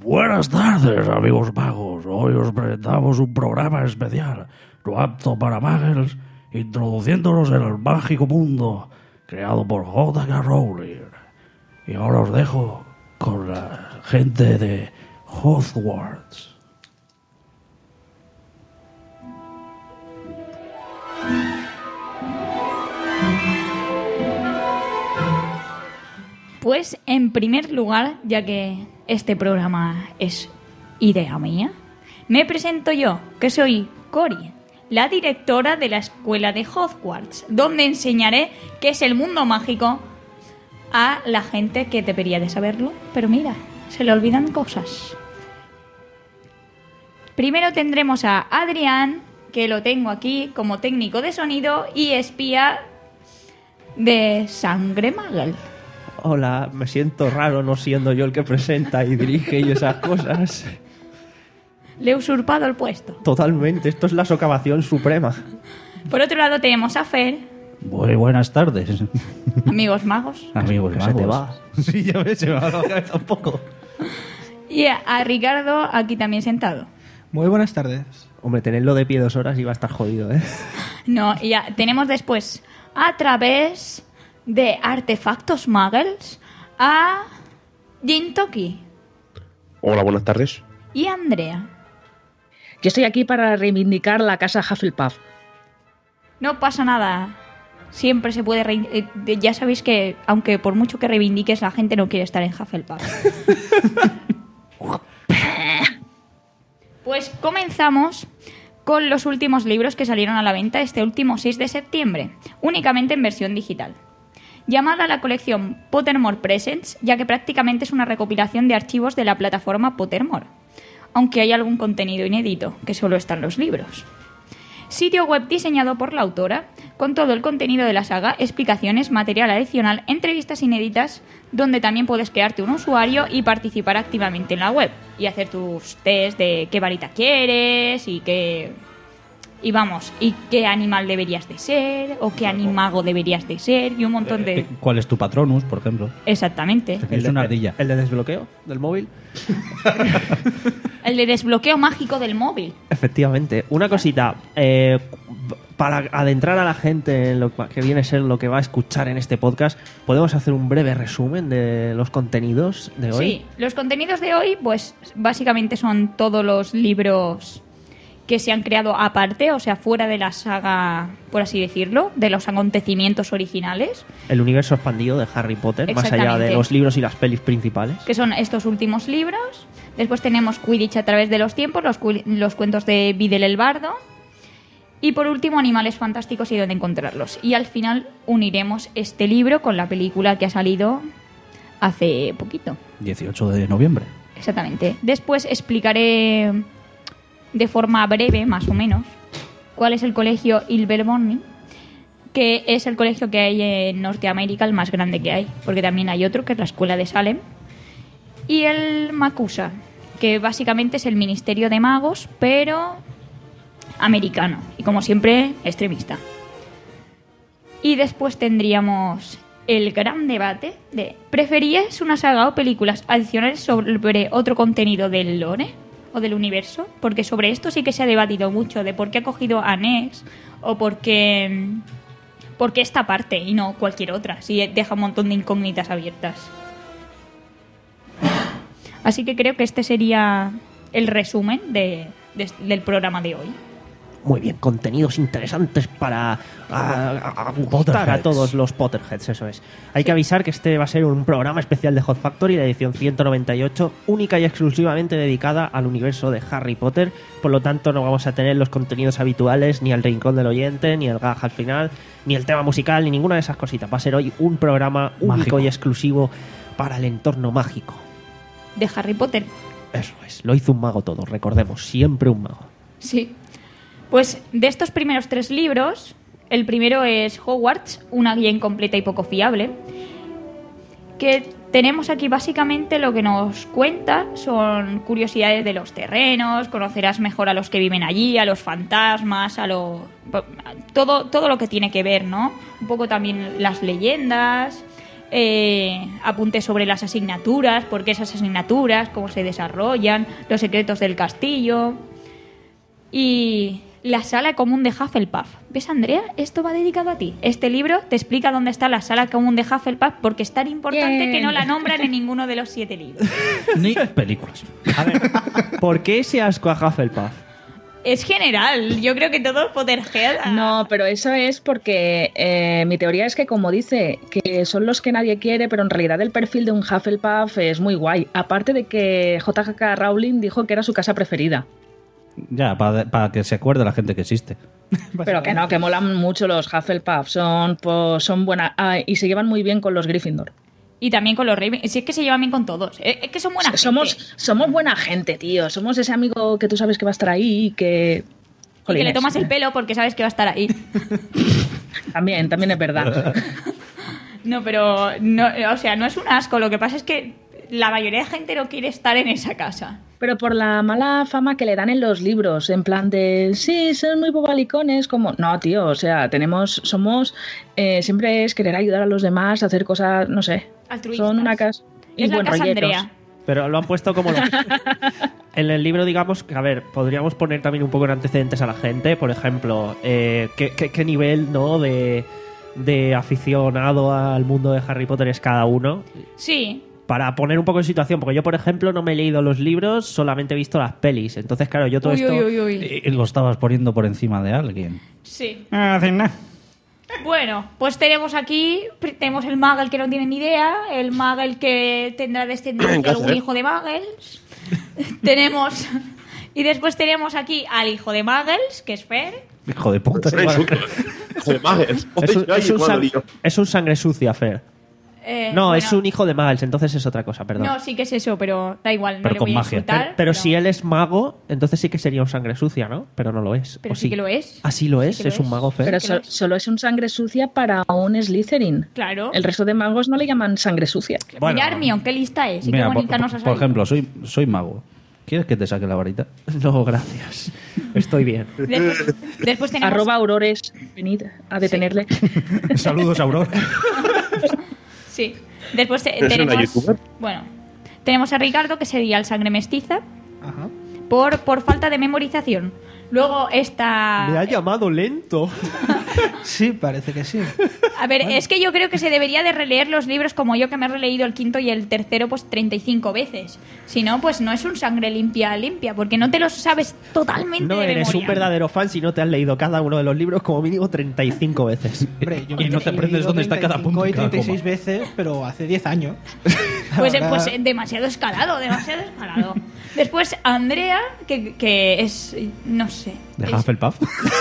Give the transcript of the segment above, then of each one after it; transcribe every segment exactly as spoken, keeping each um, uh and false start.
Buenas tardes, amigos magos. Hoy os presentamos un programa especial, no apto para muggles, introduciéndonos en el mágico mundo creado por J K Rowling. Y ahora os dejo con la gente de Hogwarts. Pues en primer lugar, ya que este programa es idea mía, me presento yo, que soy Cori, la directora de la escuela de Hogwarts, donde enseñaré qué es el mundo mágico a la gente que debería de saberlo, pero mira, se le olvidan cosas. Primero tendremos a Adrián, que lo tengo aquí como técnico de sonido y espía de Sangre Muggle. Hola, me siento raro no siendo yo el que presenta y dirige y esas cosas. Le he usurpado el puesto. Totalmente, esto es la socavación suprema. Por otro lado tenemos a Fer. Muy buenas tardes. Amigos magos. Amigos Que magos. se te va. Sí, ya ves, se me va la cabeza un poco. Y a, a Ricardo aquí también sentado. Muy buenas tardes. Hombre, tenerlo de pie dos horas iba a estar jodido, ¿eh? No, y ya tenemos después a través de Artefactos Muggles a Jintoki Hola, buenas tardes. y a Andrea. Yo estoy aquí para reivindicar la casa Hufflepuff. No pasa nada. Siempre se puede... rein- eh, Ya sabéis que, aunque por mucho que reivindiques, la gente no quiere estar en Hufflepuff. Pues comenzamos con los últimos libros que salieron a la venta este último seis de septiembre, únicamente en versión digital. Llamada la colección Pottermore Presents, ya que prácticamente es una recopilación de archivos de la plataforma Pottermore, aunque hay algún contenido inédito, que solo están los libros. Sitio web diseñado por la autora, con todo el contenido de la saga, explicaciones, material adicional, entrevistas inéditas, donde también puedes crearte un usuario y participar activamente en la web, y hacer tus test de qué varita quieres y qué... Y vamos, y qué animal deberías de ser, o qué animago deberías de ser, y un montón de... ¿Cuál es tu Patronus, por ejemplo? Exactamente. Es una ardilla. ¿El de desbloqueo del móvil? El de desbloqueo mágico del móvil. Efectivamente. Una cosita. eh, para adentrar a la gente en lo que viene a ser lo que va a escuchar en este podcast, ¿podemos hacer un breve resumen de los contenidos de hoy? Sí, los contenidos de hoy, pues básicamente son todos los libros que se han creado aparte, o sea, fuera de la saga, por así decirlo, de los acontecimientos originales, El universo expandido de Harry Potter, más allá de Exactamente. los libros y las pelis principales. que son estos últimos libros. Después tenemos Quidditch a través de los tiempos, los, cu- los cuentos de Videl el Bardo. Y por último, Animales Fantásticos y dónde encontrarlos. Y al final uniremos este libro con la película que ha salido hace poquito. dieciocho de noviembre. Exactamente. Después explicaré de forma breve, más o menos, cuál es el colegio Ilvermorny, que es el colegio que hay en Norteamérica, el más grande que hay, porque también hay otro, que es la Escuela de Salem, y el Macusa, que básicamente es el Ministerio de Magos, pero americano, y como siempre, extremista. Y después tendríamos el gran debate de ¿preferías una saga o películas adicionales sobre otro contenido del lore o del universo? Porque sobre esto sí que se ha debatido mucho, de por qué ha cogido a Nex o por qué, por qué esta parte y no cualquier otra, si deja un montón de incógnitas abiertas. Así que creo que este sería el resumen de, de- del programa de hoy. Muy bien, contenidos interesantes para a- a- a gustar a Potterheads. todos los Potterheads, eso es. Hay que avisar que este va a ser un programa especial de Hot Factory, la edición ciento noventa y ocho, única y exclusivamente dedicada al universo de Harry Potter. Por lo tanto, no vamos a tener los contenidos habituales, ni el rincón del oyente, ni el gag al final, ni el tema musical, ni ninguna de esas cositas. Va a ser hoy un programa único Mágico. y exclusivo para el entorno mágico. De Harry Potter. Eso es, lo hizo un mago todo, recordemos, siempre un mago. Sí. Pues de estos primeros tres libros, el primero es Hogwarts, una guía incompleta y poco fiable, que tenemos aquí básicamente lo que nos cuenta son curiosidades de los terrenos, conocerás mejor a los que viven allí, a los fantasmas, a lo todo, todo lo que tiene que ver, ¿no? Un poco también las leyendas eh, apuntes sobre las asignaturas, por qué esas asignaturas, cómo se desarrollan, los secretos del castillo y la sala común de Hufflepuff. ¿Ves, Andrea? Esto va dedicado a ti. Este libro te explica dónde está la sala común de Hufflepuff porque es tan importante Bien. que no la nombran en ninguno de los siete libros. Ni películas. A ver, ¿por qué ese asco a Hufflepuff? Es general, yo creo que todo Potterhead... ah, No, pero eso es porque eh, mi teoría es que, como dice, que son los que nadie quiere, pero en realidad el perfil de un Hufflepuff es muy guay. Aparte de que J K Rowling dijo que era su casa preferida. Ya, para, para que se acuerde la gente que existe. Pero que no, que molan mucho los Hufflepuff. Son, pues, son buenas. Ah, y se llevan muy bien con los Gryffindor. Y también con los Raven. Si es que se llevan bien con todos. Es es que son buena Somos, gente. somos buena gente, tío. Somos ese amigo que tú sabes que va a estar ahí y que... Y que le Jolines. tomas el pelo porque sabes que va a estar ahí. También, también es verdad. No, pero... No, o sea, no es un asco. Lo que pasa es que la mayoría de gente no quiere estar en esa casa. Pero por la mala fama que le dan en los libros, en plan de, sí, son muy bobalicones, como, no, tío, o sea, tenemos, somos, eh, siempre es querer ayudar a los demás, hacer cosas, no sé, Altruistas. son una casa, y Es la buen casa rolleros. Andrea. Pero lo han puesto como... lo- En el libro, digamos, que, a ver, podríamos poner también un poco en antecedentes a la gente. Por ejemplo, eh, ¿qué, qué, qué nivel, ¿no?, de, de aficionado al mundo de Harry Potter es cada uno. Sí. Para poner un poco en situación, porque yo, por ejemplo, no me he leído los libros, solamente he visto las pelis. Entonces, claro, yo todo Uy, esto... uy, uy, uy. Y lo estabas poniendo por encima de alguien. Sí. Ah, hacen nada. Bueno, pues tenemos aquí, tenemos el Muggle que no tiene ni idea, el Muggle que tendrá descendencia de algún Gracias, ¿eh? hijo de Muggles. tenemos... Y después tenemos aquí al hijo de Muggles, que es Fer. Hijo de puta. Soy súper- Hijo de Muggles. Es un, Ay, es un cuando sang- lío. es un sangre sucia, Fer. Eh, No, bueno, es un hijo de Muggles, entonces es otra cosa, perdón. No, sí que es eso, pero da igual, no Pero le con voy a magia. insultar. Pero, pero si él es mago, entonces sí que sería un sangre sucia, ¿no? Pero no lo es. Pero ¿O sí que lo es. ¿Ah, sí lo Sí es? que lo ¿Es un es. mago, Fer? Pero que so- no es. solo es un sangre sucia para un Slytherin. Claro. El resto de magos no le llaman sangre sucia. Bueno. Mira, Hermione, qué lista es. Y Mira, qué por, bonita por- nos ha por salido. ejemplo, soy, soy mago. ¿Quieres que te saque la varita? No, gracias. Estoy bien. Después, después tenemos... Arroba Aurores, venid a detenerle. Saludos, Aurora. Sí. Después te- ¿Es una tenemos... youtuber? Bueno, tenemos a Ricardo, que sería el sangre mestiza, Ajá. por, por falta de memorización. Luego está... Me ha llamado lento. Sí, parece que sí. A ver, es que yo creo que se debería de releer los libros como yo, que me he releído el quinto y el tercero pues treinta y cinco veces. Si no, pues no es un sangre limpia limpia, porque no te los sabes totalmente No de eres un memoria. verdadero fan si no te has leído cada uno de los libros como mínimo treinta y cinco veces. Hombre, yo Y me no he te aprendes leído dónde está cada treinta y cinco punto y y cada treinta y seis coma. veces, pero hace diez años. Pues, Ahora- pues demasiado escalado, demasiado escalado. Después Andrea, que, que es, no sé, ¿De es- Hufflepuff?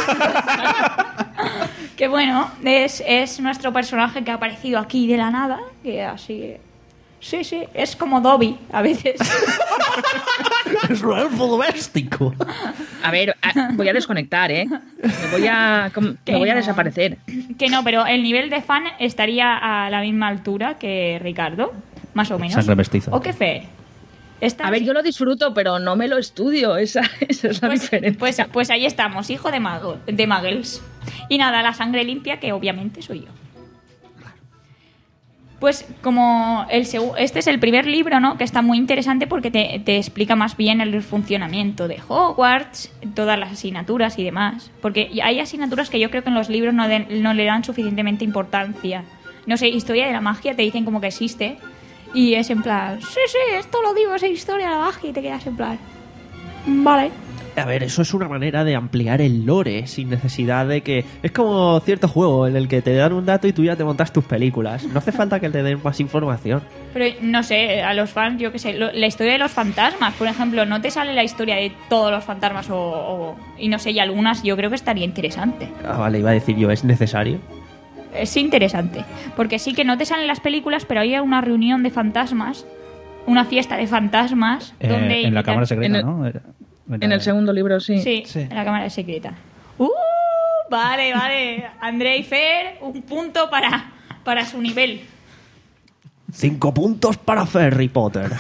que bueno, es, es nuestro personaje que ha aparecido aquí de la nada, que así... Sí, sí, es como Dobby a veces. Es un elfo doméstico. A ver, a- voy a desconectar, ¿eh? Me voy a, com- Que me voy a no. desaparecer. Que no, pero el nivel de fan estaría a la misma altura que Ricardo, más o menos. Sangre mestiza. ¿O qué fe? Esta- A ver, yo lo disfruto, pero no me lo estudio. Esa, esa es la pues, diferencia. pues, pues ahí estamos, hijo de, mago, de Muggles. Y nada, la sangre limpia, que obviamente soy yo. Pues como el segu- este es el primer libro, ¿no? Que está muy interesante porque te, te explica más bien el funcionamiento de Hogwarts, todas las asignaturas y demás. Porque hay asignaturas que yo creo que en los libros no, den- no le dan suficientemente importancia. No sé, historia de la magia te dicen como que existe y es en plan, sí, sí, esto lo digo, es historia de la magia y te quedas en plan, vale. A ver, eso es una manera de ampliar el lore sin necesidad de que... Es como cierto juego en el que te dan un dato y tú ya te montas tus películas. No hace falta que te den más información. Pero no sé, a los fans, yo qué sé, lo- la historia de los fantasmas, por ejemplo, no te sale la historia de todos los fantasmas o, o- y no sé, y algunas yo creo que estaría interesante. Ah, vale, iba a decir yo, ¿es necesario? Es interesante, porque sí que no te salen las películas, pero hay una reunión de fantasmas, una fiesta de fantasmas, Eh, donde en la invitan- cámara secreta, En el- ¿no? Era- En el segundo libro, sí. Sí, Sí. en la cámara secreta. ¡Uh! Vale, vale. André y Fer, un punto para, para su nivel. Cinco puntos para Harry Potter.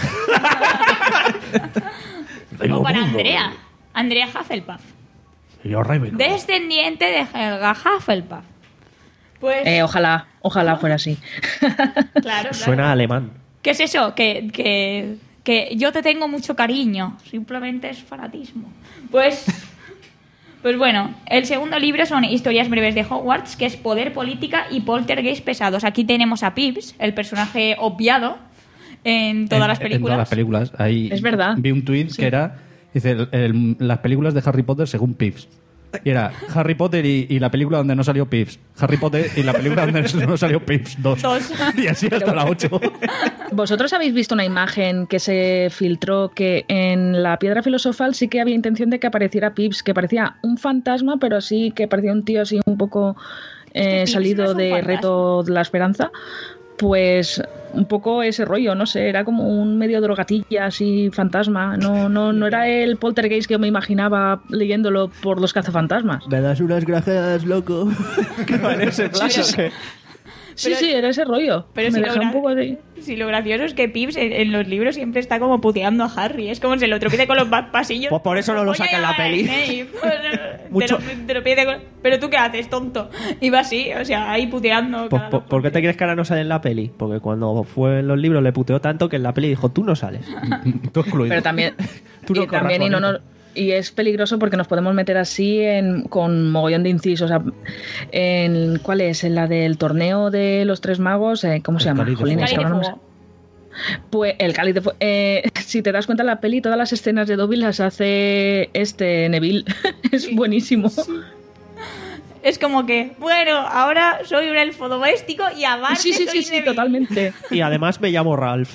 O para Andrea. Andrea Hufflepuff. Y yo Ravenclaw. Descendiente de Helga Hufflepuff. Pues, Eh, ojalá, ojalá fuera así. claro, claro. Suena alemán. ¿Qué es eso? Que, que, que yo te tengo mucho cariño. Simplemente es fanatismo. Pues, pues bueno, el segundo libro son Historias breves de Hogwarts, que es Poder, Política y Poltergeist pesados. Aquí tenemos a Pips, el personaje obviado en todas en, las películas. En todas las películas. Ahí Es verdad. Vi un tweet Sí. que era, dice, el- el- las películas de Harry Potter según Pips. Y era Harry Potter y, y la película donde no salió Pips. Harry Potter y la película donde no salió Pips. Dos. Dos. Y así hasta la ocho. ¿Vosotros habéis visto una imagen que se filtró que en la piedra filosofal sí que había intención de que apareciera Pips, que parecía un fantasma, pero sí que parecía un tío así un poco eh, Pips salido no es un de fantasma. Reto de la Esperanza? Pues un poco ese rollo, no sé, era como un medio drogatilla así fantasma, no, no, no era el poltergeist que yo me imaginaba leyéndolo por los cazafantasmas. ¿Me das unas grajeas, loco? Que va en ese plan, Sí, sí, ¿o qué? Sí, Pero- sí, era ese rollo. Pero me si dejé lo, un gra- poco así. si lo gracioso es que Pips en, en los libros siempre está como puteando a Harry. Es como se lo tropiece con los ba- pasillos. Pues por eso no lo Oye, saca en la peli. Snape, te Mucho- lo- te lo pide con- Pero tú qué haces, tonto. Y va así, o sea, ahí puteando. Pues, cada ¿por, dos por qué por te crees que ahora no sale en la peli? Porque cuando fue en los libros le puteó tanto que en la peli dijo, tú no sales. Tú excluido. Pero también, Tú no y, también y, no corras, nos- y es peligroso porque nos podemos meter así en, con mogollón de incisos. O sea, en, ¿cuál es? En la del torneo de los tres magos, eh, ¿cómo se El llama? Cáliz de Jolín, Fuego. es que Cáliz de ahora no me fuego. Pues el cáliz de fuego. Eh, si te das cuenta en la peli, todas las escenas de Dobby las hace este Neville. Es buenísimo. Es como que, bueno, ahora soy un elfo doméstico y aparte Sí, sí, soy sí, sí, Neville. totalmente. Y además me llamo Ralph.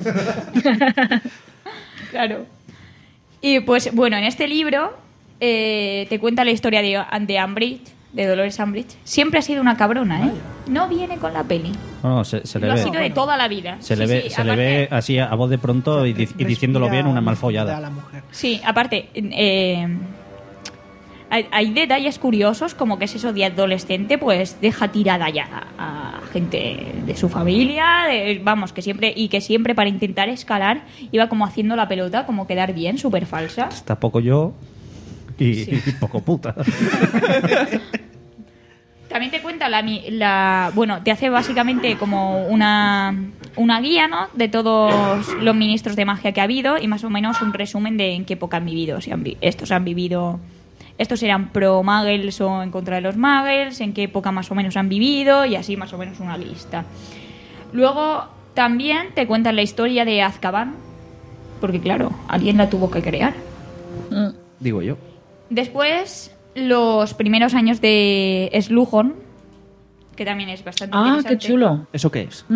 Claro. Y pues bueno, en este libro eh, te cuenta la historia de, de Umbridge, de Dolores Umbridge. Siempre ha sido una cabrona, ¿eh? No viene con la peli. No, no, se, se le Lo ha ve. sido de toda la vida. Se Sí, le ve, sí, se le aparte- ve así a voz de pronto y, di- y diciéndolo bien una mal A follada. la mujer. Sí, aparte, eh, hay, hay detalles curiosos, como que es eso de adolescente, pues deja tirada ya a, a gente de su familia, de- vamos, que siempre, y que siempre para intentar escalar iba como haciendo la pelota, como quedar bien, súper falsa. Está poco yo y, y poco puta. También te cuenta la, mi- la... Bueno, te hace básicamente como una, una guía, ¿no? De todos los ministros de magia que ha habido y más o menos un resumen de en qué época han vivido. Si han vi- estos han vivido... Estos eran pro Muggles o en contra de los Muggles, en qué época más o menos han vivido y así más o menos una lista. Luego también te cuentan la historia de Azkaban, porque claro, alguien la tuvo que crear. Mm. Digo yo. Después, los primeros años de Slughorn, que también es bastante Ah, interesante. qué chulo. ¿Eso qué es?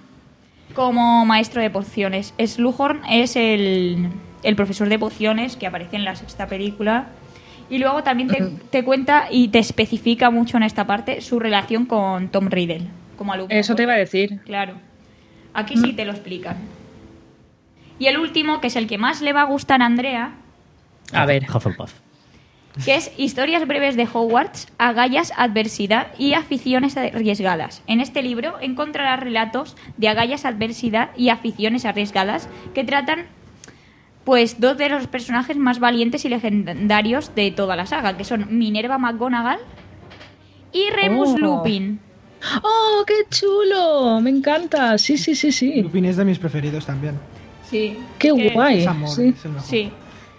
Como maestro de pociones. Slughorn es el, el profesor de pociones que aparece en la sexta película. Y luego también te, te cuenta y te especifica mucho en esta parte su relación con Tom Riddle como alumno. Eso te iba a decir. Claro. Aquí sí te lo explican. Y el último, que es el que más le va a gustar a Andrea, A ver. Hufflepuff. que es Historias breves de Hogwarts, agallas, adversidad y aficiones arriesgadas. En este libro encontrarás relatos de agallas, adversidad y aficiones arriesgadas que tratan pues dos de los personajes más valientes y legendarios de toda la saga, que son Minerva McGonagall y Remus Oh. Lupin. ¡Oh, qué chulo! Me encanta. Sí, sí, sí, sí. Lupin es de mis preferidos también. Sí. Qué que- guay. Es amor, Sí. es el mejor. Sí.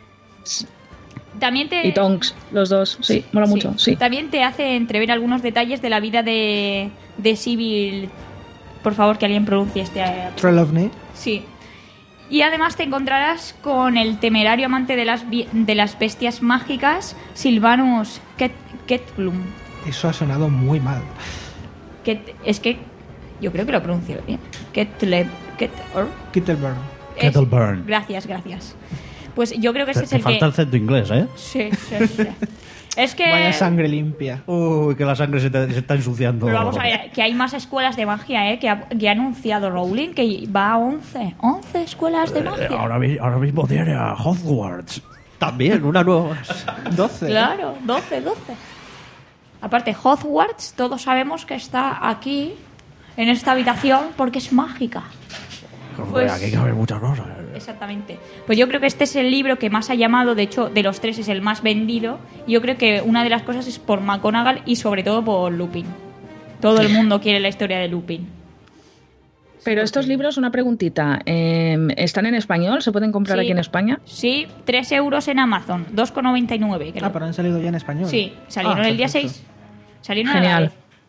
También te... Y Tonks, los dos. Sí, mola mucho. Sí. También te hace entrever algunos detalles de la vida de, de Sybil. Por favor, que alguien pronuncie este... eh, Trelawney. Sí. Y además te encontrarás con el temerario amante de las, bi- de las bestias mágicas, Sylvanus Ket- Ketblum. Eso ha sonado muy mal. Ket- es que yo creo que lo pronuncio bien. Ketle, Ket, or- Kettleburn. es- Kettleburn. Gracias, gracias. Pues yo creo que Te, ese es te el falta que... el acento inglés, ¿eh? Sí, sí, sí. Es que... Vaya sangre limpia. Uy, que la sangre se, te- se está ensuciando. Pero vamos a ver, que hay más escuelas de magia, ¿eh? Que ha, que ha anunciado Rowling que va a once. once escuelas de Eh, magia. ahora, mi- ahora mismo tiene a Hogwarts. También, una nueva más. doce. Claro, doce, doce. Aparte, Hogwarts, todos sabemos que está aquí, en esta habitación, porque es mágica. Pues- aquí cabe muchas cosas. Exactamente. Pues yo creo que este es el libro que más ha llamado, de hecho, de los tres es el más vendido. Y yo creo que una de las cosas es por McGonagall y sobre todo por Lupin. Todo el mundo quiere la historia de Lupin. Pero estos libros, una preguntita, eh, ¿están en español? ¿Se pueden comprar Sí. aquí en España? Sí, tres euros en Amazon, dos con noventa y nueve. Ah, pero han salido ya en español. Sí, salieron Ah, el día perfecto. seis. Salieron a la Genial. vez.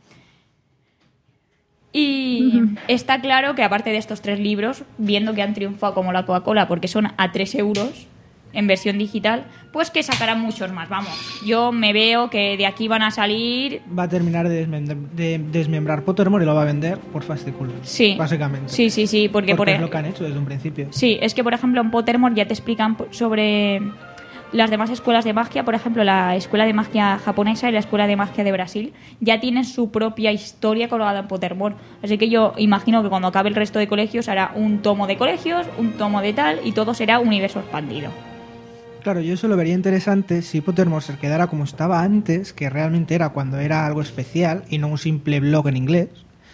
Y está claro que aparte de estos tres libros, viendo que han triunfado como la Coca-Cola porque son a tres euros en versión digital, pues que sacarán muchos más, vamos. Yo me veo que de aquí van a salir... Va a terminar de, desmem- de desmembrar Pottermore y lo va a vender por fascículos. Sí. Básicamente. Sí, sí, sí, porque, Porque por es ej- lo que han hecho desde un principio. Sí, es que por ejemplo en Pottermore ya te explican po- sobre las demás escuelas de magia, por ejemplo la escuela de magia japonesa y la escuela de magia de Brasil, ya tienen su propia historia colgada en Pottermore. Así que yo imagino que cuando acabe el resto de colegios hará un tomo de colegios, un tomo de tal y todo será universo expandido. Claro, yo eso lo vería interesante si Pottermore se quedara como estaba antes, que realmente era cuando era algo especial y no un simple blog en inglés.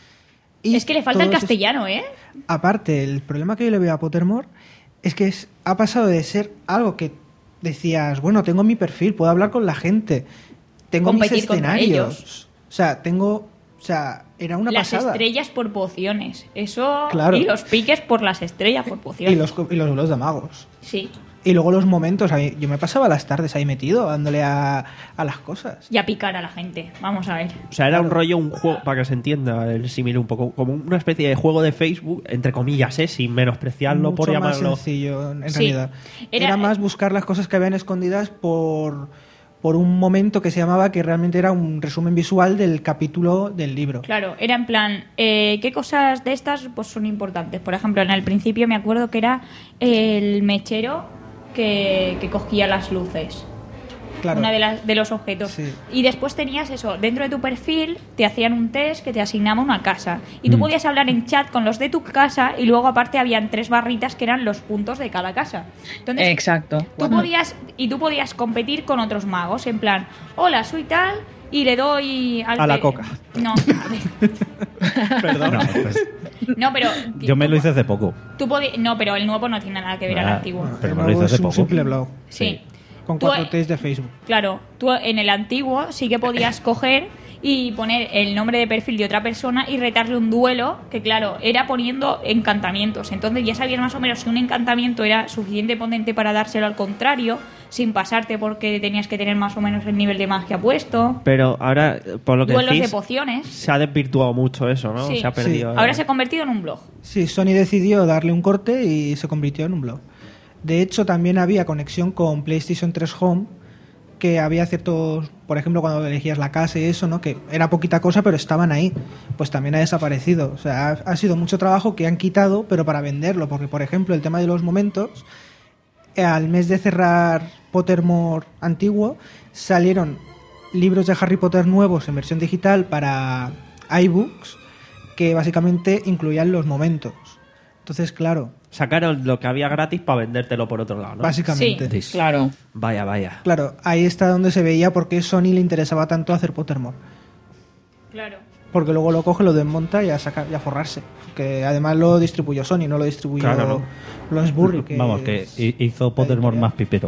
Y Es que le falta el todos castellano, ¿eh? es- Aparte, el problema que yo le veo a Pottermore es que es- ha pasado de ser algo que decías, bueno, tengo mi perfil, puedo hablar con la gente, tengo Competir mis contra escenarios. ellos. O sea, tengo... O sea, era una Las pasada. estrellas por pociones. Eso. Claro. Y los piques por las estrellas por pociones. Y los, y los duelos de magos. Sí. Y luego los momentos, ahí- yo me pasaba las tardes ahí metido, dándole a, a las cosas. Y a picar a la gente. Vamos a ver. O sea, era un rollo, un juego, para que se entienda el símil un poco, como una especie de juego de Facebook, entre comillas, ¿eh? Sin menospreciarlo, por Mucho más llamarlo. sencillo, en Sí. realidad. Era- Era, más buscar las cosas que habían escondidas por, por un momento que se llamaba, que realmente era un resumen visual del capítulo del libro. Claro, era en plan, eh, ¿qué cosas de estas pues son importantes? Por ejemplo, en el principio me acuerdo que era el mechero que, que cogía las luces. Claro. Una de, las, de los objetos. Sí. Y después tenías eso, dentro de tu perfil te hacían un test que te asignaba una casa. Y tú Mm. podías hablar en chat con los de tu casa y luego aparte habían tres barritas que eran los puntos de cada casa. Entonces, Exacto. tú podías, y tú podías competir con otros magos, en plan, hola, soy tal, y le doy al A la pe- coca. No, a ver. Perdón. No, pues, No, pero... yo me lo hice hace poco. Tú podi- No, pero el nuevo no tiene nada que ver al Ah, antiguo. pero El me lo nuevo hice es hace un poco. simple blog, Sí. con Tú- cuatro T's de Facebook. Claro, tú en el antiguo sí que podías coger y poner el nombre de perfil de otra persona y retarle un duelo, que claro, era poniendo encantamientos. Entonces ya sabías más o menos si un encantamiento era suficiente potente para dárselo al contrario, sin pasarte porque tenías que tener más o menos el nivel de magia puesto. Pero ahora, por lo que Duelos decís, de pociones. se ha desvirtuado mucho eso, ¿no? Sí. Se ha perdido. Ahora se ha convertido en un blog. Sí, Sony decidió darle un corte y se convirtió en un blog. De hecho, también había conexión con PlayStation tres Home, que había ciertos, por ejemplo, cuando elegías la casa y eso, ¿no? Que era poquita cosa, pero estaban ahí. Pues también ha desaparecido. O sea, ha, ha sido mucho trabajo que han quitado, pero para venderlo. Porque, por ejemplo, el tema de los momentos, eh, al mes de cerrar Pottermore antiguo, salieron libros de Harry Potter nuevos en versión digital para iBooks, que básicamente incluían los momentos. Entonces, claro, Sacaron lo que había gratis para vendértelo por otro lado, ¿no? básicamente. Sí. Claro. Vaya, vaya. Claro, ahí está donde se veía por qué Sony le interesaba tanto hacer Pottermore. Claro. Porque luego lo coge, lo desmonta y a, sacar, y a forrarse. Que además lo distribuyó Sony, no lo distribuyó Claro, no. Bloomsbury. Que Vamos, que es- hi- hizo Pottermore más pipero.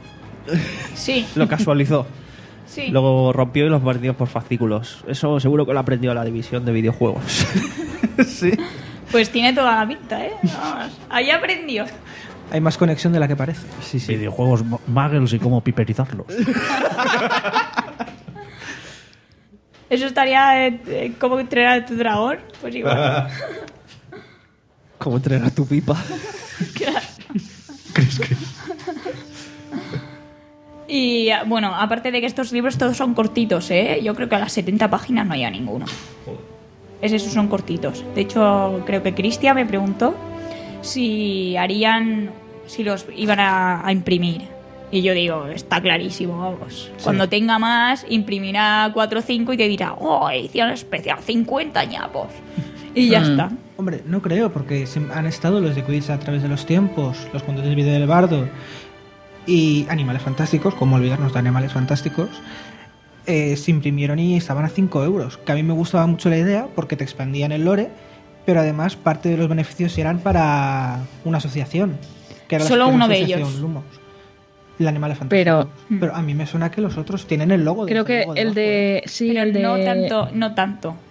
Sí, Lo casualizó. sí. Luego rompió y los vendió por fascículos. Eso seguro que lo aprendió a la división de videojuegos. sí. Pues tiene toda la pinta, ¿eh? Vamos, ahí aprendió. Hay más conexión de la que parece. Sí, sí. Videojuegos ma- muggles y cómo piperizarlos. Eso estaría eh, eh, como entrenar a tu dragón. Pues igual. ¿Cómo entrenar tu pipa? Claro. Y ah, bueno, aparte de que estos libros todos son cortitos, ¿eh? Yo creo que a las setenta páginas no hay ninguno. Es esos son cortitos. De hecho, creo que Cristian me preguntó si harían, si los iban a, a imprimir. Y yo digo, está clarísimo, vamos. Cuando tenga más, imprimirá cuatro o cinco y te dirá, oh, edición especial, cincuenta ñapos. Y ya Mm. está. Hombre, no creo, porque se- han estado los de Quidditch a través de los tiempos, los cuentos del vídeo del bardo y Animales Fantásticos, como olvidarnos de Animales Fantásticos, eh, se imprimieron y estaban a cinco euros. Que a mí me gustaba mucho la idea porque te expandían el lore, pero además parte de los beneficios eran para una asociación. Que era la Solo uno de Asociación ellos. Lumos. El Animales Pero- Fantásticos. Pero a mí me suena que los otros tienen el logo. Creo desde que luego el debajo, ¿eh? de. Sí, Pero el de. no tanto, no tanto.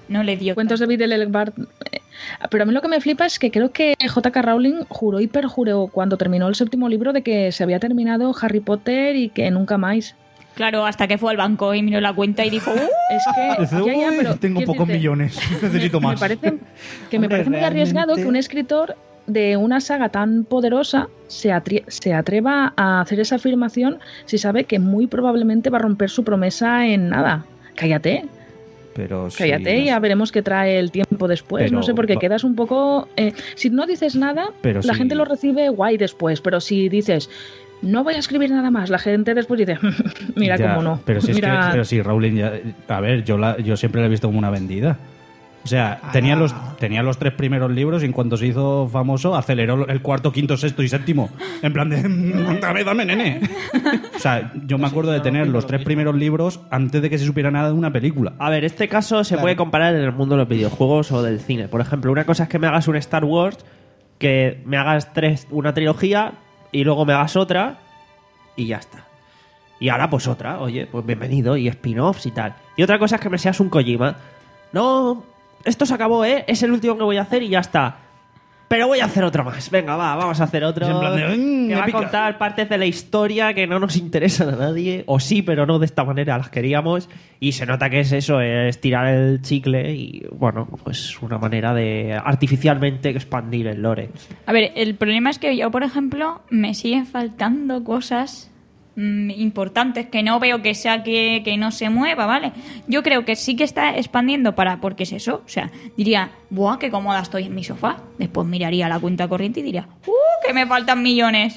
no le dio. Cuentos de Bidelbart. Pero a mí lo que me flipa es que creo que J K. Rowling juró y perjuró cuando terminó el séptimo libro de que se había terminado Harry Potter y que nunca más. Claro, hasta que fue al banco y miró la cuenta y dijo, ¡uh! Es que Dice, ya, ya, "Uy, pero, tengo quiero pocos decirte, millones, necesito Me más. parece, que me Hombre, parece muy arriesgado realmente- que un escritor de una saga tan poderosa se, atre- se atreva a hacer esa afirmación si sabe que muy probablemente va a romper su promesa en nada. Cállate. Pero sí, Cállate y ya veremos qué trae el tiempo después. Pero no sé, porque va- quedas un poco... eh, si no dices nada, Pero la sí. gente lo recibe guay después. Pero si dices, no voy a escribir nada más, la gente después dice, mira Ya, cómo no. Pero si, es que, Mira- pero si Rowling ya... A ver, yo, la, yo siempre la he visto como una vendida. O sea, tenía, los, tenía los tres primeros libros y en cuanto se hizo famoso aceleró el cuarto, quinto, sexto y séptimo. En plan de... Dame, dame, nene. O sea, yo me acuerdo de tener los tres primeros libros antes de que se supiera nada de una película. A ver, este caso se Claro. puede comparar en el mundo de los videojuegos o del cine. Por ejemplo, una cosa es que me hagas un Star Wars, que me hagas tres, una trilogía y luego me hagas otra y ya está. Y ahora pues otra, oye, pues bienvenido, y spin-offs y tal. Y otra cosa es que me seas un Kojima. No, esto se acabó, ¿eh? Es el último que voy a hacer y ya está. Pero voy a hacer otro más. Venga, va, vamos a hacer otro. Es en plan de, "Mm, que me va a pica". contar partes de la historia que no nos interesan a nadie. O sí, pero no de esta manera las queríamos. Y se nota que es eso, es tirar el chicle y, bueno, pues una manera de artificialmente expandir el lore. A ver, el problema es que yo, por ejemplo, me siguen faltando cosas mm, importantes que no veo que sea que, que no se mueva, ¿vale? Yo creo que sí que está expandiendo para... Porque es eso, o sea, diría, ¡buah, qué cómoda estoy en mi sofá! Después miraría la cuenta corriente y diría, ¡uh, que me faltan millones!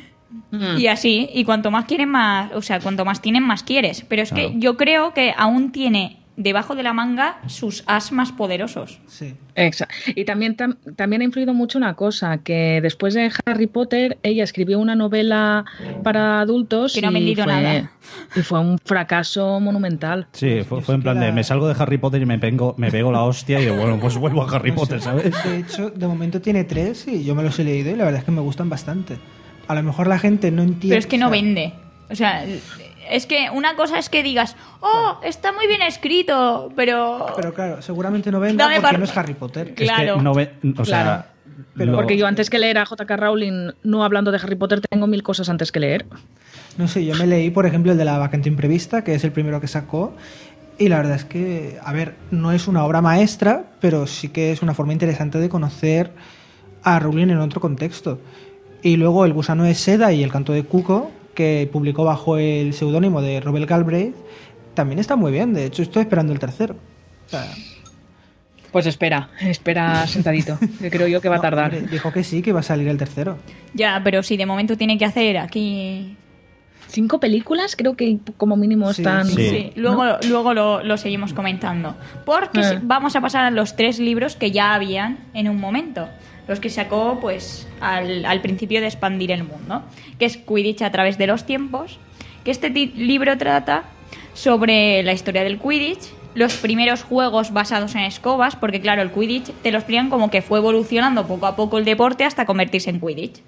Mm. Y así, y cuanto más quieren, más... O sea, cuanto más tienen, más quieres. Pero es Claro. que yo creo que aún tiene debajo de la manga sus as más poderosos. Sí. Exacto. Y también, tam- también ha influido mucho una cosa, que después de Harry Potter, ella escribió una novela para adultos Que no ha y, vendido fue, nada. y fue un fracaso monumental. Sí, fue, fue en plan de... Me salgo de Harry Potter y me pego, me pego la hostia y digo, bueno, pues vuelvo a Harry Potter, ¿sabes? De hecho, de momento tiene tres y yo me los he leído y la verdad es que me gustan bastante. A lo mejor la gente no entiende... Pero es que no o sea, vende. O sea, es que una cosa es que digas, oh, está muy bien escrito, pero... Pero claro, seguramente no vende Dame porque par- no es Harry Potter. Claro. Es que no ve... O sea... Claro. Pero- lo- Porque yo antes que leer a J K. Rowling, no hablando de Harry Potter, tengo mil cosas antes que leer. No sé, yo me leí, por ejemplo, el de la vacante imprevista, que es el primero que sacó. Y la verdad es que, a ver, no es una obra maestra, pero sí que es una forma interesante de conocer a Rowling en otro contexto. Y luego El gusano de seda y El canto de Cuco, que publicó bajo el seudónimo de Robert Galbraith, también está muy bien. De hecho, estoy esperando el tercero. O sea, Pues espera, espera sentadito, que creo yo que va a no, tardar. hombre, dijo que sí, que va a salir el tercero. Ya, pero si de momento tiene que hacer aquí... Cinco películas, creo que como mínimo Sí, están... sí. Sí, luego, luego lo, lo seguimos comentando. Porque Eh. vamos a pasar a los tres libros que ya habían en un momento. Los que sacó pues al, al principio de expandir el mundo. Que es Quidditch a través de los tiempos. Que este ti- libro trata sobre la historia del Quidditch. Los primeros juegos basados en escobas. Porque claro, el Quidditch te lo explican como que fue evolucionando poco a poco el deporte hasta convertirse en Quidditch.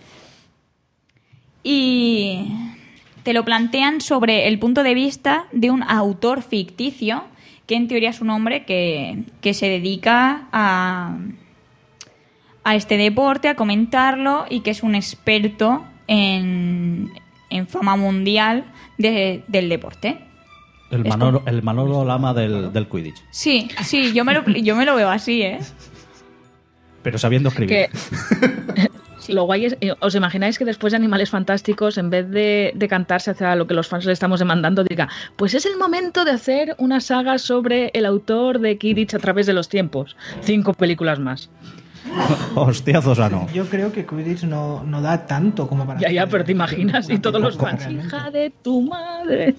Y... te lo plantean sobre el punto de vista de un autor ficticio, que en teoría es un hombre que, que se dedica a, a este deporte, a comentarlo, y que es un experto en, en fama mundial de- del deporte. El Es Manolo, como- el Manolo Lama del, del Quidditch. Sí, sí, yo me lo, yo me lo veo así, ¿eh? Pero sabiendo escribir. Que lo guay es, eh, ¿os imagináis que después de Animales Fantásticos, en vez de decantarse hacia lo que los fans le estamos demandando, diga, pues es el momento de hacer una saga sobre el autor de Quidditch a través de los tiempos? Cinco películas más. Hostiazos, ah, no. Yo creo que Quidditch no, no da tanto como para... Ya, ya, hacer pero te imaginas, y una todos los película, fans, realmente. hija de tu madre.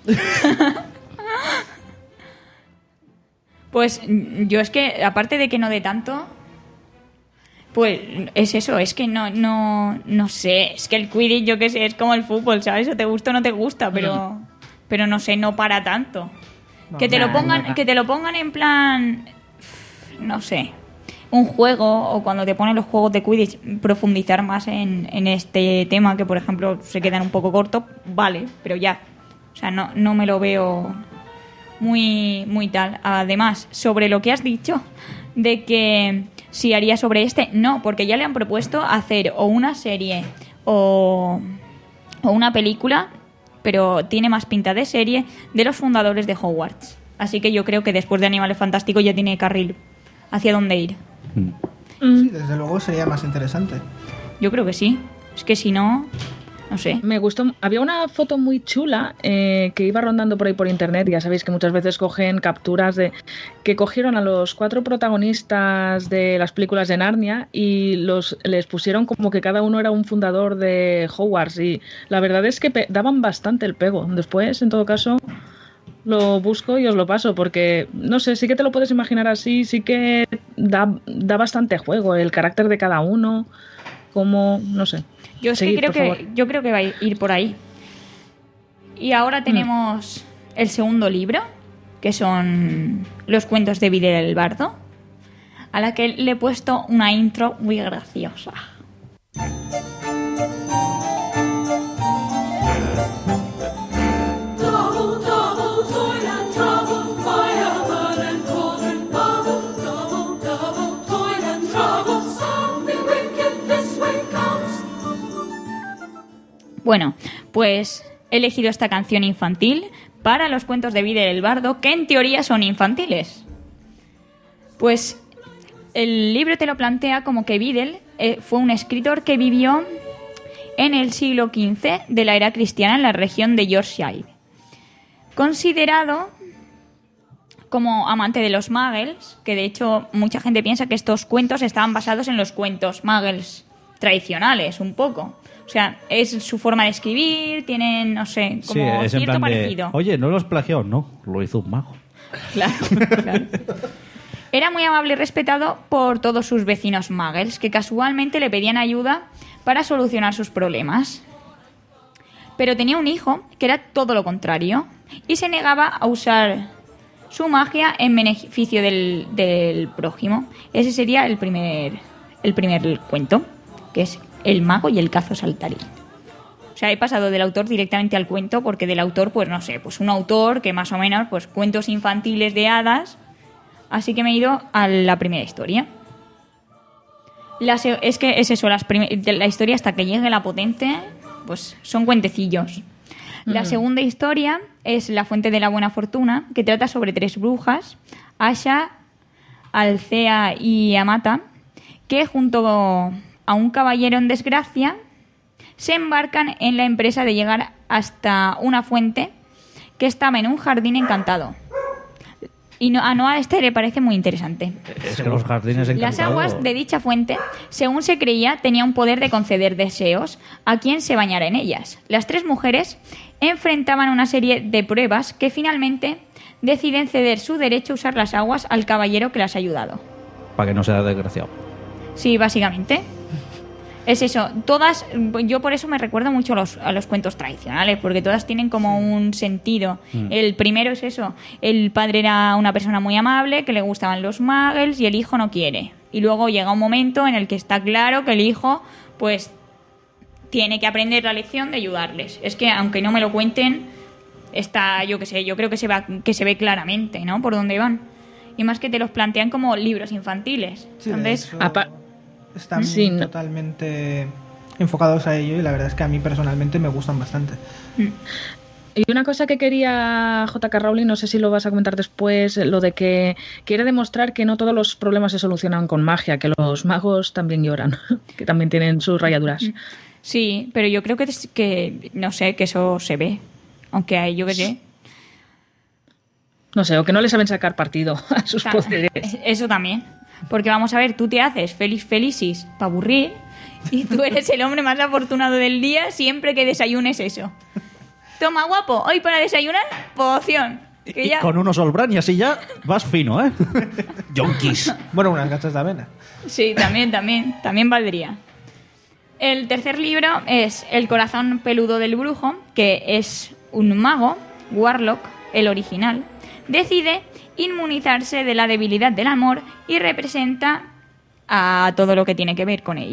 Pues mm, yo es que, aparte de que no dé tanto, pues es eso, es que no, no, no sé, es que el Quidditch, yo qué sé, es como el fútbol, ¿sabes? O te gusta o no te gusta, pero, pero no sé, no para tanto. No, que te lo no, pongan, no. que te lo pongan en plan, no sé, un juego, o cuando te ponen los juegos de Quidditch, profundizar más en, en este tema, que por ejemplo se quedan un poco cortos, vale, pero ya. O sea, no, no me lo veo muy, muy tal. Además, sobre lo que has dicho, de que si haría sobre este, no, porque ya le han propuesto hacer o una serie o, o una película, pero tiene más pinta de serie, de los fundadores de Hogwarts. Así que yo creo que después de Animales Fantásticos ya tiene carril hacia dónde ir. Sí, desde luego sería más interesante. Yo creo que sí. Es que si no, no sé. Me gustó. Había una foto muy chula eh, que iba rondando por ahí por internet. Ya sabéis que muchas veces cogen capturas de que cogieron a los cuatro protagonistas de las películas de Narnia y los les pusieron como que cada uno era un fundador de Hogwarts. Y la verdad es que pe- daban bastante el pego. Después, en todo caso, lo busco y os lo paso porque, no sé, sí que te lo puedes imaginar así, sí que da, da bastante juego el carácter de cada uno, como, no sé. Yo es Seguid, que creo por favor. que yo creo que va a ir por ahí. Y ahora tenemos el segundo libro, que son los cuentos de Videl el Bardo, a la que le he puesto una intro muy graciosa. Double, double, toil and trouble, fireman and cauldron bubble. Double, double, toil and trouble, something wicked this way comes. Bueno, pues he elegido esta canción infantil para los cuentos de Videl el Bardo, que en teoría son infantiles. Pues el libro te lo plantea como que Videl eh, fue un escritor que vivió en el siglo quince de la era cristiana en la región de Yorkshire. Considerado como amante de los muggles, que de hecho mucha gente piensa que estos cuentos estaban basados en los cuentos muggles tradicionales, un poco. O sea, es su forma de escribir, tienen, no sé, como Sí, es en cierto plan de, parecido. oye, no lo has plagiado, no, lo hizo un mago. Claro, claro. Era muy amable y respetado por todos sus vecinos muggles, que casualmente le pedían ayuda para solucionar sus problemas. Pero tenía un hijo que era todo lo contrario y se negaba a usar su magia en beneficio del, del prójimo. Ese sería el primer, el primer cuento, que es El mago y el cazo saltarín. O sea, he pasado del autor directamente al cuento, porque del autor, pues no sé, pues un autor que más o menos, pues cuentos infantiles de hadas. Así que me he ido a la primera historia. La se- es que es eso, las prim- de la historia hasta que llegue la potente, pues son cuentecillos. La segunda historia es La fuente de la buena fortuna, que trata sobre tres brujas, Asha, Alcea y Amata, que junto a un caballero en desgracia se embarcan en la empresa de llegar hasta una fuente que estaba en un jardín encantado. Y no, a Noah este le parece muy interesante. Es que los jardines encantados... Las aguas de dicha fuente, según se creía, tenía un poder de conceder deseos a quien se bañara en ellas. Las tres mujeres enfrentaban una serie de pruebas que finalmente deciden ceder su derecho a usar las aguas al caballero que las ha ayudado. Para que no sea desgraciado. Sí, básicamente. Es eso. Todas, yo por eso me recuerdo mucho a los, a los cuentos tradicionales, porque todas tienen como un sentido. Mm. El primero es eso. El padre era una persona muy amable, que le gustaban los muggles y el hijo no quiere. Y luego llega un momento en el que está claro que el hijo, pues, tiene que aprender la lección de ayudarles. Es que, aunque no me lo cuenten, está, yo qué sé, yo creo que se, va, que se ve claramente, ¿no? Por dónde van. Y más que te los plantean como libros infantiles. Sí, de Entonces, hecho, Apa- están Sí, no. totalmente enfocados a ello y la verdad es que a mí personalmente me gustan bastante. Y una cosa que quería J K. Rowling, no sé si lo vas a comentar después, lo de que quiere demostrar que no todos los problemas se solucionan con magia, que los magos también lloran, que también tienen sus rayaduras. sí, pero yo creo que, es- que no sé, que eso se ve. Aunque hay, yo qué sé. No sé, o que no le saben sacar partido a sus Ta- poderes. Eso también. Porque vamos a ver, tú te haces feliz felicis para aburrir y tú eres el hombre más afortunado del día siempre que desayunes eso. Toma, guapo, hoy para desayunar, poción. Que Y ya... con unos Olbran y así ya vas fino, ¿eh? Yonkis. Bueno, unas gachas de avena. Sí, también, también, también valdría. El tercer libro es El corazón peludo del brujo, que es un mago, Warlock, el original, decide inmunizarse de la debilidad del amor y representa a todo lo que tiene que ver con ello.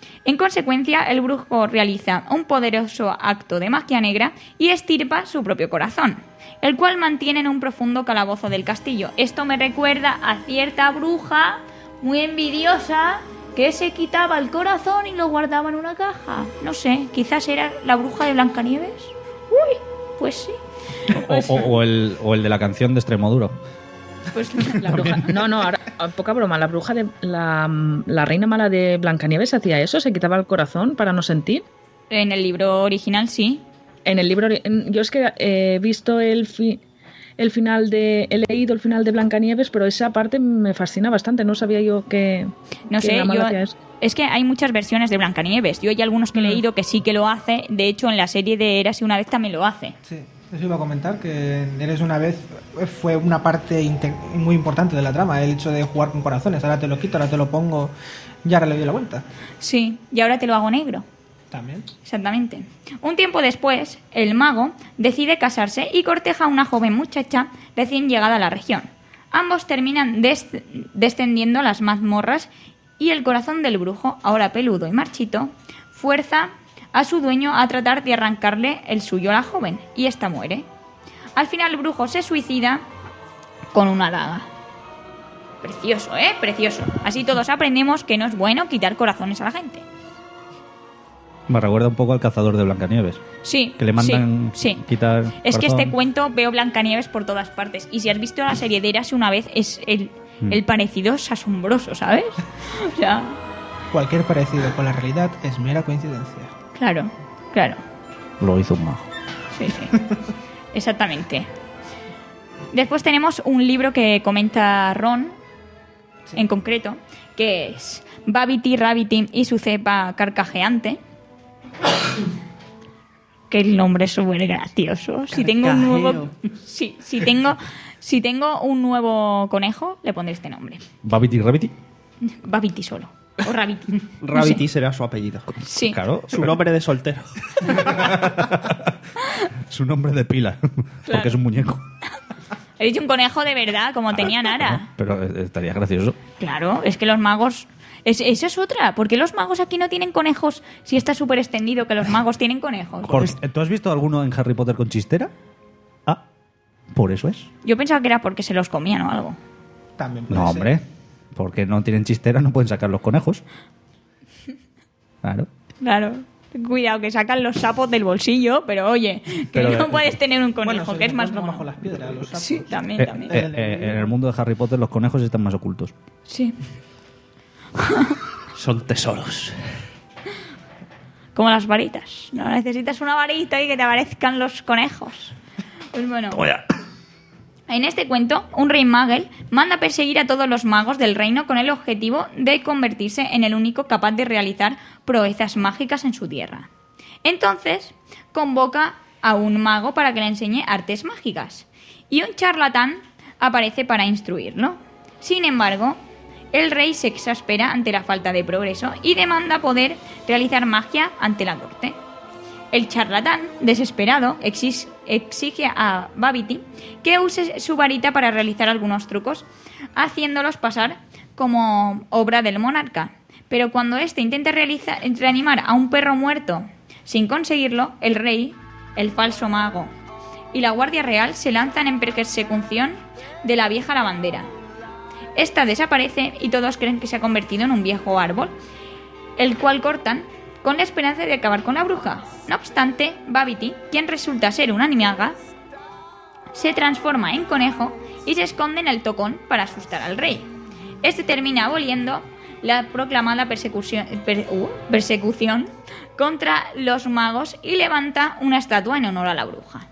En consecuencia, el brujo realiza un poderoso acto de magia negra y estirpa su propio corazón, el cual mantiene en un profundo calabozo del castillo. Esto me recuerda a cierta bruja muy envidiosa que se quitaba el corazón y lo guardaba en una caja. No sé, quizás era la bruja de Blancanieves. Uy, pues sí. O, o- o el, o el de la canción de Extremoduro. Pues La bruja, no, no, ahora, poca broma. La bruja de la, la reina mala de Blancanieves hacía eso, se quitaba el corazón para no sentir. en el libro original sí. En el libro, en- yo es que he visto el, fi- el final de, he leído el final de Blancanieves, pero esa parte me fascina bastante. No sabía yo que, No que sé, la mala yo, hacía eso. es que hay muchas versiones de Blancanieves. Yo hay algunos que he Mm. leído que sí que lo hace. De hecho, en la serie de Érase una vez también lo hace. Sí, eso iba a comentar, que Eres una vez fue una parte inte- muy importante de la trama, el hecho de jugar con corazones. Ahora te lo quito, ahora te lo pongo, y ahora le doy la vuelta. Sí, y ahora te lo hago negro. También. Exactamente. Un tiempo después, el mago decide casarse y corteja a una joven muchacha recién llegada a la región. Ambos terminan des- descendiendo a las mazmorras y el corazón del brujo, ahora peludo y marchito, fuerza a su dueño a tratar de arrancarle el suyo a la joven, y ésta muere. Al final el brujo se suicida con una daga. Precioso, ¿eh? Precioso. Así todos aprendemos que no es bueno quitar corazones a la gente. Me recuerda un poco al cazador de Blancanieves. Sí. Que le mandan sí, sí. quitar. Es que corazón. este cuento veo Blancanieves por todas partes. Y si has visto la serie de Érase una vez, es el, Mm. el parecido es asombroso, ¿sabes? O sea, Cualquier parecido con la realidad es mera coincidencia. claro, claro. Lo hizo un mago. Sí, sí. Exactamente. Después tenemos un libro que comenta Ron, en concreto, que es Babity Rabbity y su cepa carcajeante. Que el nombre es súper gracioso. Si tengo un nuevo, sí, si tengo, si tengo un nuevo conejo, le pondré este nombre. Babity Rabbity. Babity solo. O Rabbity. No Rabbity sé. será su apellido. Sí. Claro. Su nombre de soltero. Su nombre de pila. Porque es un muñeco. He dicho un conejo de verdad, como tenía Nara. Pero eh, estaría gracioso. Claro, es que los magos... Es, esa es otra. ¿Por qué los magos aquí no tienen conejos si está súper extendido que los magos tienen conejos? Porque- ¿Tú has visto alguno en Harry Potter con chistera? Ah, por eso es. Yo pensaba que era porque se los comían o algo. También puede No, ser. hombre. Porque no tienen chistera, no pueden sacar los conejos. Claro. Claro. Cuidado, que sacan los sapos del bolsillo, pero oye, que Pero, no eh, puedes tener un Bueno, conejo, se que es los más encuentran mono. bajo las piedras, los sapos. Sí, también, Eh, también. eh, eh, en el mundo de Harry Potter los conejos están más ocultos. Sí. Son tesoros. Como las varitas. No necesitas una varita y que te aparezcan los conejos. Pues bueno. En este cuento, un rey Magel manda perseguir a todos los magos del reino con el objetivo de convertirse en el único capaz de realizar proezas mágicas en su tierra. Entonces, convoca a un mago para que le enseñe artes mágicas, y un charlatán aparece para instruirlo. Sin embargo, el rey se exaspera ante la falta de progreso y demanda poder realizar magia ante la corte. El charlatán, desesperado, exis- exige a Babity que use su varita para realizar algunos trucos, haciéndolos pasar como obra del monarca. Pero cuando éste intenta realiza- reanimar a un perro muerto sin conseguirlo, el rey, el falso mago y la guardia real se lanzan en persecución de la vieja lavandera. Esta desaparece y todos creen que se ha convertido en un viejo árbol, el cual cortan con la esperanza de acabar con la bruja. No obstante, Babity, quien resulta ser una animaga, se transforma en conejo y se esconde en el tocón para asustar al rey. Este termina aboliendo la proclamada persecución, per- uh, persecución contra los magos y levanta una estatua en honor a la bruja.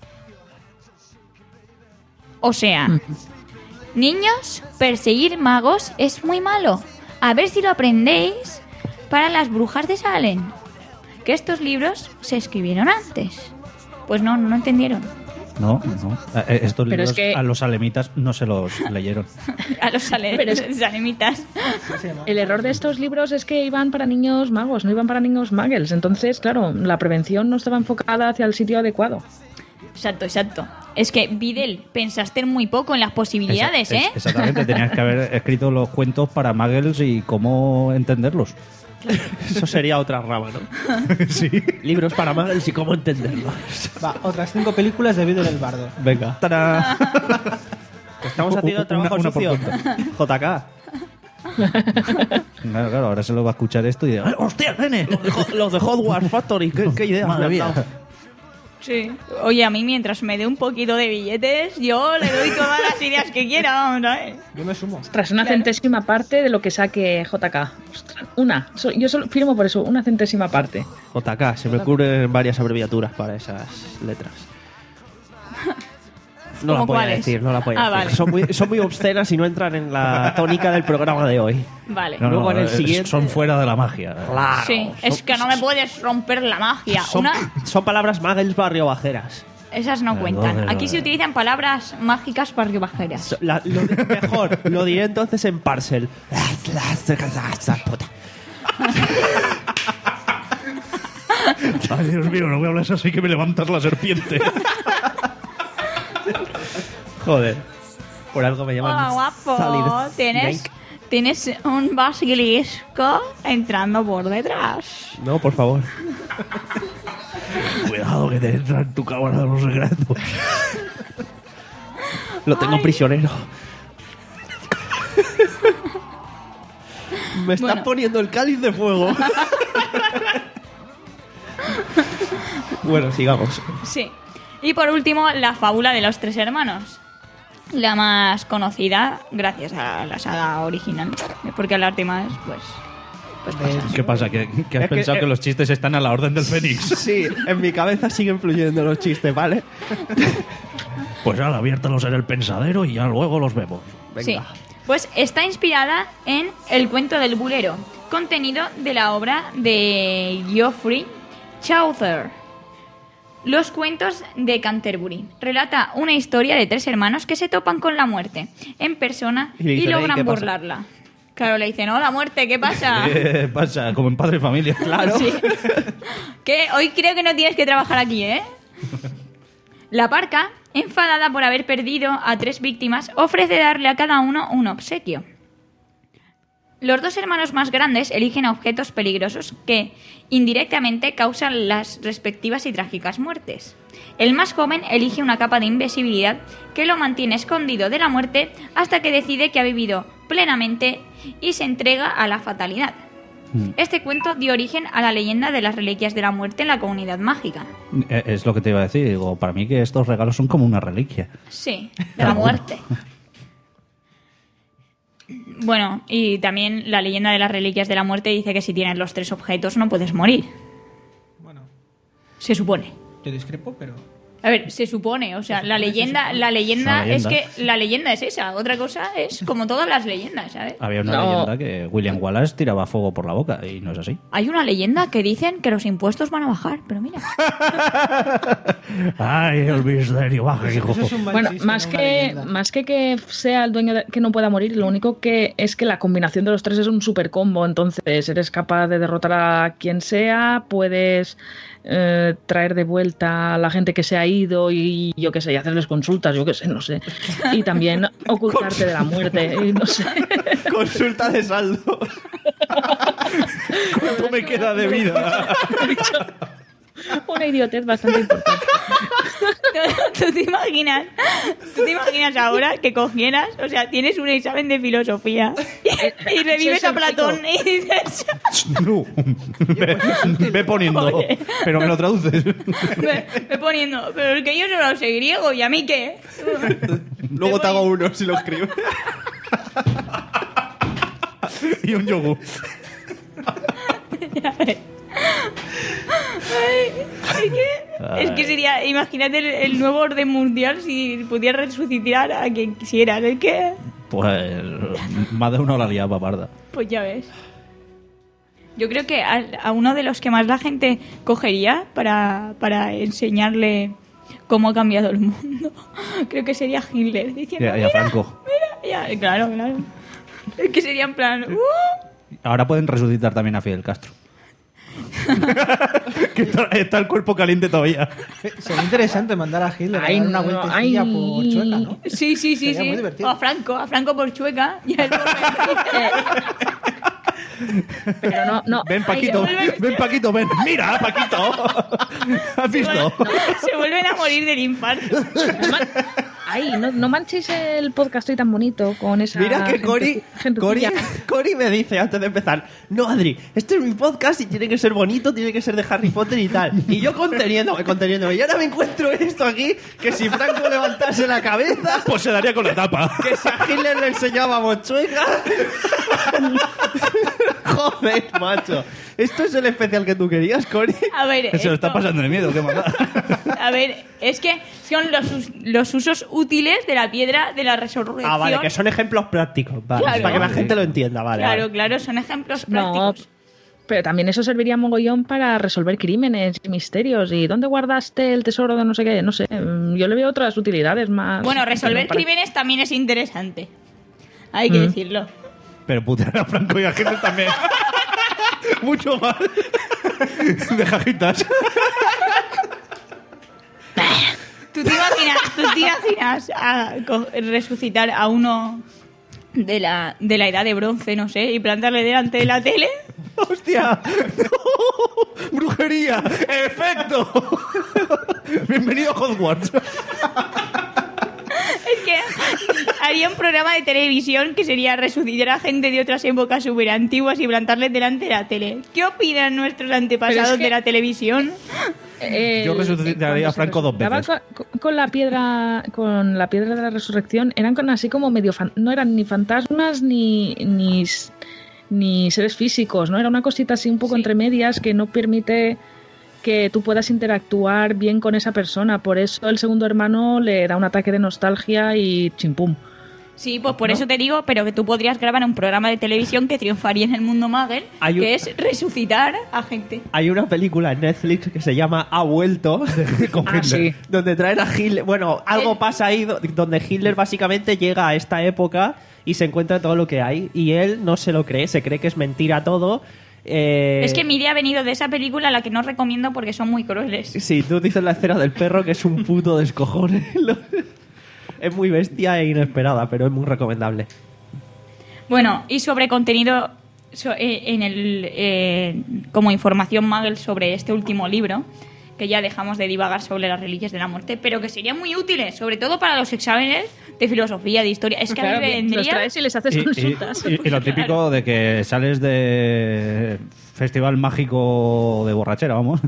O sea, niños, perseguir magos es muy malo. A ver si lo aprendéis para las brujas de Salem. Que estos libros se escribieron antes. Pues no, no entendieron. No, no. Eh, Estos Pero libros es que- a los salemitas no se los leyeron. A los sale- Pero es- salemitas. El error de estos libros es que iban para niños magos, no iban para niños muggles. Entonces, claro, la prevención no estaba enfocada hacia el sitio adecuado. Exacto, exacto. Es que, Videl, pensaste muy poco en las posibilidades, Esa- ¿eh? es- Exactamente, tenías que haber escrito los cuentos para muggles y cómo entenderlos. Eso sería otra rama, ¿no? Sí. Libros para muggles y cómo entenderlos. Va, otras cinco películas de Vídeo del Bardo. Venga. ¡Tarán! Estamos haciendo el trabajo Una- una por sucio. J K. Claro, claro, ahora se lo va a escuchar esto y dirá, "Eh, ¡hostia, nene! Los de, Hot- los de Hogwarts Factory, qué, qué idea. Madre mía. Sí. Oye, a mí mientras me dé un poquito de billetes, yo le doy todas las ideas que quiera, vamos a ver. Yo me sumo. Tras una centésima parte de lo que saque J K. Ostras, una. So- yo solo firmo por eso, una centésima parte. J K, se me ocurren varias abreviaturas para esas letras. No la ¿Cómo voy a cuáles? decir, no la voy a Ah, decir. vale. Son, muy, son muy obscenas y no entran en la tónica del programa de hoy. Vale. No, Luego no, en el es- siguiente- son fuera de la magia. Claro. Sí, es que no me puedes romper la magia. Son, Una, son palabras muggles barrio bajeras. esas no Entonces, cuentan. Aquí no, se no. utilizan palabras mágicas barriobajeras. So- la- lo di- mejor, lo diré entonces en parcel. Ay, Dios mío, no me hablas así que me levantas la serpiente. Joder. Por algo me llaman Hola, guapo. Solid ¿Tienes, Snake. tienes un basilisco entrando por detrás. No, por favor. Cuidado que te entra en tu cámara de los secretos. Lo tengo Ay. prisionero. Me estás Bueno. poniendo el cáliz de fuego. Bueno, sigamos. Sí. Y por último, la fábula de los tres hermanos. La más conocida gracias a la saga original. Porque a las demás, pues... pues pasa. ¿Qué pasa? ¿Que, que has Es que, pensado que, eh, los chistes están a la orden del Fénix? Sí, en mi cabeza siguen fluyendo los chistes, ¿vale? Pues ahora, abiértalos en el pensadero y ya luego los vemos. Venga. Sí. Pues está inspirada en El cuento del bulero, contenido de la obra de Geoffrey Chaucer. Los cuentos de Canterbury. Relata una historia de tres hermanos que se topan con la muerte en persona Y le y, dicen, "Ey, logran ¿qué pasa?". burlarla. Claro, le dicen, hola muerte, ¿qué pasa? ¿Qué pasa? Como en Padre y Familia. Claro. Sí. Que hoy creo que no tienes que trabajar aquí, ¿eh? La parca, enfadada por haber perdido a tres víctimas, ofrece darle a cada uno un obsequio. Los dos hermanos más grandes eligen objetos peligrosos que, indirectamente, causan las respectivas y trágicas muertes. El más joven elige una capa de invisibilidad que lo mantiene escondido de la muerte hasta que decide que ha vivido plenamente y se entrega a la fatalidad. Este cuento dio origen a la leyenda de las reliquias de la muerte en la comunidad mágica. Eh, Es lo que te iba a decir. Digo, para mí que estos regalos son como una reliquia. Sí, de la muerte. Bueno, y también la leyenda de las reliquias de la muerte dice que si tienes los tres objetos no puedes morir. Bueno, Se supone. yo discrepo, pero... A ver, se supone, o sea, la leyenda, la leyenda Es es una que leyenda. la leyenda es esa, otra cosa es como todas las leyendas, ¿sabes? Había una No. leyenda que William Wallace tiraba fuego por la boca y no es así. Hay una leyenda que dicen que los impuestos van a bajar, pero mira. Ay, el misterio mágico. Eso es un mal Bueno, chiste, más no una que, leyenda. más que que sea el dueño de- que no pueda morir, lo único que es que la combinación de los tres es un super combo. Entonces, eres capaz de derrotar a quien sea, puedes eh, traer de vuelta a la gente que se ha ido y yo qué sé, y hacerles consultas, yo qué sé, no sé. Y también ocultarte de la muerte, y no sé. Consulta de saldo. ¿Cuánto me queda de vida? He dicho una idiotez bastante importante. ¿Tú te imaginas? ¿Tú te imaginas ahora que cogieras, o sea, tienes un examen de filosofía y, y revives a Platón y dices, No. Ve, ve poniendo. Oye. Pero me lo traduces. me, me poniendo, pero es que yo solo sé griego, ¿y a mí qué? Luego te hago uno si lo escribes. Y un yogur. Ya ves. Ay, es, que, es que sería, imagínate el, el nuevo orden mundial si pudieras resucitar a quien quisieras, es que, Pues más de uno la liaba parda. pues ya ves. Yo creo que a, a uno de los que más la gente cogería para, para enseñarle cómo ha cambiado el mundo, creo que sería Hitler, diciendo, Y a- y a mira, Franco. mira, ya, claro, claro. Es que sería en plan, "Uh". Ahora pueden resucitar también a Fidel Castro. Que está, está el cuerpo caliente todavía. Sería interesante mandar a Hitler Ay, a dar una no, vueltecilla ay. por Chueca, ¿no? Sí, sí, sí, Sería muy sí. divertido. O a Franco, a Franco por Chueca. Y a él por Madrid. Pero no, no. Ven, Paquito, Ay, se vuelve- ven, Paquito, ven. Mira, Paquito. ¿Has visto? Se vuelven a morir del infarto. No man- Ay, no, no manchéis el podcast hoy tan bonito con esa. Mira que Cori, gente- Cori, gentecilla. Cori me dice antes de empezar, no, Adri, este es mi podcast y tiene que ser bonito, tiene que ser de Harry Potter y tal. Y yo conteniéndome, conteniéndome. Y ahora me encuentro esto aquí, que si Franco levantase la cabeza, Pues se daría con la tapa. que si a Hitler le enseñaba mochueca. Joder, macho. ¿Esto es el especial que tú querías, Cori? A ver, Se lo está esto- pasando de miedo, qué maldad. A ver, es que son los, us- los usos útiles de la piedra de la resurrección. Ah, vale, que son ejemplos prácticos. Vale, Claro. para que la gente lo entienda, vale. Claro, vale. claro, son ejemplos No, prácticos. pero también eso serviría mogollón para resolver crímenes y misterios. ¿Y dónde guardaste el tesoro de no sé qué? No sé. mm, Yo le veo otras utilidades más. Bueno, resolver Para- crímenes también es interesante. Hay que Mm. decirlo. Pero putear a Franco y a Hitler también. Mucho más. De jajitas. ¿Tú te imaginas, tú te imaginas a co- resucitar a uno de la, de la edad de bronce, no sé, y plantarle delante de la tele? ¡Hostia! ¡No! ¡Brujería! ¡Efecto! Bienvenido a Hogwarts. Es que haría un programa de televisión que sería resucitar a gente de otras épocas súper antiguas y plantarles delante de la tele. ¿Qué opinan nuestros antepasados Pero es que- de la televisión? El- Yo resucitaría cuando a se Franco dos resucitaba veces. Con, con la piedra, con la piedra de la resurrección, eran con así como medio, fan- no eran ni fantasmas ni ni, s- ni seres físicos, no era una cosita así un poco Sí. entre medias que no permite que tú puedas interactuar bien con esa persona. Por eso el segundo hermano le da un ataque de nostalgia y chimpum. Sí, pues por eso te digo, pero que tú podrías grabar un programa de televisión que triunfaría en el mundo Magel, Hay un- que es resucitar a gente. Hay una película en Netflix que se llama Ha vuelto, Con Ah, Hitler. sí. donde traen a Hitler. Bueno, algo El- pasa ahí do- donde Hitler básicamente llega a esta época y se encuentra todo lo que hay. Y él no se lo cree, se cree que es mentira todo. Eh, Es que mi idea ha venido de esa película, la que no recomiendo porque son muy crueles. Sí, tú dices la escena del perro que es un puto descojone. Es muy bestia e inesperada, pero es muy recomendable. Bueno, y sobre contenido so- eh, en el eh, como información Magel sobre este último libro, que ya dejamos de divagar sobre las reliquias de la muerte, pero que serían muy útiles, sobre todo para los exámenes de filosofía, de historia. Es que Claro, a mí me bien, los vendría... traes y les haces Y, y- consultas. y- y lo típico de que sales de festival mágico de borrachera, vamos.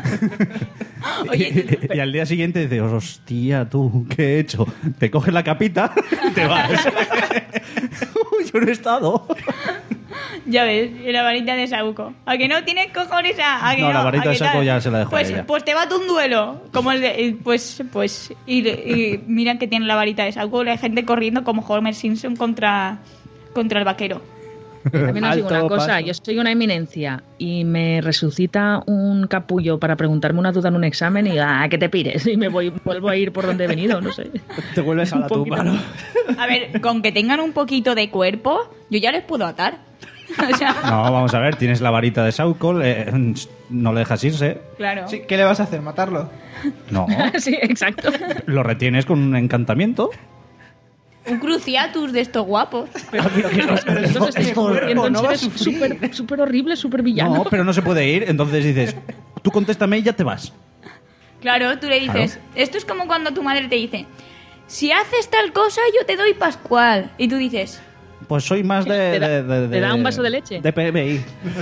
Oye, y, y al día siguiente dices, hostia, tú, ¿qué he hecho? Te coges la capita y te vas. Uy, yo no he estado. Ya ves, la varita de Sauco. ¿A que no tienes cojones a, a que No, la varita ¿A de que Sauco tal? ya se la dejo a pues, ella. Pues te va un duelo. Como el de, eh, pues, pues, y, y miran que tiene la varita de Sauco, la gente corriendo como Homer Simpson contra, contra el vaquero. También os digo Alto una cosa, paso. yo soy una eminencia y me resucita un capullo para preguntarme una duda en un examen y ah, que te pires y me voy vuelvo a ir por donde he venido, no sé. Te vuelves a Un la poquito. tumba, ¿no? A ver, con que tengan un poquito de cuerpo, yo ya les puedo atar. O sea, No, vamos a ver, tienes la varita de Saukol, eh, no le dejas irse. claro. Sí, ¿qué le vas a hacer? ¿Matarlo? No, Sí, exacto. lo retienes con un encantamiento. Un cruciatus de estos guapos. Pero, pero que no, pero entonces es se cuerpo, convierte en no va a seres sufrir. súper súper horrible, súper villano. No, pero no se puede ir, entonces dices, tú contéstame y ya te vas. Claro, tú le dices, esto es como cuando tu madre te dice, si haces tal cosa yo te doy Pascual. Y tú dices, Pues soy más de... Te da, de- de- te da de- un vaso de leche. De P M I.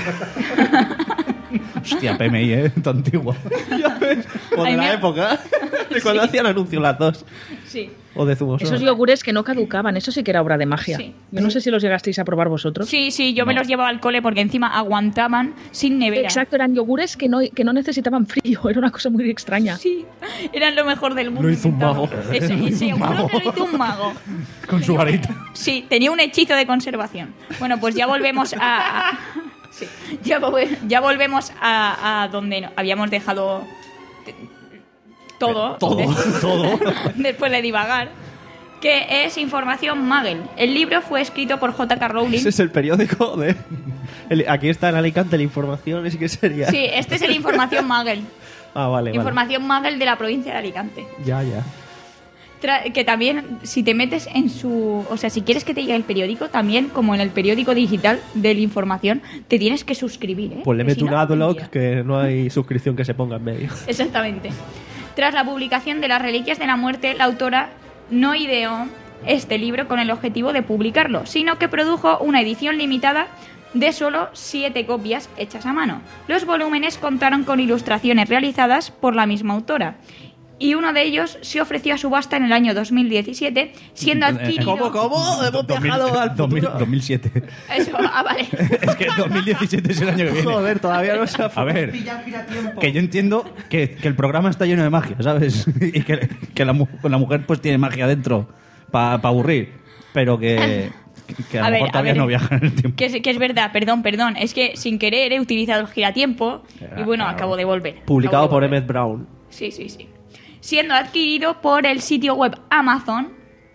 Hostia, P M I, ¿eh? Tan antiguo. Ya ves. O de Ay, la me- época. De cuando hacían anuncios las dos. sí. O de zumos. Esos yogures que no caducaban, eso sí que era obra de magia. Sí. Yo no sé si los llegasteis a probar vosotros. Sí, sí, yo me los llevaba al cole porque encima aguantaban sin nevera. Exacto, eran yogures que no, que no necesitaban frío, era una cosa muy extraña. Sí, eran lo mejor del mundo. Lo hizo un inventado. mago. Ese, Lo hizo ese, un seguro mago. que lo hizo un mago. Con su varita. Sí, tenía un hechizo de conservación. Bueno, pues ya volvemos a... a- sí, ya, vol- ya volvemos a, a donde no- habíamos dejado te- todo. Todo, de- todo. Después de divagar. Que es Información Magel. El libro fue escrito por J K Rowling. Ese es el periódico de... el- aquí está en Alicante la información, es que sería... Sí, este es el Información Magel. Ah, vale, vale. Información Magel de la provincia de Alicante. Ya, ya. Tra- que también, si te metes en su... O sea, si quieres que te llegue el periódico, también, como en el periódico digital de la información, te tienes que suscribir, ¿eh? Pues le Porque meto si un no, adblock mentira. que no hay suscripción que se ponga en medio. Exactamente. Tras la publicación de Las Reliquias de la Muerte, la autora no ideó este libro con el objetivo de publicarlo, sino que produjo una edición limitada de solo siete copias hechas a mano. Los volúmenes contaron con ilustraciones realizadas por la misma autora, y uno de ellos se ofreció a subasta en el año dos mil diecisiete, siendo adquirido... ¿Cómo, cómo? Hemos dos mil, viajado al dos mil, futuro. dos mil siete. Eso, ah, vale. Es que dos mil diecisiete es el año que viene. Joder, todavía no se ha... A ver, que yo entiendo que, que el programa está lleno de magia, ¿sabes? Y que, que la, mu- la mujer pues tiene magia dentro para aburrir, pero que, que a lo A ver, mejor a todavía ver. no viaja en el tiempo. Que es, que es verdad, perdón, perdón. Es que sin querer he utilizado el giratiempo y bueno, acabo de volver. Publicado Acabo por de volver. Emmett Brown. Sí, sí, sí. Siendo adquirido por el sitio web Amazon,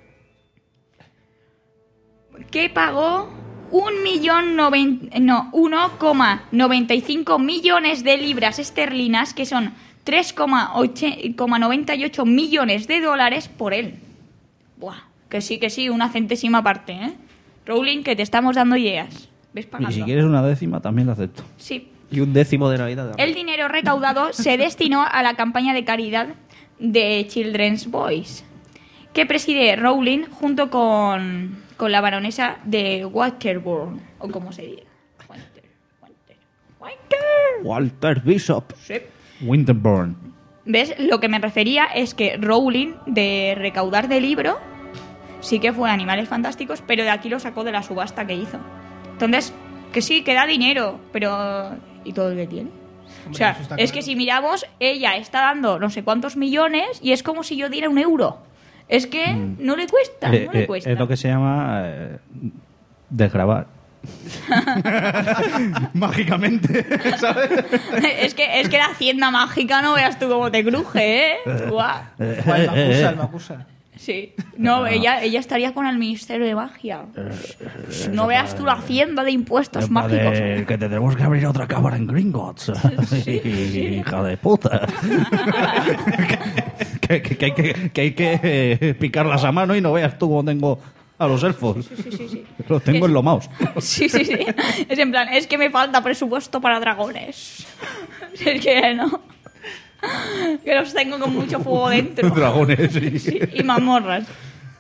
que pagó un millón noven... no, uno coma noventa y cinco millones de libras esterlinas, que son tres coma noventa y ocho millones de dólares por él. Buah, que sí, que sí, una centésima parte, ¿eh? Rowling, que te estamos dando ideas. ¿Ves Y pagando? si quieres una décima, también la acepto. Sí. Y un décimo de Navidad. El dinero recaudado se destinó a la campaña de caridad de Children's Voice, que preside Rowling junto con, con la baronesa de Waterbourne, o como se diga. Water, Water, Water. Walter Bishop. Sí. Winterborn. ¿Ves? Lo que me refería es que Rowling, de recaudar de libro, sí que fue Animales Fantásticos, pero de aquí lo sacó de la subasta que hizo. Entonces, que sí, que da dinero, pero... ¿y todo el que tiene? O sea, eso está es claro. que si miramos, ella está dando no sé cuántos millones y es como si yo diera un euro. Es que no le cuesta, Eh, no le eh, cuesta. es lo que se llama eh, desgravar. Mágicamente, ¿sabes? es que es que la hacienda mágica no veas tú cómo te cruje, ¿eh? Guau. Guau, el Macusa, el Macusa. Sí. No, ella, ella estaría con el Ministerio de Magia. No veas tú la hacienda de impuestos En plan mágicos. de que tenemos que abrir otra cámara en Gringotts. Hija de puta. que, que- que hay que, que hay que eh, picarlas a mano y no veas tú cómo tengo a los elfos. Sí, sí, sí. Los tengo Es- enlomados. Sí, sí, sí. Es en plan, es que me falta presupuesto para dragones. Es que no. Que los tengo con mucho fuego dentro. Dragones, sí. Sí, y mazmorras.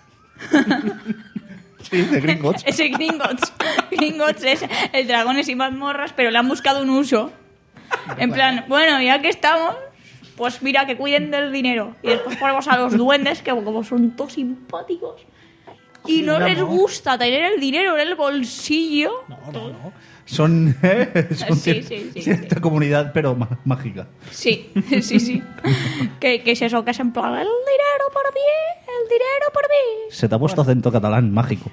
Sí, de Gringotts. Ese Gringotts. Gringotts es el dragones y mazmorras, pero le han buscado un uso. En plan, bueno, ya que estamos, pues mira, que cuiden del dinero. Y después ponemos a los duendes, que como son todos simpáticos y no les gusta tener el dinero en el bolsillo. No, no, no. Son, eh, son Sí, cier- sí, sí, cierta sí. comunidad, pero má- mágica. Sí, sí, sí. ¿Qué, qué es eso? Que es en plan, el dinero por mí, el dinero por mí. Se te ha puesto acento catalán mágico.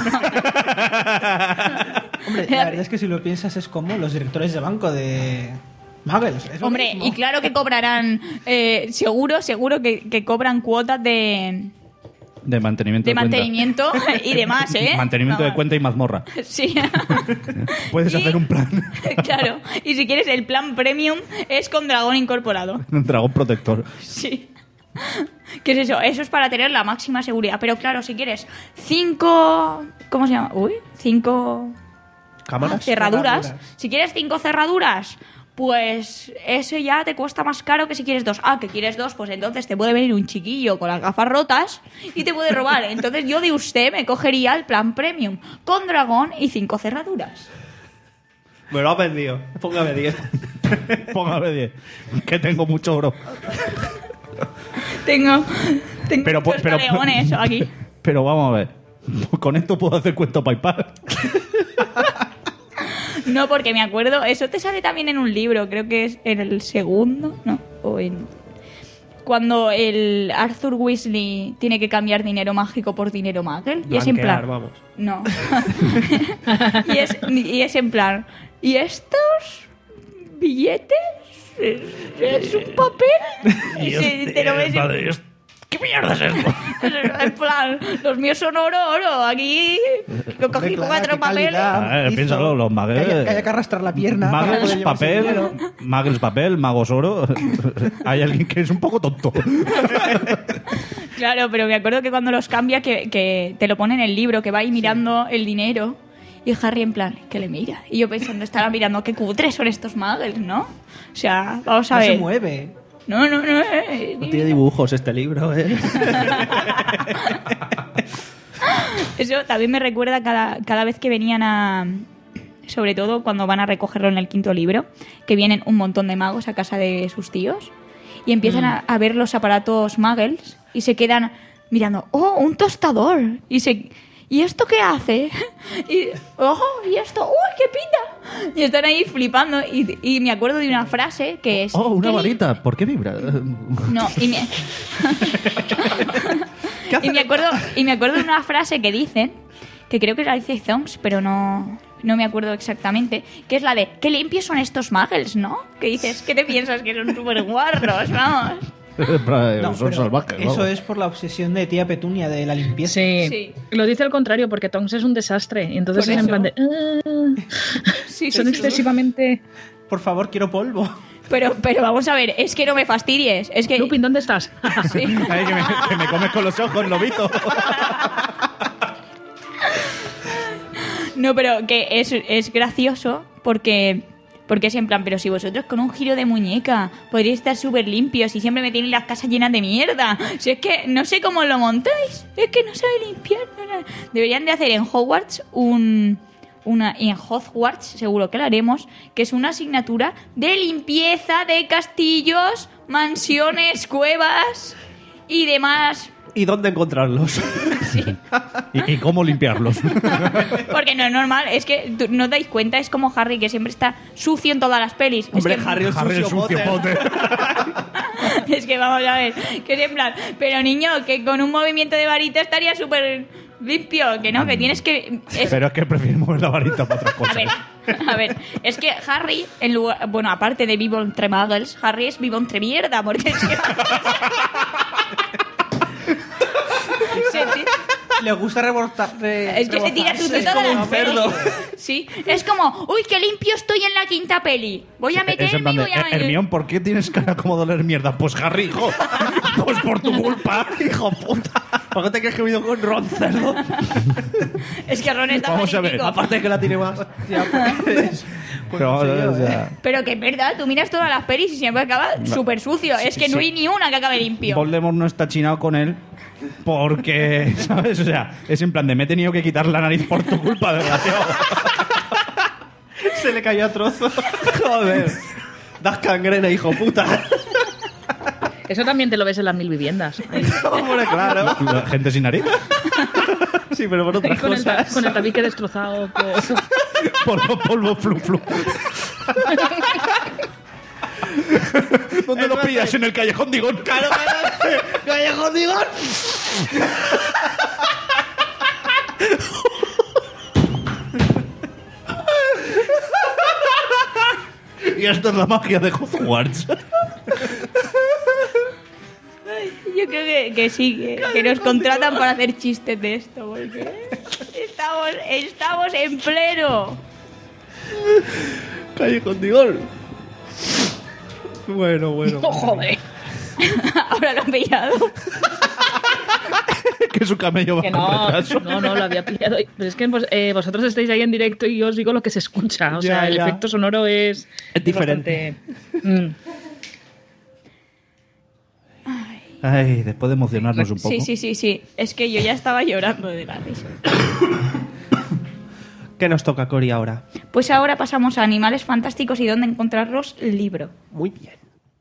Hombre, la verdad es que si lo piensas es como los directores de banco de Muggles. es lo Hombre, mismo. y claro que cobrarán, eh, seguro, seguro que, que cobran cuotas de, De mantenimiento de de, cuenta. mantenimiento y demás, ¿eh? Mantenimiento de No, cuenta y mazmorra. Sí. Puedes Y- hacer un plan. Claro. Y si quieres, el plan premium es con dragón incorporado. Un dragón protector. Sí. ¿Qué es eso? Eso es para tener la máxima seguridad. Pero claro, si quieres cinco... ¿Cómo se llama? Uy, cinco... ¿Cámaras? Ah, cerraduras. Cerraduras. Si quieres cinco cerraduras, pues eso ya te cuesta más caro que si quieres dos. Ah, que quieres dos, pues entonces te puede venir un chiquillo con las gafas rotas y te puede robar. Entonces yo de usted me cogería el plan premium con dragón y cinco cerraduras. Me lo ha vendido. Póngame diez. Póngame diez. Que tengo mucho oro. Tengo, tengo Pero, muchos pero, galeones aquí. pero vamos a ver. Con esto puedo hacer cuento PayPal. No, porque me acuerdo, eso te sale también en un libro, creo que es en el segundo, no, o en... Cuando el Arthur Weasley tiene que cambiar dinero mágico por dinero Muggle, y es en Blanquear, plan... vamos. No. y, es, y es en plan... ¿Y estos billetes? ¿Es, es un papel? Y se- te lo ves en- ¿Qué mierda es esto? en plan, los míos son oro, oro. Aquí lo cogí Hombre, con claro, cuatro qué papeles. calidad A ver, hizo piénsalo, los Muggles- Que haya, que haya que arrastrar la pierna. para Muggles poder llevarse el papel, dinero. Muggles papel, magos oro. Hay alguien que es un poco tonto. Claro, pero me acuerdo que cuando los cambia, que, que te lo pone en el libro, que va ahí mirando el dinero. Y Harry en plan, que le mira. Y yo pensando, estará mirando, qué cutres son estos muggles, ¿no? O sea, vamos a No ver. se mueve. No, no, no. eh, No tiene dibujos este libro, ¿eh? Eso también me recuerda cada, cada vez que venían a... Sobre todo cuando van a recogerlo en el quinto libro, que vienen un montón de magos a casa de sus tíos y empiezan Mm. a, a ver los aparatos muggles y se quedan mirando, ¡oh, un tostador! Y se... ¿Y esto qué hace? Y, ¡ojo! ¿Y esto? ¡Uy, qué pinta! Y están ahí flipando. Y, y me acuerdo de una frase que es... Oh, una ¿qué li- varita. ¿Por qué vibra? No, y me... y me acuerdo y me acuerdo de una frase que dicen, que creo que la dice Zonks, pero no, no me acuerdo exactamente, que es la de, qué limpios son estos muggles, ¿no? Que dices, ¿qué te piensas? Que son súper guarros, vamos. No, Son pero salvajes. eso vamos. es por la obsesión de tía Petunia de la limpieza. Sí. Sí. Lo dice al contrario, porque Tonks es un desastre. Y entonces Por es en eso. plan de. "Ah, Sí, son sí, sí. excesivamente. Por favor, quiero polvo. Pero, pero vamos a ver, es que no me fastidies. Es que... Lupin, ¿dónde estás? Sí. Ay, que, me, que me comes con los ojos, lobito. No, pero que es, es gracioso porque, porque es en plan, pero si vosotros con un giro de muñeca podríais estar súper limpios y siempre me tienen las casas llenas de mierda. Si es que no sé cómo lo montáis, es que no sabe limpiar. no, no. Deberían de hacer en Hogwarts un... Una, y en Hogwarts seguro que lo haremos, que es una asignatura de limpieza de castillos, mansiones, cuevas y demás. ¿Y dónde encontrarlos? Sí. ¿Y, y cómo limpiarlos? Porque no es normal, es que tú- no os dais cuenta, es como Harry que siempre está sucio en todas las pelis. Hombre, es que, Harry el Harry el sucio sucio Potter. Potter. es que vamos a ver, que es en plan, pero niño, que con un movimiento de varita estaría súper limpio, que no, que tienes que... es- Pero es que prefiero mover la varita para otras a cosas. ver, a ver, es que Harry, en lugar, bueno, aparte de vivo entre muggles, Harry es vivo entre mierda, porque es que... Se ti- Le gusta rebortar. re- Es que se tira tu rebozarse. toda la Como peli. cerdo. Sí, es como, uy, qué limpio estoy en la quinta peli. Voy a Es en meterme plan y de, voy a... "Eh, Hermión, ¿por qué tienes cara como de oler mierda? Pues Harry, hijo. Pues por tu culpa. Hijo puta. ¿Por qué te crees que he ido con Ron, cerdo? Es que Ron está Vamos a ver, magnífico. Aparte de que la tiene más. Ya, pues, pues Pero, no sé yo, o sea, ¿eh? Pero que es verdad, tú miras todas las pelis y siempre acaba súper sucio. Es que no hay ni una que acabe limpio. Voldemort no está chinado con él porque, ¿sabes? O sea, es en plan de me he tenido que quitar la nariz por tu culpa, desgraciado. Se le cayó a trozos. Joder. Das cangrena, hijo puta. Eso también te lo ves en las mil viviendas. Ahí, Hombre, claro. La gente sin nariz. Sí, pero por otras con, el, ta- cosas. con el tabique destrozado. Por... Polvo, polvo, flu, flu. ¿Dónde lo pillas? En el callejón Digón. Claro, ¡Callejón Digón! Y esto es la magia de Hogwarts. Yo creo que, que sí, que, que nos contratan para hacer chistes de esto, porque estamos, estamos en pleno. Callejón Digón. Bueno, bueno. ¡Oh, joder! Ahora lo he pillado. Que su camello va Que con no, retraso. no, no, lo había pillado. Pero es que pues, eh, vosotros estáis ahí en directo y yo os digo lo que se escucha. O Ya, sea, el ya. efecto sonoro es... Es diferente. bastante- Mm. Ay, después de emocionarnos un poco. Sí, sí, sí, sí. Es que yo ya estaba llorando de la risa. ¿Qué nos toca, Cori, ahora? Pues ahora pasamos a Animales Fantásticos y dónde encontrarlos, libro. Muy bien.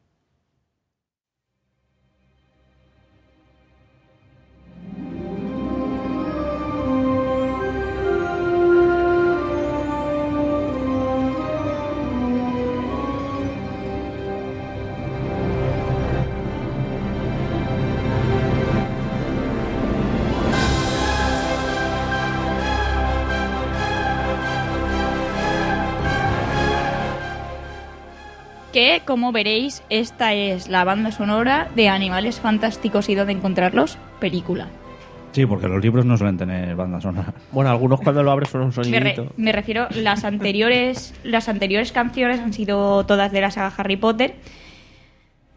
Que, como veréis, esta es la banda sonora de Animales Fantásticos y dónde encontrarlos, película. Sí, porque los libros no suelen tener banda sonora. Bueno, algunos cuando lo abres son un Me, re- sonidito. me refiero, las anteriores, las anteriores canciones han sido todas de la saga Harry Potter.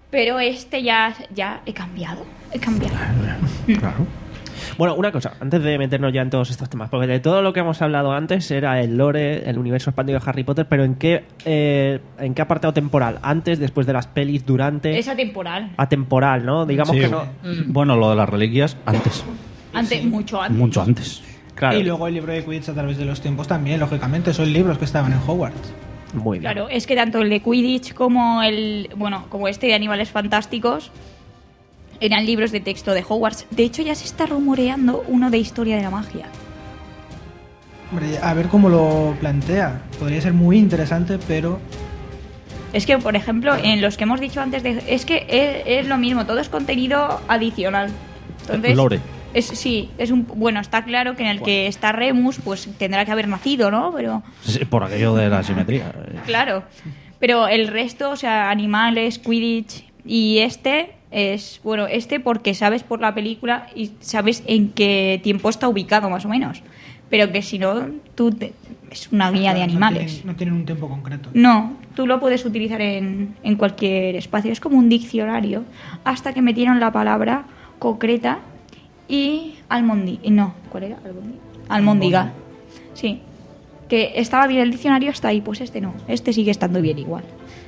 Pero este ya, ya he cambiado. He cambiado. Claro. Bueno, una cosa, antes de meternos ya en todos estos temas, porque de todo lo que hemos hablado antes era el lore, el universo expandido de Harry Potter, pero ¿en qué, eh, ¿en qué apartado temporal? ¿Antes, después de las pelis, durante? Es atemporal. Atemporal, ¿no? Digamos Sí. que no. Bueno, lo de las reliquias, antes. Antes, mucho antes. Mucho antes. Claro. Y luego el libro de Quidditch a través de los tiempos también, lógicamente, son libros que estaban en Hogwarts. Muy bien. Claro, es que tanto el de Quidditch como el, bueno, como este de Animales Fantásticos eran libros de texto de Hogwarts. De hecho, ya se está rumoreando uno de Historia de la Magia. Hombre, a ver cómo lo plantea. Podría ser muy interesante, pero Es que, por ejemplo, en los que hemos dicho antes, de, es que es, es lo mismo, todo es contenido adicional. Entonces, Lore. Es, sí, es un bueno, está claro que en el que está Remus, pues tendrá que haber nacido, ¿no? Pero Sí, por aquello de la simetría. claro. Pero el resto, o sea, animales, Quidditch y este es, bueno, este porque sabes por la película y sabes en qué tiempo está ubicado más o menos. Pero que si no, tú te- es una guía de no animales. tienen, no tienen un tiempo concreto. No, tú lo puedes utilizar en, en cualquier espacio. Es como un diccionario. Hasta que metieron la palabra concreta y almondi. No, ¿cuál era? Almondi. Almóndiga. Sí. Que estaba bien el diccionario hasta ahí. Pues este no. Este sigue estando bien igual.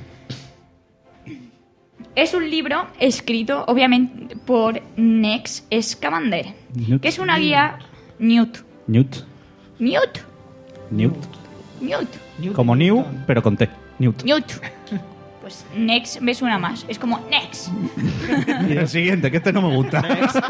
Es un libro escrito, obviamente, por Nex Scamander. Newt. Que es una guía... Newt. Newt. Newt. Newt. Newt. Newton, Como New, Newton. pero con T. Newt. Newt. Pues Nex me suena más. Es como Nex. Y el siguiente, que este no me gusta.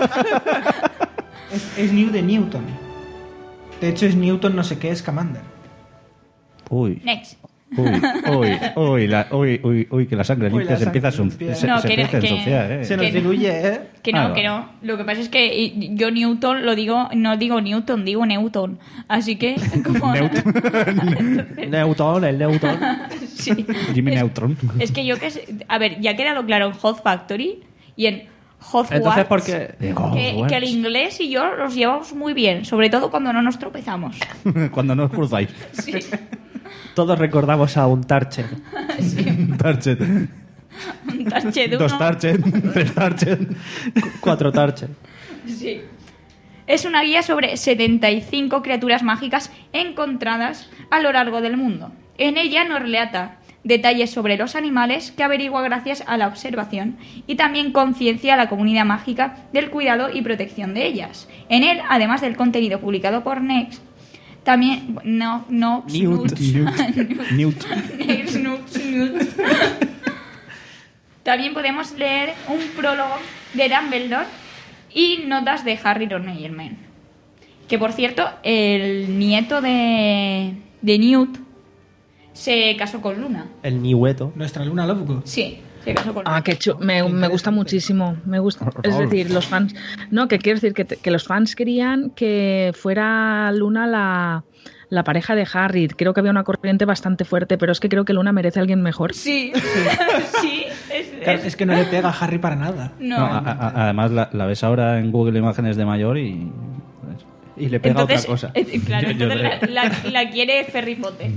Es, es New de Newton. De hecho, es Newton no sé qué, es Scamander. Uy. Nex. Uy, uy, uy, la- uy, uy, uy, que la sangre Uy, limpia la se empieza a, sangre sun- limpia. se, No, se que no- empieza a que- ensuciar, ¿eh? Se nos Que- diluye, ¿eh? Que no, Ah, que no. Lo que pasa es que y- yo Newton lo digo, no digo Newton, digo Newton. Así que, como. Newton, el Newton. Sí. Jimmy Es- Neutron. Es que yo que sé. A ver, ya ha quedado claro en Hot Factory y en Hogwarts. Entonces, ¿por qué? De Que, Hogwarts. que el inglés y yo los llevamos muy bien, sobre todo cuando no nos tropezamos. Cuando no os cruzáis. Sí. Todos recordamos a un Tarcher. Tarchet. Un Tarchet Dos uno. Tarchet. Tres Tarchet. Cuatro Tarcher. Sí. Es una guía sobre setenta y cinco criaturas mágicas encontradas a lo largo del mundo. En ella nos relata detalles sobre los animales que averigua gracias a la observación y también conciencia a la comunidad mágica del cuidado y protección de ellas. En él, además del contenido publicado por Nex, también... No, no... Newt. Snoots. Newt. Nex, Snoots, Snoots. También podemos leer un prólogo de Dumbledore y notas de Harry, Ron y Hermione. Que, por cierto, el nieto de, de Newt se casó con Luna. El Niweto. Nuestra Luna Lovegood. Sí, se casó con Luna. Ah, qué chu- me, me gusta muchísimo. Me gusta. Es decir, los fans. No, que quiero decir que, te- que los fans querían que fuera Luna la, la pareja de Harry. Creo que había una corriente bastante fuerte, pero es que creo que Luna merece a alguien mejor. Sí, sí. Es, Claro, es- es que no le pega a Harry para nada. no. No, a- a- además, la, la ves ahora en Google Imágenes de mayor y. Y le pega Entonces, otra cosa. eh, claro, Yo- yo entonces la, la- la quiere Ferry Potter.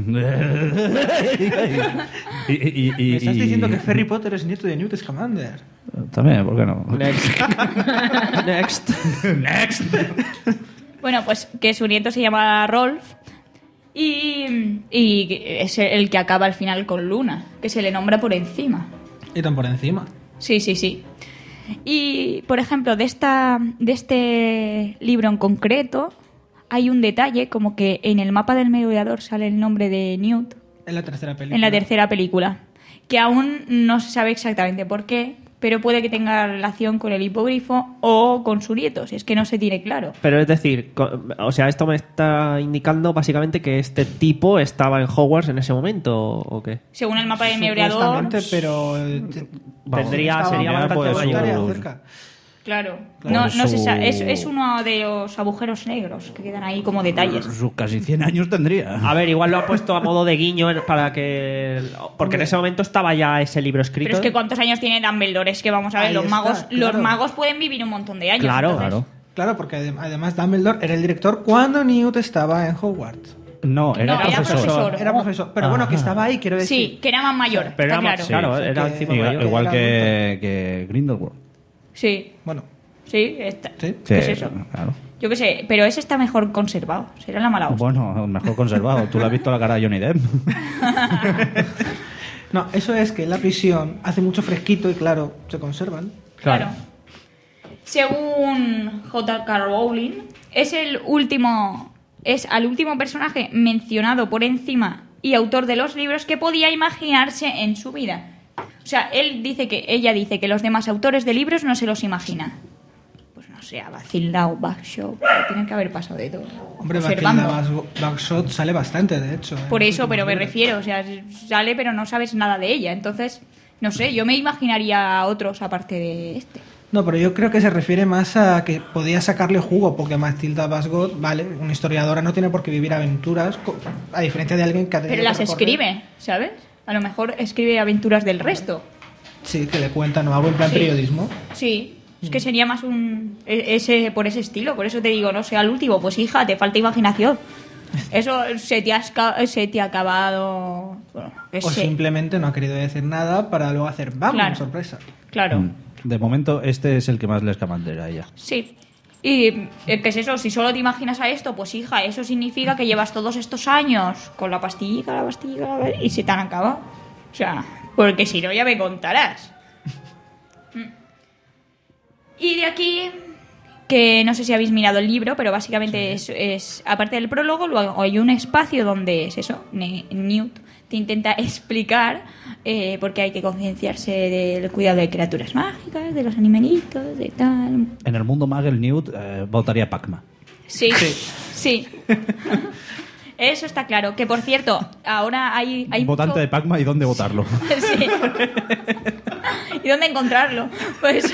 y, y- y- Me estás y- diciendo que Harry Potter es nieto de Newt Scamander. También, ¿por qué no? Next. Next. Next. Bueno, pues que su nieto se llama Rolf y, y es el que acaba al final con Luna, que se le nombra por encima. Y tan por encima. Sí, sí, sí. Y, por ejemplo, de, esta, de este libro en concreto hay un detalle como que en el mapa del merodeador sale el nombre de Newt En la tercera película. en la tercera película, que aún no se sabe exactamente por qué, pero puede que tenga relación con el hipogrifo o con su nieto, si es que no se tiene claro. Pero es decir, co- o sea, esto me está indicando básicamente que este tipo estaba en Hogwarts en ese momento, ¿o qué? Según el mapa del merodeador, Supuestamente, pero... eh, Vamos, Tendría- estaba sería bastante bastante voluntaria mayor. cerca. claro, Claro, no, no se su- sabe, es, es uno de los agujeros negros que quedan ahí como detalles. Sus casi cien años tendría. A ver, igual lo ha puesto a modo de guiño en- para que... Porque en ese momento estaba ya ese libro escrito. Pero es que ¿cuántos años tiene Dumbledore? Es que vamos a ver, Ahí los está, magos, claro. los magos pueden vivir un montón de años. Claro, entonces- Claro. Claro, porque adem- además Dumbledore era el director cuando Newt estaba en Hogwarts. No, era No, era profesor. profesor. Era profesor. Pero bueno, que Ajá. estaba ahí, quiero decir. Sí, que era más mayor, Pero está era más- claro. claro, Sí, era que- encima Igual, mayor. igual Era que, que Grindelwald. Sí, Bueno, sí, está. sí. ¿Qué es eso? Claro. Yo qué sé, pero ese está mejor conservado. Será la mala hostia. Bueno, mejor conservado. ¿Tú le has visto la cara de Johnny Depp? No, eso es que en la prisión hace mucho fresquito y claro, se conservan. Claro. Según J K. Rowling, es el último, es al último personaje mencionado por encima y autor de los libros que podía imaginarse en su vida. O sea, él dice que, ella dice que los demás autores de libros no se los imaginan. Pues no sé, a Bathilda o Bagshot, tienen que haber pasado de todo. Hombre, Observando. Bathilda Bas- Bagshot sale bastante, de hecho. en Por los eso, últimos pero me libros. refiero, o sea, sale pero no sabes nada de ella. Entonces, no sé, yo me imaginaría a otros aparte de este. No, pero yo creo que se refiere más a que podía sacarle jugo, porque Matilda Basgot, vale, una historiadora no tiene por qué vivir aventuras, co- a diferencia de alguien que ha tenido Pero las que recorrer- escribe, ¿sabes? A lo mejor escribe aventuras del resto. Sí, que le cuentan o algo en plan Sí. periodismo. Sí, es que sería más un e- ese por ese estilo. Por eso te digo, no sé, al último, pues hija, te falta imaginación. Eso se te ha, esca- se te ha acabado... Bueno, que O sé. simplemente no ha querido decir nada para luego hacer ¡vamos! Claro. Sorpresa. Claro, Mm. De momento, este es el que más le escamandera a ella. sí. Y eh, ¿qué es eso? Si solo te imaginas a esto, pues hija, eso significa que llevas todos estos años con la pastillita, la pastillita, la- y se te han acabado. O sea, porque si no ya me contarás. Mm. Y de aquí, que no sé si habéis mirado el libro, pero básicamente es, es, aparte del prólogo, luego hay un espacio donde es eso, Ne- Newt te intenta explicar eh, por qué hay que concienciarse del cuidado de criaturas mágicas, de los animalitos, de tal. En el mundo Magel Newt eh, votaría Pacma. Sí, sí. Eso está claro. Que por cierto, ahora hay, hay Votante mucho- de Pacma y dónde votarlo. Sí. ¿Y dónde encontrarlo? Pues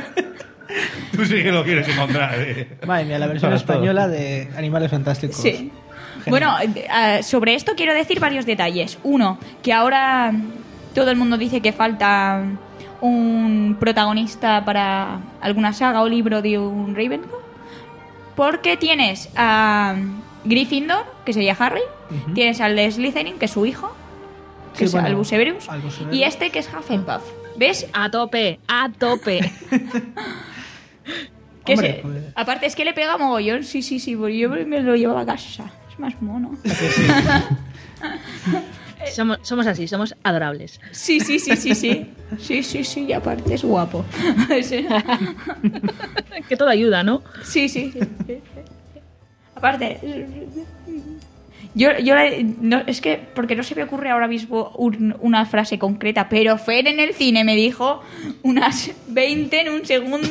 Tú sí que lo quieres encontrar. eh. Madre mía, la versión Para todo. española de Animales Fantásticos. sí. Bueno, eh, sobre esto quiero decir varios detalles. Uno, que ahora todo el mundo dice que falta un protagonista para alguna saga o libro de un Ravenclaw. Porque tienes a Gryffindor, que sería Harry, tienes al de Slytherin, que es su hijo, que Sí, es bueno, Albus Severus, Albus Severus. y este que es Hufflepuff. ¿Ves? A tope, a tope. Que Hombre, se- pues- Aparte es que le pega mogollón, sí, sí, sí, porque yo me lo llevo a casa. Es más mono. Somos, somos así, somos adorables. Sí, sí, sí, sí, sí. Sí, sí, sí, y aparte es guapo. Sí, Que todo ayuda, ¿no? sí, sí. sí, sí. Aparte... Yo, yo la- no, es que, porque no se me ocurre ahora mismo un- una frase concreta, pero Fer en el cine me dijo unas veinte en un segundo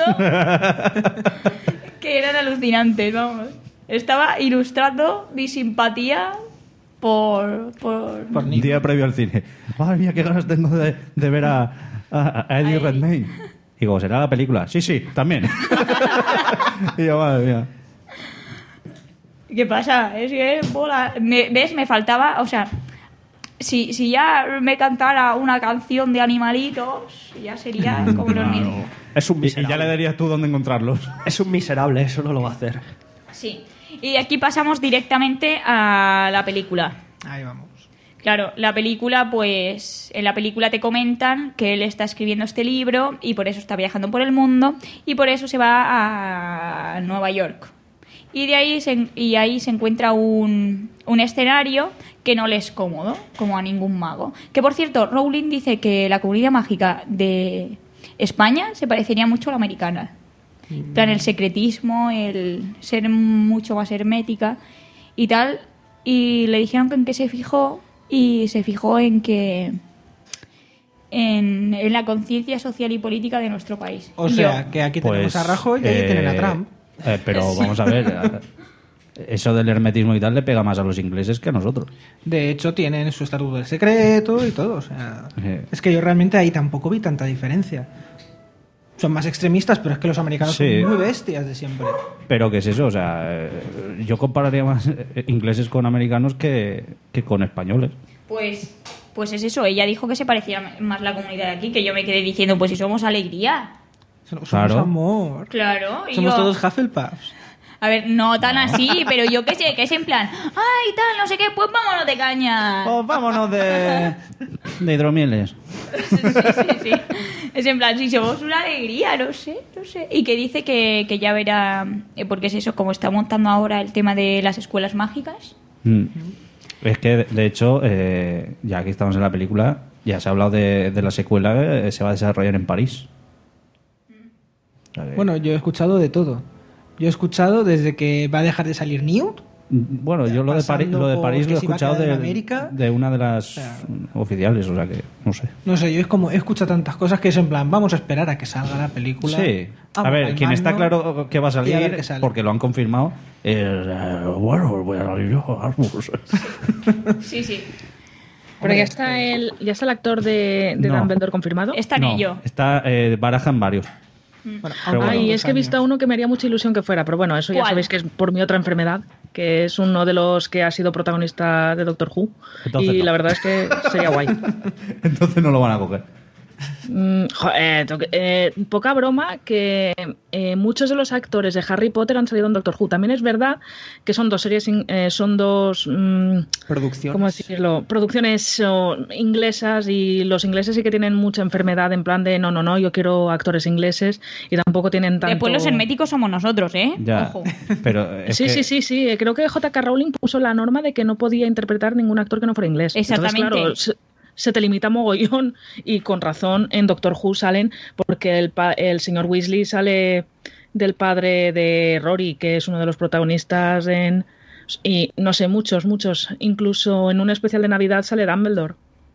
que eran alucinantes, vamos. Estaba ilustrando mi simpatía por... por, Por Un Nick. día previo al cine. Madre mía, qué ganas tengo de, de ver a, a, a Eddie Ay. Redmayne. Digo, ¿será la película? Sí, sí, también. Y yo, madre mía. ¿Qué pasa? Es que, bola, me- ¿ves? Me faltaba, o sea, si, si ya me cantara una canción de animalitos, ya sería como los niños. Es un Y, y miserable. ya le darías tú dónde encontrarlos. Es un miserable, eso no lo va a hacer. Sí. Y de aquí pasamos directamente a la película. Ahí vamos. Claro, la película, pues, en la película te comentan que él está escribiendo este libro y por eso está viajando por el mundo y por eso se va a Nueva York. Y de ahí se, y ahí se encuentra un, un escenario que no le es cómodo, como a ningún mago. Que por cierto, Rowling dice que la comunidad mágica de España se parecería mucho a la americana. En plan, el secretismo, el ser mucho más hermética y tal. Y le dijeron que en qué se fijó y se fijó en que en, en la conciencia social y política de nuestro país. O Y sea, yo, que aquí Pues, tenemos a Rajoy y allí eh, tienen a Trump. eh, pero vamos a ver. eh, Eso del hermetismo y tal le pega más a los ingleses que a nosotros. De hecho, tienen su estatuto del secreto y todo. O sea, Eh. es que yo realmente ahí tampoco vi tanta diferencia. Son más extremistas, pero es que los americanos Sí. son muy bestias de siempre. Pero ¿qué es eso? O sea, eh, yo compararía más eh, ingleses con americanos que, que con españoles. pues, pues es eso. Ella dijo que se parecía más la comunidad de aquí, que yo me quedé diciendo, pues si somos alegría. Somos Claro. amor. Claro. Y Somos yo, todos Hufflepuffs. A ver, no tan así, pero yo qué sé, que es en plan, ay, tal, no sé qué, pues vámonos de caña. Pues vámonos de, de hidromieles. Sí, sí, sí, sí. Es en plan, si somos una alegría, no sé, no sé. Y que dice que, que ya verá, eh, porque es eso, como está montando ahora el tema de las escuelas mágicas. Mm. Es que, de, de hecho, eh, ya que estamos en la película, ya se ha hablado de, de la secuela, eh, se va a desarrollar en París. O sea que- Bueno, yo he escuchado de todo. Yo he escuchado desde que va a dejar de salir Newt. Bueno, yo lo de, París, pasando lo de por París lo he que si va a escuchado quedar en de, América. de una de las sea, oficiales, o sea que no sé. No sé, yo es como he escuchado tantas cosas que es en plan, vamos a esperar a que salga la película. Sí. A Vamos ver, al quien está mando claro que va a y a ver salir, qué sale. porque lo han confirmado, Es, eh, bueno, voy a salir yo, Armus. Sí, sí. Pero ya está el, ya está el actor de, de No. Dumbledore confirmado. Está en no, ello. está eh, barajan varios. Bueno, Pero bueno. Ay, dos es que he visto a años. uno que me haría mucha ilusión que fuera, pero bueno, eso ya ¿Cuál? sabéis que es por mi otra enfermedad, que es uno de los que ha sido protagonista de Doctor Who. Entonces y no. la verdad es que sería guay. Entonces no lo van a coger. Mm, jo- eh, to- eh, poca broma que eh, muchos de los actores de Harry Potter han salido en Doctor Who. También es verdad que son dos series, in- eh, son dos, mm, Producciones. ¿cómo decirlo? Producciones oh, inglesas, y los ingleses sí que tienen mucha enfermedad en plan de no, no, no, yo quiero actores ingleses, y tampoco tienen tanto... Después los herméticos somos nosotros, ¿eh? Ya. Ojo. Pero es Sí, que- sí, sí, sí. Creo que J K. Rowling puso la norma de que no podía interpretar ningún actor que no fuera inglés. Exactamente. Entonces, claro, se, se te limita mogollón, y con razón en Doctor Who salen, porque el, pa- el señor Weasley sale del padre de Rory, que es uno de los protagonistas en... Y no sé, muchos, muchos. Incluso en un especial de Navidad sale Dumbledore.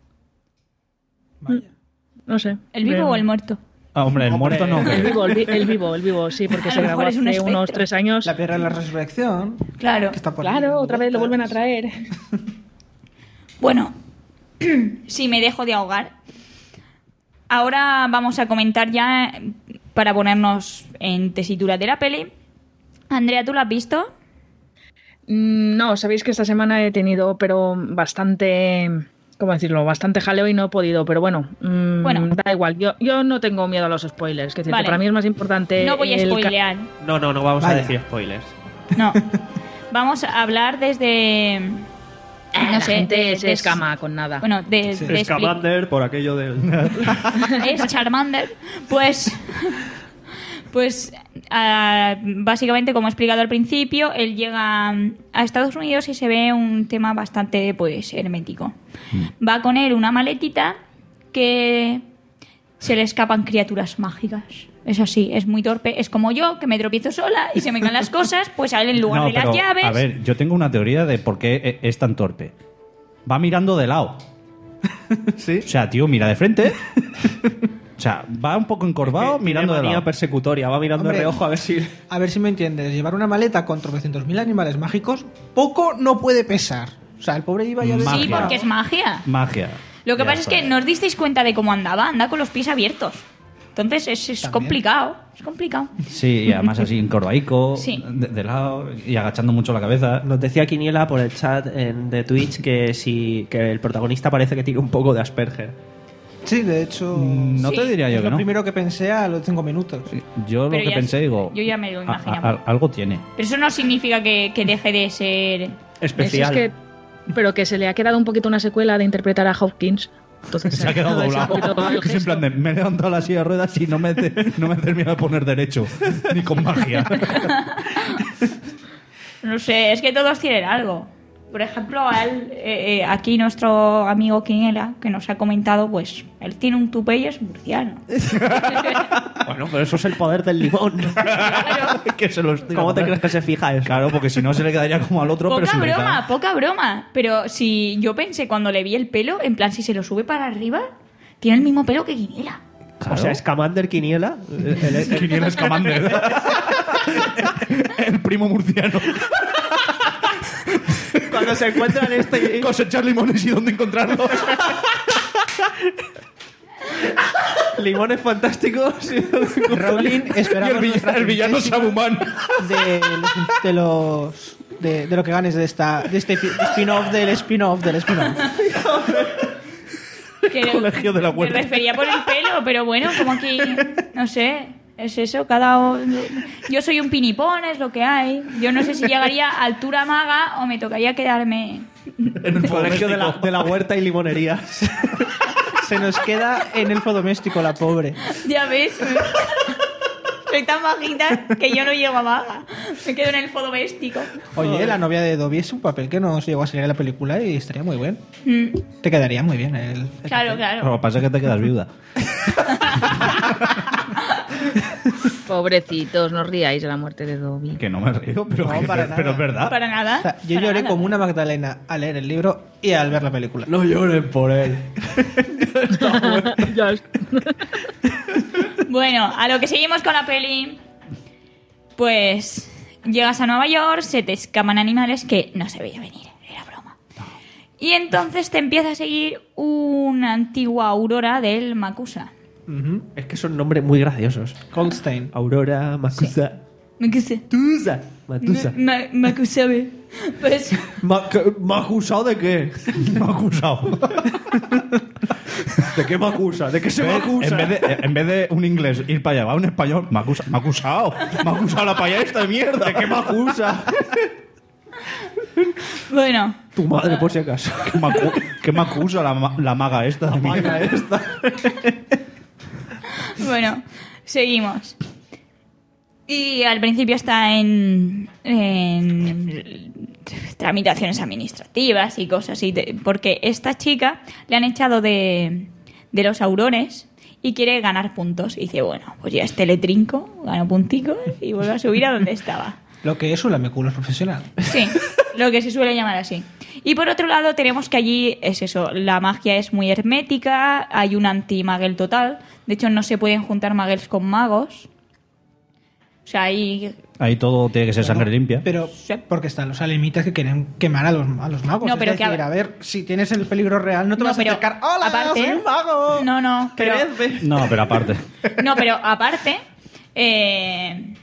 Vaya. No sé. ¿El vivo Pero- o el muerto? Ah, hombre, el Hombre, muerto no. El creo. vivo, el, vi- el vivo, el vivo, sí, porque A se lo grabó mejor es un hace espectro. unos tres años. La piedra de la resurrección. Claro. Que está por ahí Claro, dando otra vez lo vuelven a vueltas. traer. Bueno, si me dejo de ahogar. Ahora vamos a comentar ya para ponernos en tesitura de la peli. Andrea, ¿tú la has visto? Mm, No, sabéis que esta semana he tenido, pero bastante, ¿cómo decirlo? Bastante jaleo y no he podido, pero bueno, mm, Bueno. da igual. Yo, yo no tengo miedo a los spoilers, que Vale. para mí es más importante. No voy a el ca- spoilear. No, no, no vamos a Vaya. decir spoilers. No. Vamos a hablar desde... Ah, No la sé, gente de- se de- escama con nada. Bueno, de, Sí. de expli- Scamander, por aquello del... es Charmander, pues, pues ah, básicamente, como he explicado al principio, él llega a Estados Unidos y se ve un tema bastante, pues, hermético. Va con él una maletita que se le escapan criaturas mágicas. Es así, es muy torpe. Es como yo, que me tropiezo sola y se me caen las cosas, pues a él en lugar No, de las pero, llaves... A ver, yo tengo una teoría de por qué e- es tan torpe. Va mirando de lado. ¿Sí? O sea, tío, mira de frente. O sea, va un poco encorvado mirando de manía lado. persecutoria, va mirando Hombre. de reojo a ver si... A ver si me entiendes. Llevar una maleta con tropecientos mil animales mágicos, poco no puede pesar. O sea, el pobre iba ya de... Sí, Magia. porque es magia. Magia. Lo que Ya pasa es está. que no os disteis cuenta de cómo andaba. Anda con los pies abiertos. Entonces es, es También. complicado. Es complicado. Sí, y además así encorvaico, Sí. de, de lado y agachando mucho la cabeza. Nos decía Quiniela por el chat en, de Twitch que si que el protagonista parece que tiene un poco de Asperger. Sí, de hecho... No Sí, te diría es yo que lo no. primero que pensé a los cinco minutos. Yo lo Pero que ya pensé, sé, digo. yo ya me lo a- imaginaba. a- algo tiene. Pero eso no significa que, que deje de ser... Especial. Eso es que, pero que se le ha quedado un poquito una secuela de interpretar a Hopkins. Entonces Se ha quedado se doblado. un poquito el Es en gesto. plan de, me he levantado la silla de ruedas y no me, te- no me he terminado de poner derecho. Ni con magia. No sé, es que todos tienen algo. Por ejemplo, a él, eh, eh, aquí nuestro amigo Quiniela, que nos ha comentado, pues él tiene un tupé y es murciano. Bueno, pero eso es el poder del limón. que se lo estoy ¿Cómo te hablando. crees que se fija eso? Claro, porque si no se le quedaría como al otro, pero Poca sin broma, rizar. poca broma. Pero si yo pensé cuando le vi el pelo, en plan, si se lo sube para arriba, tiene el mismo pelo que Quiniela. O sea, Scamander Quiniela. el- el- el- Quiniela Scamander. El primo murciano. Cuando se encuentran este... Cosechar limones y dónde encontrarlos. Limones fantásticos. Rowling Y esperaba el, villano, el villano Saruman. de los, de los de, de lo que ganes de esta de este pi- spin-off del spin-off del spin-off. Que Colegio de la me Huerta. refería por el pelo, pero bueno, como aquí, no sé. Es eso, cada... o- Yo soy un pinipón, es lo que hay. Yo no sé si llegaría a altura maga o me tocaría quedarme... En el Colegio de la, de la huerta y limonería. Se nos queda en elfo doméstico, la pobre. Ya ves. Soy tan bajita que yo no llego a maga. Me quedo en el elfo doméstico. Oye, la novia de Dobby es un papel que no se llegó a salir en la película y estaría muy bien. Mm, Te quedaría muy bien el... el Claro, papel. claro. Lo que pasa es que te quedas viuda. Pobrecitos, no os riáis de la muerte de Dobby. Que no me río, pero, No, que- para nada. pero es verdad. Para nada. O sea, yo para lloré nada. como una Magdalena al leer el libro y al ver la película. No lloren por él. Ya es- Bueno, a lo que seguimos con la peli, pues llegas a Nueva York, se te escapan animales que no se veía venir, era broma. Y entonces te empieza a seguir una antigua aurora del Makusa. Ujú. Es que son nombres muy graciosos. Goldstein. Aurora, Makusa. Makusa. Tusa. Matusa. Ma- Makusabe. Pues Ma- que- ¿Me ha acusado de qué? Me ha acusado. ¿De qué me acusa? ¿De qué se me acusa? En vez, de, en vez de un inglés ir para allá, va un español, me ha acusa- me ha acusado. Me ha acusado la paya esta de mierda. ¿De qué me acusa? bueno, Tu madre, por si acaso. ¿Qué me, acu- qué me acusa la, ma- la maga esta de mierda? Maga esta. bueno, seguimos. Y al principio está en, en tramitaciones administrativas y cosas así, de- porque esta chica le han echado de, de los aurores y quiere ganar puntos. Y dice, bueno, pues ya este le trinco, gano punticos y vuelvo a subir a donde estaba. Lo que es un lameculos profesional. Sí, lo que se suele llamar así. Y por otro lado tenemos que allí es eso, la magia es muy hermética, hay un anti-magel total. De hecho no se pueden juntar magels con magos. O sea, hay... Ahí todo tiene que ser sangre limpia. Pero porque están los alemitas que quieren quemar a los, a los magos. No, Es pero que decir, a- a ver, si tienes el peligro real, no te No, vas pero a acercar. ¡Hola, aparte- soy un mago! No, no, pero... Queredme. No, pero aparte. No, pero aparte, eh,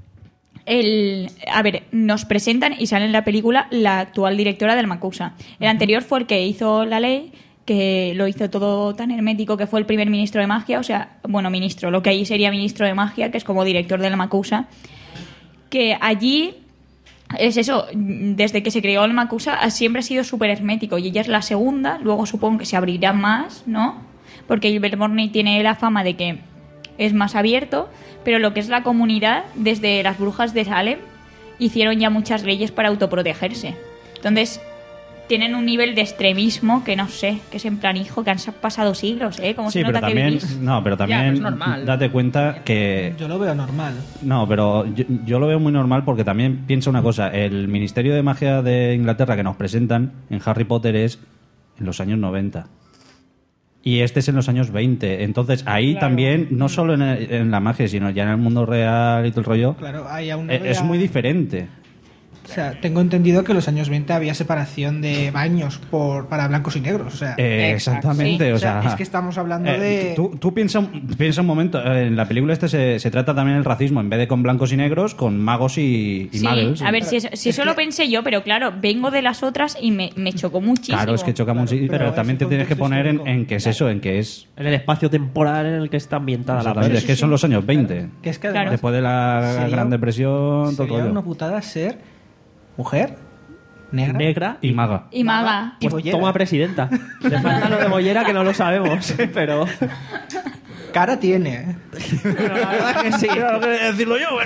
el, a ver, nos presentan y sale en la película la actual directora del Makusa. El anterior fue el que hizo la ley, que lo hizo todo tan hermético, que fue el primer ministro de magia, o sea, bueno, ministro, lo que ahí sería ministro de magia, que es como director del Makusa, que allí es eso, desde que se creó el Makusa siempre ha sido súper hermético y ella es la segunda, luego supongo que se abrirá más, ¿no? Porque Ilvermorny tiene la fama de que es más abierto, pero lo que es la comunidad, desde las brujas de Salem, hicieron ya muchas leyes para autoprotegerse. Entonces, tienen un nivel de extremismo que no sé, que es en plan, hijo, que han pasado siglos, ¿eh? Como Sí, se pero nota que también, vivís. no, pero Ya, también pero es normal. date cuenta que Yo lo veo normal. no, pero yo, yo lo veo muy normal porque también piensa una cosa, el Ministerio de Magia de Inglaterra que nos presentan en Harry Potter es en los años noventa. Y este es en los años veinte. Entonces ahí también, no solo en, el- en la magia, sino ya en el mundo real y todo el rollo, Claro, hay aún eh, es había- muy diferente. O sea, tengo entendido que en los años veinte había separación de baños por, para blancos y negros. O sea, Eh, Exacto, exactamente, sí. o o sea, sea, es que estamos hablando eh, de... Tú, tú piensa, un- piensa un momento, eh, en la película este se, se trata también el racismo, en vez de con blancos y negros, con magos y, y Sí, muggles. a ver, si, eso- si Es eso lo que- pensé yo, pero claro, vengo de las otras y me, me chocó muchísimo. Claro, es que choca mucho, Claro, pero, pero también ese te tienes que contexto poner en, histórico. en que es eso, en que es... En el espacio temporal en el que está ambientada la Exactamente, peli. es que son los años veinte. Que es que Claro. además Después de la Sería- Gran Depresión, todo el sería rollo. una putada ser mujer, negra, Negra Y maga. Y maga. y Pues bollera. toma presidenta. Le falta lo de Bollera que no lo sabemos, pero... Cara tiene. ¿eh? pero la verdad que sí. decirlo yo,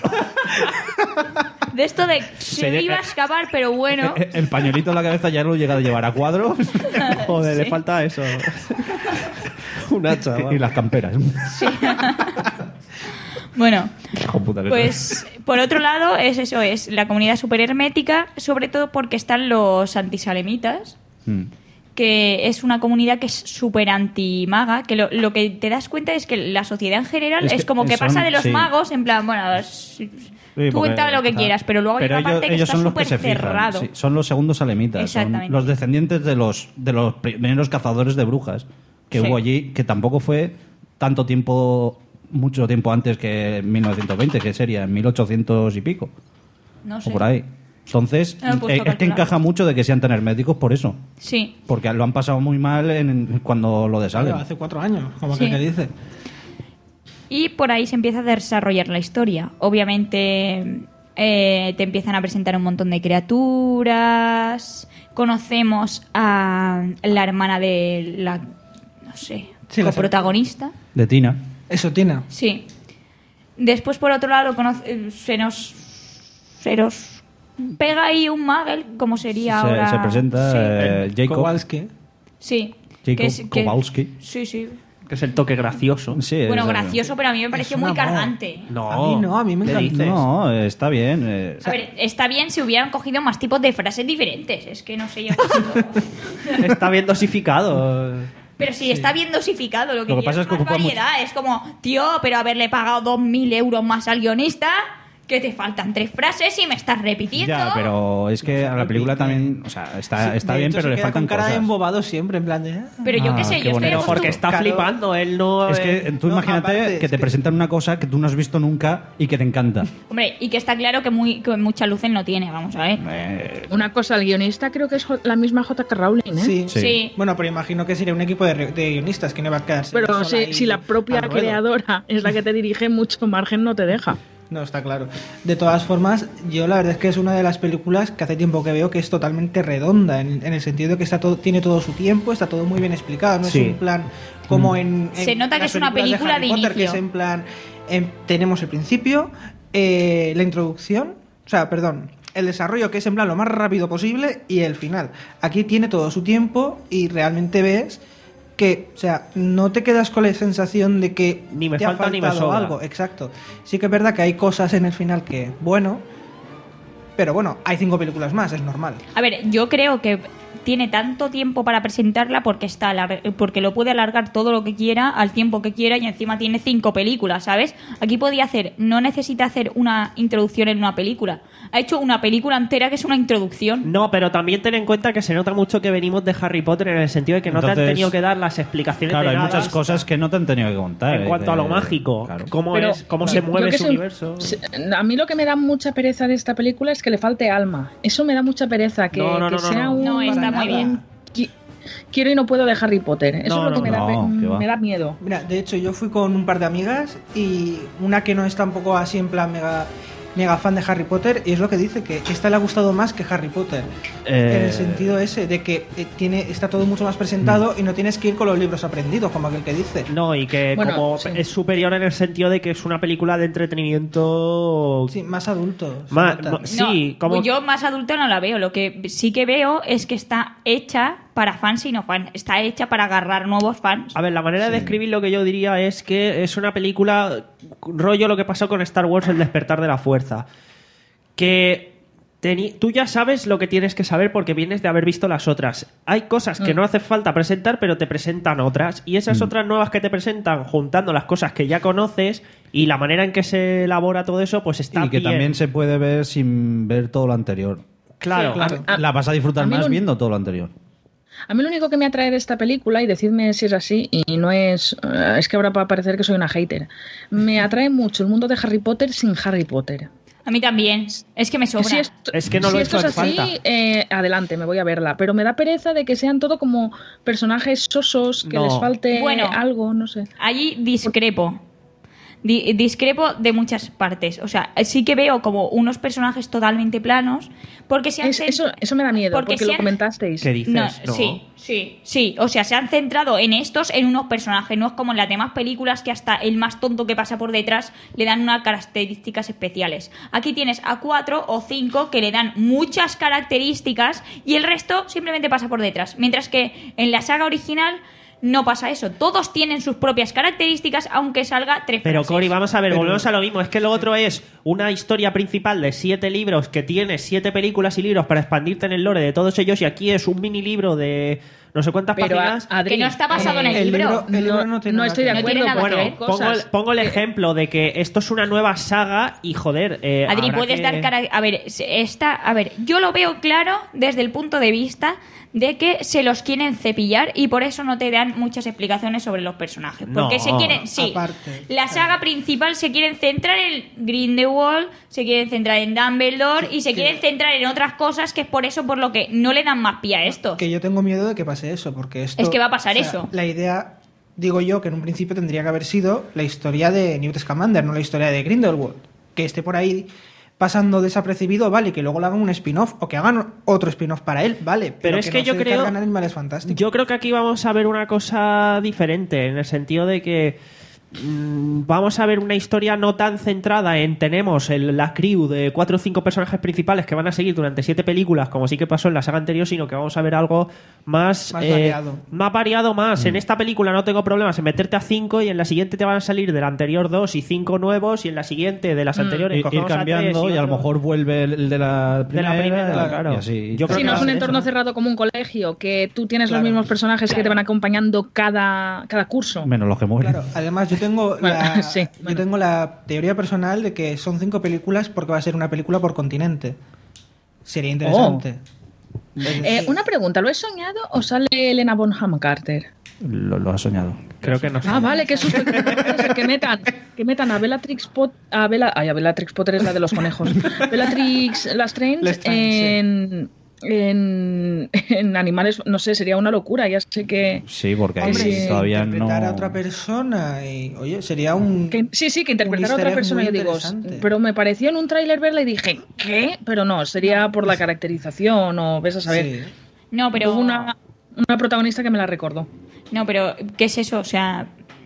De esto de se Se me lle- iba a escapar, pero bueno. El pañuelito en la cabeza ya lo llega a llevar a cuadros Joder, le Sí. falta eso. Un hacha. y vamos. las camperas. Bueno, Hijo puta que pues por otro lado es eso, es la comunidad súper hermética, sobre todo porque están los antisalemitas, soy. Mm. que es una comunidad que es súper anti-maga, que lo, lo que te das cuenta es que la sociedad en general Es es, que como que son- pasa de los sí. magos, en plan, bueno, es- Sí, tú porque- cuenta lo que ajá. quieras, pero luego hay Pero una ellos, parte que ellos está son los que súper se fijan. cerrado. Sí, son los segundos alemitas. Son Exactamente. los descendientes de los, de los primeros cazadores de brujas que Sí. hubo allí, que tampoco fue tanto tiempo, mucho tiempo antes que mil novecientos veinte, que sería en mil ochocientos y pico. No sé. O por ahí. Entonces, No me he puesto eh, a es que calcular. encaja mucho de que sean tan herméticos por eso. Sí. Porque lo han pasado muy mal en, en- cuando lo de Salem. Claro, hace cuatro años, como Sí. que, que dice. Y por ahí se empieza a desarrollar la historia. Obviamente eh, te empiezan a presentar un montón de criaturas. Conocemos a la hermana de la, no sé, Sí, la coprotagonista. De Tina. Eso, Tina. Sí. Después, por otro lado, conoce- se nos se nos pega ahí un Magel, como sería Se, ahora. se presenta Sí. eh, Jacob. Kowalski. Sí. Jacob Que es- que- Kowalski. Sí, sí. Que es el toque gracioso. Sí, Bueno, es- gracioso, pero a mí me pareció un muy amor. cargante. No, A mí no, a mí me ¿qué encantó. dices? No, está bien. eh. A ver, está bien si hubieran cogido más tipos de frases diferentes. Es que no sé yo. Está bien dosificado. Pero si está bien dosificado, lo que, Lo que quiero pasa es que más ocupa variedad. Es como, tío, pero haberle pagado dos mil euros más al guionista, que te faltan tres frases y me estás repitiendo. Ya, pero es que a la película también, o sea, está, está De bien, hecho, pero se le queda faltan con cara de cosas. embobado siempre, en plan de... "Ah". Pero yo Ah, qué sé, qué yo estoy bonito. Pero porque acostum- está Claro. flipando, él no. Es eh, que tú No, imagínate aparte, que es te que- presentan una cosa que tú no has visto nunca y que te encanta. Hombre, y que está claro que, muy, que mucha luz él no tiene, vamos a ver. Eh, Una cosa, el guionista creo que es jo- la misma J K. Rowling, ¿eh? Sí. Sí. Sí. Bueno, pero imagino que sería un equipo de, re- de guionistas que no va a quedarse. Pero sola si, ahí si la propia al ruedo. creadora es la que te dirige, mucho margen no te deja. No, está claro. De todas formas, yo la verdad es que es una de las películas que hace tiempo que veo que es totalmente redonda, en, en el sentido de que está todo, tiene todo su tiempo, está todo muy bien explicado, no Sí. es un plan como en, en Se nota que las es una películas película Harry de Potter, que inicio. es en plan, em, tenemos el principio, eh, la introducción, o sea, perdón, el desarrollo que es en plan lo más rápido posible y el final. Aquí tiene todo su tiempo y realmente ves que, o sea, no te quedas con la sensación de que Ni me te ha falta ni me faltado sobra. algo. Exacto. Sí que es verdad que hay cosas en el final que, bueno, pero bueno, hay cinco películas más, es normal. A ver, yo creo que tiene tanto tiempo para presentarla porque está alar- porque lo puede alargar todo lo que quiera al tiempo que quiera y encima tiene cinco películas, ¿sabes? Aquí podía hacer, no necesita hacer una introducción en una película. Ha hecho una película entera que es una introducción. No, pero también ten en cuenta que se nota mucho que venimos de Harry Potter en el sentido de que no te Entonces, han tenido que dar las explicaciones claro, hay detalles muchas cosas que no te han tenido que contar. en cuanto a lo De- mágico, claro. cómo, Pero es, cómo yo- se yo mueve que su soy- universo. se- A mí lo que me da mucha pereza de esta película es que le falte alma. Eso me da mucha pereza, que, No, no, que no, no, sea no. un... No, está muy bien. qui- Quiero y no puedo de Harry Potter. Eso No, es lo que no, me, da, no, pe- que va. me da miedo. Mira, de hecho yo fui con un par de amigas y una que no es tampoco así en plan mega, mega fan de Harry Potter y es lo que dice, que esta le ha gustado más que Harry Potter. Eh, En el sentido ese de que eh, tiene está todo mucho más presentado y no tienes que ir con los libros aprendidos, como aquel que dice. No, y que Bueno, como sí. es superior en el sentido de que es una película de entretenimiento. Sí, más adulto. se Ma- nota. ma- sí, No, como. yo más adulta no la veo. Lo que sí que veo es que está hecha para fans y no fans. Está hecha para agarrar nuevos fans. A ver, la manera de describir lo que yo diría es que es una película rollo lo que pasó con Star Wars, El despertar de la fuerza. Que teni- tú ya sabes lo que tienes que saber porque vienes de haber visto las otras. Hay cosas que no hace falta presentar, pero te presentan otras. Y esas otras nuevas que te presentan, juntando las cosas que ya conoces y la manera en que se elabora todo eso, pues está Y que bien. también se puede ver sin ver todo lo anterior. Claro, Sí, claro. A- La vas a disfrutar a mí más lo- viendo todo lo anterior. A mí lo único que me atrae de esta película, y decidme si es así, y no es... eh, es que ahora va a parecer que soy una hater. Me atrae mucho el mundo de Harry Potter sin Harry Potter. A mí también. Es que me sobra. Si esto, Es que no si lo he esto hecho es en así, falta. eh, adelante, me voy a verla. Pero me da pereza de que sean todo como personajes sosos, que No. les falte Bueno. algo, no sé. Allí discrepo. Di- discrepo de muchas partes. O sea, sí que veo como unos personajes totalmente planos. Porque se han Es- cent- eso, eso me da miedo, porque, se lo han- comentasteis. ¿qué dices? No, No. Sí, sí, sí. O sea, se han centrado en estos, en unos personajes. No es como en las demás películas que hasta el más tonto que pasa por detrás le dan unas características especiales. Aquí tienes a cuatro o cinco que le dan muchas características y el resto simplemente pasa por detrás. Mientras que en la saga original no pasa eso. Todos tienen sus propias características, aunque salga tres Pero frases. Cory, vamos a ver, Pero- volvemos a lo mismo. Es que lo otro es una historia principal de siete libros que tiene siete películas y libros para expandirte en el lore de todos ellos y aquí es un mini libro de no sé cuántas Pero, páginas. a- Adri, Que no está basado en el El libro. libro, el libro no tiene nada estoy que de ver. No tiene acuerdo. nada que Bueno, ver. Pongo el, cosas. pongo el ejemplo de que esto es una nueva saga y joder. Eh, Adri, habrá puedes que- dar cara. A ver, se- esta, a ver, yo lo veo claro desde el punto de vista de que se los quieren cepillar y por eso no te dan muchas explicaciones sobre los personajes. Porque No, se quieren, sí, aparte, la saga principal se quieren centrar en Grindelwald, se quieren centrar en Dumbledore y se quieren centrar en otras cosas que es por eso por lo que no le dan más pie a esto. Que yo tengo miedo de que pase eso, porque esto... Es que va a pasar o sea, eso. La idea digo yo que en un principio tendría que haber sido la historia de Newt Scamander, no la historia de Grindelwald. Que esté por ahí pasando desapercibido, vale, que luego le hagan un spin-off o que hagan otro spin-off para él, vale. Pero, Pero es que no yo se creo- cargan Animales Fantásticos. Yo creo que aquí vamos a ver una cosa diferente, en el sentido de que mm, vamos a ver una historia no tan centrada en tenemos el, la crew de cuatro o cinco personajes principales que van a seguir durante siete películas, como sí que pasó en la saga anterior, sino que vamos a ver algo más, Más eh, variado. más variado más. En esta película no tengo problemas en meterte a cinco y en la siguiente te van a salir del anterior dos y cinco nuevos y en la siguiente de las anteriores Ir, ir cogemos a tres cambiando y, a lo otro- mejor vuelve el de la de primera, la primera, claro. y así. Yo creo Si que no va es a un ser entorno eso. cerrado como un colegio, que tú tienes Claro. los mismos personajes que te van acompañando cada, cada curso. Menos los que mueren. Claro, además yo tengo Bueno, la, sí, yo bueno. tengo la teoría personal de que son cinco películas porque va a ser una película por continente. Sería interesante. Eh, una pregunta, ¿lo he soñado o sale Elena Bonham Carter? Lo, lo has soñado. Creo que no sé. Ah, vale, qué susto. Que, puede ser que metan, que metan a Bellatrix Pot, a Bella, ay, a Bellatrix Potter es la de los conejos. Bellatrix Lestrange Lestrange, en, en, en animales, no sé, sería una locura. Ya sé que, Sí, porque ahí Hombre, sí, todavía no... interpretar a otra persona y, oye, sería un... que- sí, sí, que interpretar a un otra easter egg persona. muy Yo digo, interesante. pero me pareció en un tráiler verla y dije, ¿qué? Pero no, sería por la caracterización o ves a saber. Sí. No, pero... Hubo una, una protagonista que me la recordó. No, pero ¿qué es eso? O sea,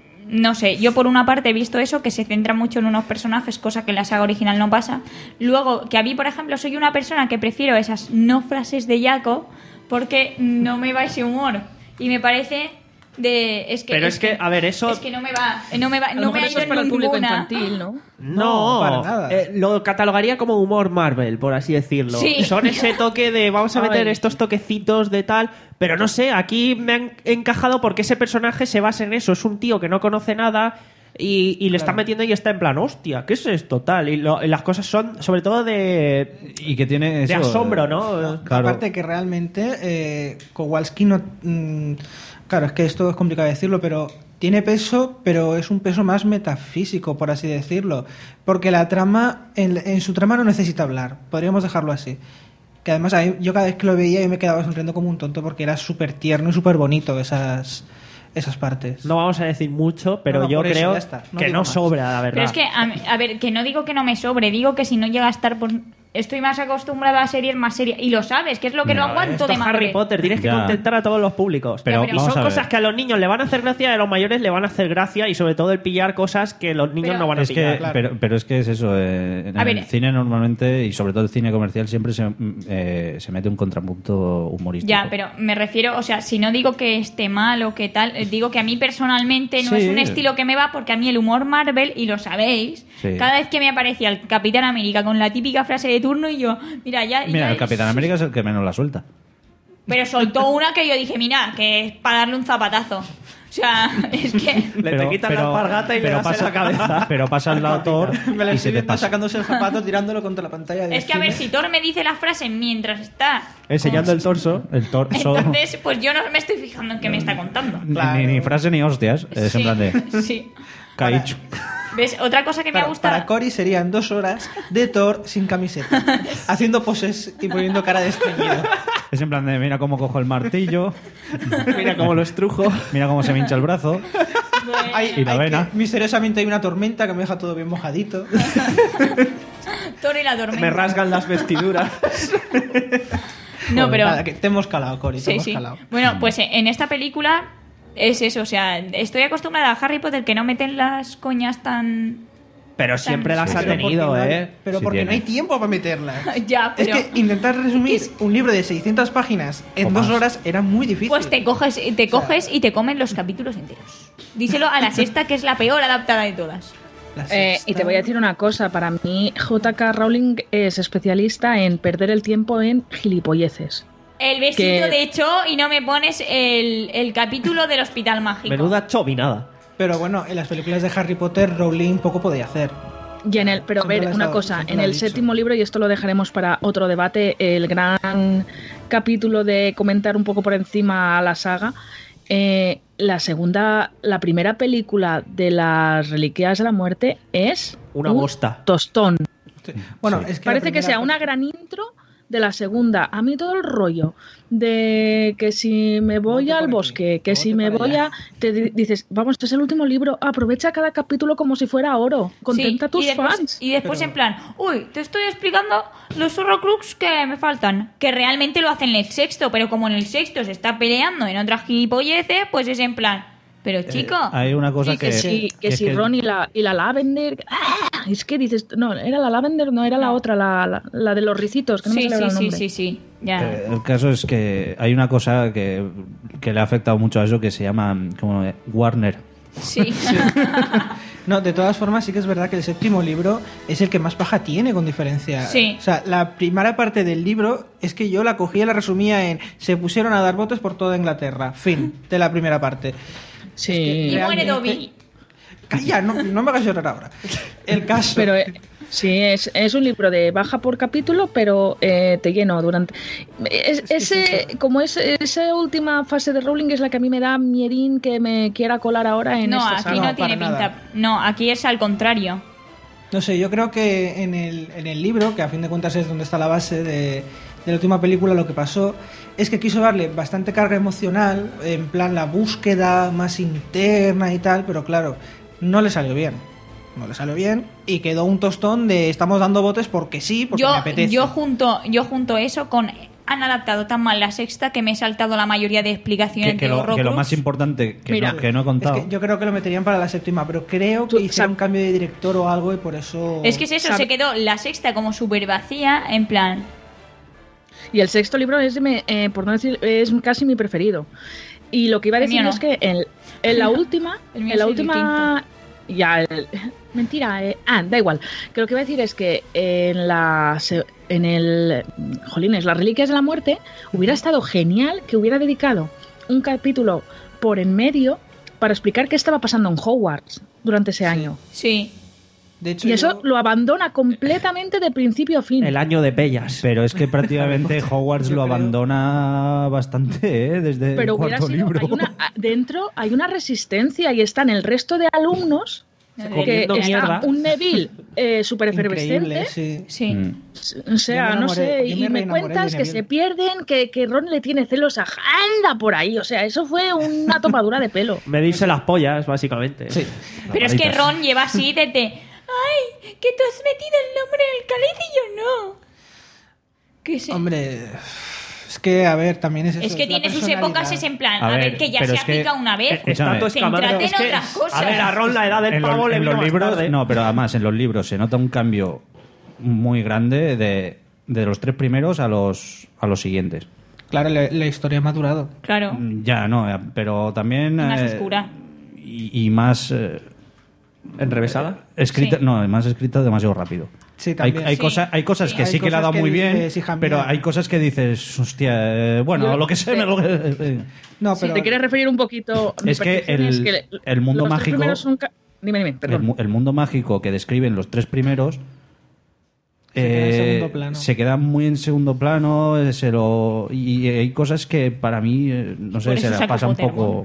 no sé. Yo por una parte he visto eso, que se centra mucho en unos personajes, cosa que en la saga original no pasa. Luego, que a mí, por ejemplo, soy una persona que prefiero esas no frases de Jaco porque no me va ese humor. Y me parece de... Es que, Pero es que, a ver, eso- Es que no me va, no me va, A lo no me mejor ha eso ido es para el público ninguna. infantil, ¿no? No, No, para nada. eh, lo catalogaría como humor Marvel, por así decirlo. Sí. Son ese toque de vamos a meter Ay. estos toquecitos de tal, pero no sé, aquí me han encajado porque ese personaje se basa en eso, es un tío que no conoce nada y, y le está metiendo y está en plan, hostia, ¿qué es esto? Tal, y, lo- y las cosas son sobre todo de, Y que tiene de eso, asombro, eh, ¿no? Claro. Aparte que realmente eh, Kowalski no... mm, claro, es que esto es complicado decirlo, pero tiene peso, pero es un peso más metafísico, por así decirlo. Porque la trama, en, en su trama no necesita hablar, podríamos dejarlo así. Que además a mí- yo cada vez que lo veía yo me quedaba sonriendo como un tonto porque era súper tierno y súper bonito esas, esas partes. No vamos a decir mucho, pero No, no, yo por eso, creo ya está, no que digo no más. sobra, la verdad. Pero es que, a, a ver, que no digo que no me sobre, digo que si no llega a estar, pues estoy más acostumbrada a series más serias. Y lo sabes, que es lo que no Mira, aguanto Esto de es Harry Marvel. Potter, tienes que Ya. contentar a todos los públicos. Pero y vamos son a ver. cosas que a los niños le van a hacer gracia y a los mayores le van a hacer gracia y sobre todo el pillar cosas que los niños Pero- no van a Es pillar. que, claro. pero, pero es que es eso. eh, en A el ver. cine normalmente, y sobre todo el cine comercial, siempre se, mm, eh, se mete un contrapunto humorístico. Ya, pero me refiero, o sea, si no digo que esté mal o que tal, eh, digo que a mí personalmente no Sí. es un estilo que me va, porque a mí el humor Marvel, y lo sabéis, Sí. cada vez que me aparecía el Capitán América con la típica frase de turno y yo, mira, ya... Mira, ya- el Capitán América es el que menos la suelta. Pero soltó una que yo dije, mira, que es para darle un zapatazo. O sea, es que... Le te quitan la alpargata y le das en la cabeza. Pero pasa al lado Thor Me la y estoy se te viendo pasa. sacándose el zapato, tirándolo contra la pantalla. del Es que a ver, cine. si Thor me dice la frase mientras está... Enseñando el torso. El torso. Entonces, pues yo no me estoy fijando en qué me está contando. Ni, Claro. ni- ni frase ni hostias. Es en Sí, plan de. sí. Caichu. ¿Ves? Otra cosa que me Para, ha gustado... para Cory serían dos horas de Thor sin camiseta, haciendo poses y poniendo cara de estreñido. Es en plan de, mira cómo cojo el martillo, Mira cómo lo estrujo. mira cómo se me hincha el brazo. Bueno, Hay- Y la hay vena. que- misteriosamente hay una tormenta que me deja todo bien mojadito. Thor y la tormenta. Me rasgan las vestiduras. No, Joder, pero... nada, que te hemos calado, Cory, te Sí, hemos sí. calado. Bueno, pues eh, en esta película es eso, o sea, estoy acostumbrada a Harry Potter que no meten las coñas tan... Pero siempre las Sí, ha sí. Pero tenido, porque no hay- ¿eh? Pero Sí porque tiene. no hay tiempo para meterlas. Ya, Es pero... que intentar resumir un libro de seiscientas páginas en O dos más. horas era muy difícil. Pues te coges, te coges y te comen los capítulos enteros. Díselo a la sexta, que es la peor adaptada de todas. La Eh, sexta- y te voy a decir una cosa, para mí J K. Rowling es especialista en perder el tiempo en gilipolleces. El besito Que- de hecho y no me pones el, el capítulo del hospital mágico. Menuda chovinada. Pero bueno, en las películas de Harry Potter, Rowling poco podía hacer. Y en el, pero Siempre ver lo ha una estado- cosa, siempre en lo ha el dicho. séptimo libro, y esto lo dejaremos para otro debate, el gran capítulo de comentar un poco por encima la saga, eh, la segunda, la primera película de las Reliquias de la Muerte es Una un bosta. tostón. Bueno, Sí. es que la Parece que primera sea pe- una gran intro de la segunda. A mí todo el rollo de que si me voy Vote al por aquí, bosque, que vote si me para voy allá. a... Te di- dices, vamos, este es el último libro, aprovecha cada capítulo como si fuera oro. Contenta a tus y después, fans. Y después Pero- en plan, uy, te estoy explicando los Horrocrux que me faltan. Que realmente lo hacen en el sexto, pero como en el sexto se está peleando en otras gilipolleces, pues es en plan, pero chico... Hay una cosa Sí, que, que... si, que es si Ron y la, y la Lavender... ¡Ah! Es que dices, no, era la Lavender, no, era la No. otra, la, la, la de los ricitos, que no me sí, sale sí, ahora el sí, nombre. sí, sí, ya. Eh, el caso es que hay una cosa que, que le ha afectado mucho a eso que se llama como eh, Warner. Sí. No, de todas formas sí que es verdad que el séptimo libro es el que más paja tiene con diferencia. Sí. O sea, la primera parte del libro es que yo la cogía y la resumía en se pusieron a dar botes por toda Inglaterra. Fin de la primera parte. Sí. Y muere realmente- Dobby. Calla, no, no me hagas llorar ahora. El caso. Pero eh, sí, es, es un libro de baja por capítulo, pero eh, te lleno durante... Es- Es que es ese, eso. como es esa última fase de Rowling es la que a mí me da miedín que me quiera colar ahora en No, esta aquí saga. no, No, tiene para pinta. nada. No, aquí es al contrario. No sé, yo creo que en el, en el libro, que a fin de cuentas es donde está la base de, de la última película, lo que pasó es que quiso darle bastante carga emocional, en plan la búsqueda más interna y tal, pero claro, no le salió bien. No le salió bien y quedó un tostón de estamos dando botes porque sí, porque me Yo, apetece. yo junto, yo junto eso con han adaptado tan mal la sexta que me he saltado la mayoría de explicaciones Que, que de lo, que lo Horrocrux. más importante que, Mira, no, que no he Es contado... que yo creo que lo meterían para la séptima, pero creo Tú, que hicieron sab- un cambio de director o algo y por eso... Es que es eso, Sabe- se quedó la sexta como súper vacía, en plan... Y el sexto libro es, me- eh, por no decir, es casi mi preferido. Y lo que iba a El decir mío no. es que en, en la última, El mío en la es el última, ya, el- mentira, eh, ah, da igual. Que lo que iba a decir es que en la, se- en el, jolines, las reliquias de la muerte, hubiera estado genial que hubiera dedicado un capítulo por en medio para explicar qué estaba pasando en Hogwarts durante ese año. Sí. De hecho, Y eso yo- lo abandona completamente de principio a fin. El año de Pellas. Pero es que prácticamente Hogwarts Yo lo creo- abandona bastante, ¿eh? Desde Pero el hubiera cuarto sido, libro. hay una, a- dentro hay una resistencia y están el resto de alumnos que Comiendo está mierda. un Neville eh, súper increíble, efervescente. sí. Sí. Mm. O sea, Yo me no enamoré- sé, yo y me me reenamoré cuentas de que Neville. se pierden, que, que Ron le tiene celos a Anda por ahí. O sea, eso fue una tomadura de pelo. Medirse las pollas, básicamente. Sí. Pero es que Palitas. Ron lleva así desde... ¡Ay! Que tú has metido el nombre en el cáliz y yo no. Que se... Hombre, es que, a ver, también es eso. es que la tiene sus personalidad. épocas, es en plan, A a, ver, ver, que ya pero se es que- aplica una vez. eh, escúchame. Tanto escamadero, Céntrate es en que, otras cosas. a ver, a Ron la edad del En, los- pavo le en vino los más libros, tarde. no, pero además en los libros se nota un cambio muy grande de, de los tres primeros a los, a los siguientes. Claro, la, la historia ha madurado. Claro. Mm, Ya, no, eh, pero también... Más eh, oscura. Y, y más... eh, ¿Enrevesada? escrita, Sí. no, más escrita demasiado rápido. Sí, Hay, también. hay, Sí. cosa- hay cosas Sí. que sí Hay que le ha cosas dado que muy bien, dices, hija pero mía. hay cosas que dices, hostia, eh, bueno, Yo- lo que sé, eh, lo que... No, Si pero... te quieres referir un poquito... mi Es que percepción el- que el mundo los tres mágico- primeros son ca- Dime, dime, el, perdón. mu- el mundo mágico que describen los tres primeros Se queda en eh, segundo plano. se queda muy en segundo plano eh, se lo, y hay cosas que para mí eh, no Por sé, eso se las saco pasa un Pottermore. poco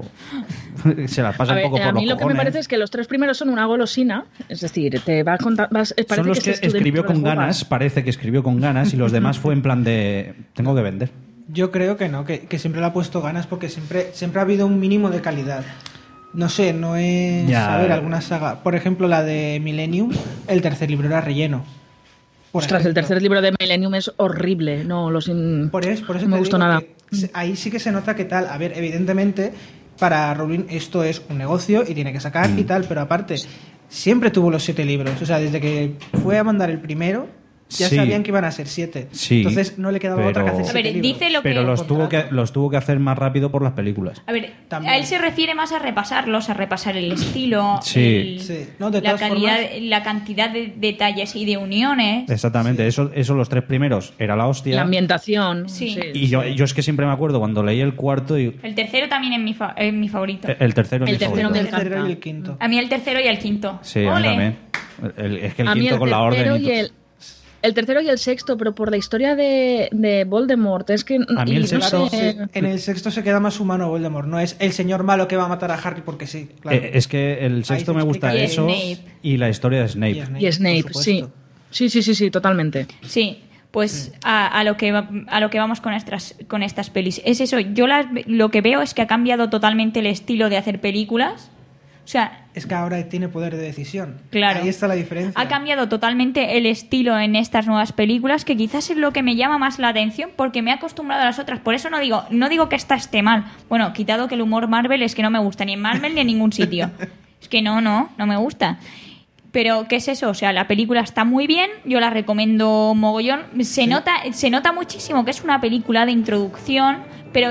se las pasa A un ver, poco a por mí los lo que me cojones. parece es que los tres primeros son una golosina, es decir, te va a contar... vas- parece Son los que, estés tú escribió dentro de con Hogwarts. ganas, parece que escribió con ganas, y los demás fue en plan de tengo que vender. Yo creo que no, que, que siempre le ha puesto ganas porque siempre, siempre ha habido un mínimo de calidad. No sé, no es... Ya. A ver, alguna saga... Por ejemplo, la de Millennium, el tercer libro era relleno. Por Ostras, el ejemplo. tercer libro de Millennium es horrible. No, los in- Por eso, por eso no me te gustó digo nada. que se- ahí sí que se nota que tal. A ver, evidentemente, para Rowling esto es un negocio y tiene que sacar Mm. y tal, pero aparte, siempre tuvo los siete libros. O sea, desde que fue a mandar el primero, ya Sí. sabían que iban a ser siete. Sí, Entonces no le quedaba otra que pero- hacer A siete ver, libros. dice lo Pero que... los tuvo, que, Contrato. los tuvo que hacer más rápido por las películas. A ver, También. a él se refiere más a repasarlos, a repasar el estilo, Sí. el- Sí. No, de la, todas calidad, formas- la cantidad de detalles y de uniones. Exactamente, eso, eso los tres primeros era la hostia. La ambientación. Sí. Y yo, yo es que siempre me acuerdo cuando leí el cuarto y El tercero también es mi, fa- es mi favorito. el tercero es El mi tercero favorito. me El encanta. tercero y el quinto. A mí el tercero y el quinto. Sí, a mí Ole. también. El- es que el A mí quinto el con la tercero orden. y y todo. el, el tercero y el sexto, pero por la historia de, de Voldemort. Es que. A mí el y no sexto- sé, Sí, en el sexto se queda más humano Voldemort, no es el señor malo que va a matar a Harry porque sí. Claro. Eh, es que el sexto se me gusta explica que- eso Y Snape. y la historia de Snape. Y Snape, Y Snape, por sí. supuesto. Sí, sí, sí, sí, totalmente. Sí, Pues a, a lo que va- a lo que vamos con estas con estas pelis. Es eso, yo las, lo que veo es que ha cambiado totalmente el estilo de hacer películas. O sea, Es que ahora tiene poder de decisión. Claro. Ahí está la diferencia. ha cambiado totalmente el estilo en estas nuevas películas, que quizás es lo que me llama más la atención, porque me he acostumbrado a las otras. Por eso no digo, no digo que esta esté mal. Bueno, quitado que el humor Marvel es que no me gusta ni en Marvel ni en ningún sitio. Es que no, no, no me gusta. Pero, ¿qué es eso? O sea, la película está muy bien, yo la recomiendo mogollón. Se nota, se nota muchísimo que es una película de introducción, pero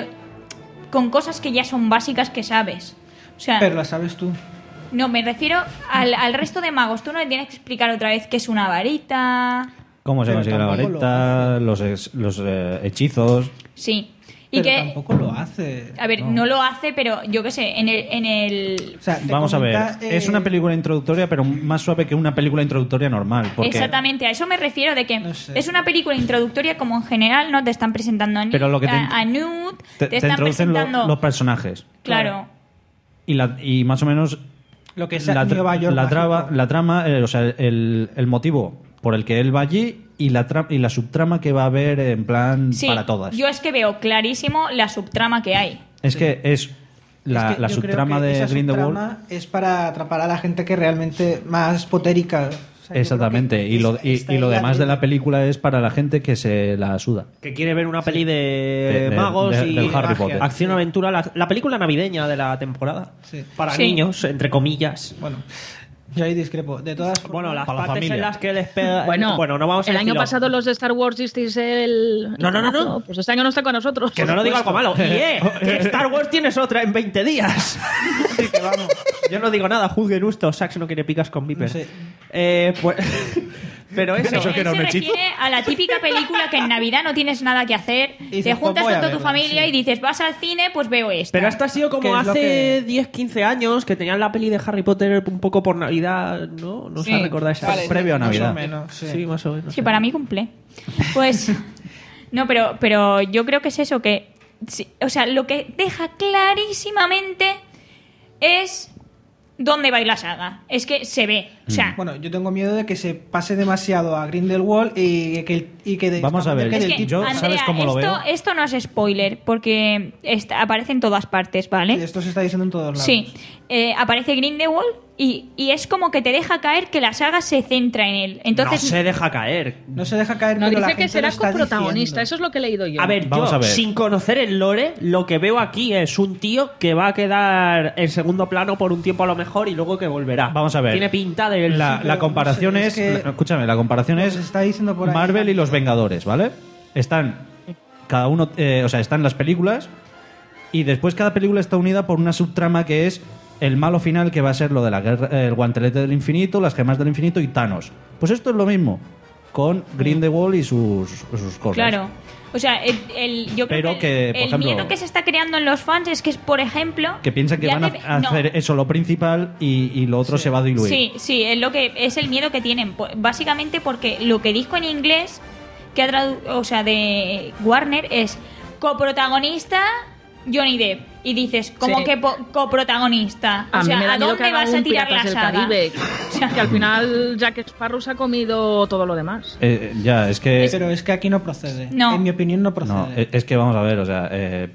con cosas que ya son básicas que sabes. O sea, Pero la sabes tú. no, me refiero al, al resto de magos. Tú no le tienes que explicar otra vez qué es una varita. ¿Cómo se Pero consigue la tampoco lo varita? Los, ex- los eh, hechizos. Sí. Y Pero que, tampoco lo hace. a ver, no. lo hace, pero yo qué sé, en el... En el O sea, te Vamos a ver. comenta, eh, Es una película introductoria, pero más suave que una película introductoria normal. Porque, Exactamente, a eso me refiero, de que No sé. es una película introductoria como en general, ¿no? Te están presentando a, Ni- Pero lo que te- a, a Newt, Te, te, te están introducen lo- presentando... los personajes. Claro. Y, la, y más o menos Lo que es la, tra- Nueva York la, mágico. traba- la trama, eh, o sea, el, el motivo por el que él va allí y la, tra- y la subtrama que va a haber en plan Sí, para todas. yo es que veo clarísimo la subtrama que hay. Es que es la, Es que la yo creo subtrama que de esa Grindelwald. subtrama es para atrapar a la gente que realmente más potérica. O sea, yo creo Exactamente. que Y lo, está- y, está y lo ahí demás de la arriba. película es para la gente que se la suda. Que quiere ver una peli de, De- de- magos de- y del Harry magia. Potter. acción-aventura. La, la película navideña de la temporada. Sí. Para Sí. niños, entre comillas. Bueno, yo ahí discrepo. De todas formas, Bueno, las Para la partes familia. en las que les pega... Bueno, bueno, no vamos a el año decirlo. pasado los de Star Wars disteis el... No, no, no, no. Pues este año no está con nosotros. Que no lo digo algo malo. Y eh, que Star Wars tienes otra en veinte días. sí que vamos. Yo no digo nada, juzguen usted. Sax no quiere picas con Viper. No sé. Eh, pues... Pero eso... Pero que él era se un hechizo? refiere a la típica película que en Navidad no tienes nada que hacer, dices, te pues juntas voy con a toda tu verla, familia sí. y dices, vas al cine, pues veo esto. Pero esto ha sido ¿Qué como es lo hace que- diez, quince años que tenían la peli de Harry Potter un poco por Navidad, ¿no? No Sí. sé recordar esa. Vale, previo a más Navidad. o menos, sí. Sí, más o menos. Sí, para mí cumple. Pues, no, pero, pero yo creo que es eso, que, sí, o sea, lo que deja clarísimamente es dónde va a ir la saga. Es que se ve, o sea, Bueno, yo tengo miedo de que se pase demasiado a Grindelwald y que, el- y que de- Vamos a ver, que es del que, título- yo- Andrea, ¿sabes cómo lo esto, veo? esto no es spoiler, porque está- aparece en todas partes, ¿vale? Sí, esto se está diciendo en todos lados. Sí, eh, aparece Grindelwald y, y es como que te deja caer que la saga se centra en él. Entonces, no se deja caer. No se deja caer, No, pero la dice que gente será lo está coprotagonista, diciendo. eso es lo que he leído yo. A ver, Vamos yo, a ver. sin conocer el lore, lo que veo aquí es un tío que va a quedar en segundo plano por un tiempo a lo mejor y luego que volverá. Vamos a ver. Tiene pinta de... La, la pero comparación no sé, es, es que- escúchame, la comparación Pues es está diciendo por ahí- Marvel y los Vengadores, ¿vale? Están cada uno, eh, o sea, están las películas y después cada película está unida por una subtrama que es el malo final, que va a ser lo de la guerra, el guantelete del infinito, las gemas del infinito y Thanos. Pues esto es lo mismo con Grindelwald y sus, sus cosas. claro. O sea, el, el- yo creo Pero que, que, el, por el ejemplo, miedo que se está creando en los fans es que, es, por ejemplo... Que piensan que ya van a te- a no. hacer eso lo principal y, y lo otro se va a diluir. Sí, sí, es lo que es el miedo que tienen. Po- Básicamente porque lo que dijo en inglés, que ha tradu- o sea, de Warner, es coprotagonista Johnny Depp. Y dices, ¿cómo Sí. que po- coprotagonista? A o sea, mí me da ¿a miedo dónde que haga vas a un tirar la Piratas del saga? Caribe, O sea, que al final Jack Sparrow se ha comido todo lo demás. Eh, ya, es que... Pero es que aquí no procede. No. En mi opinión no procede. No, es es que vamos a ver, o sea... eh,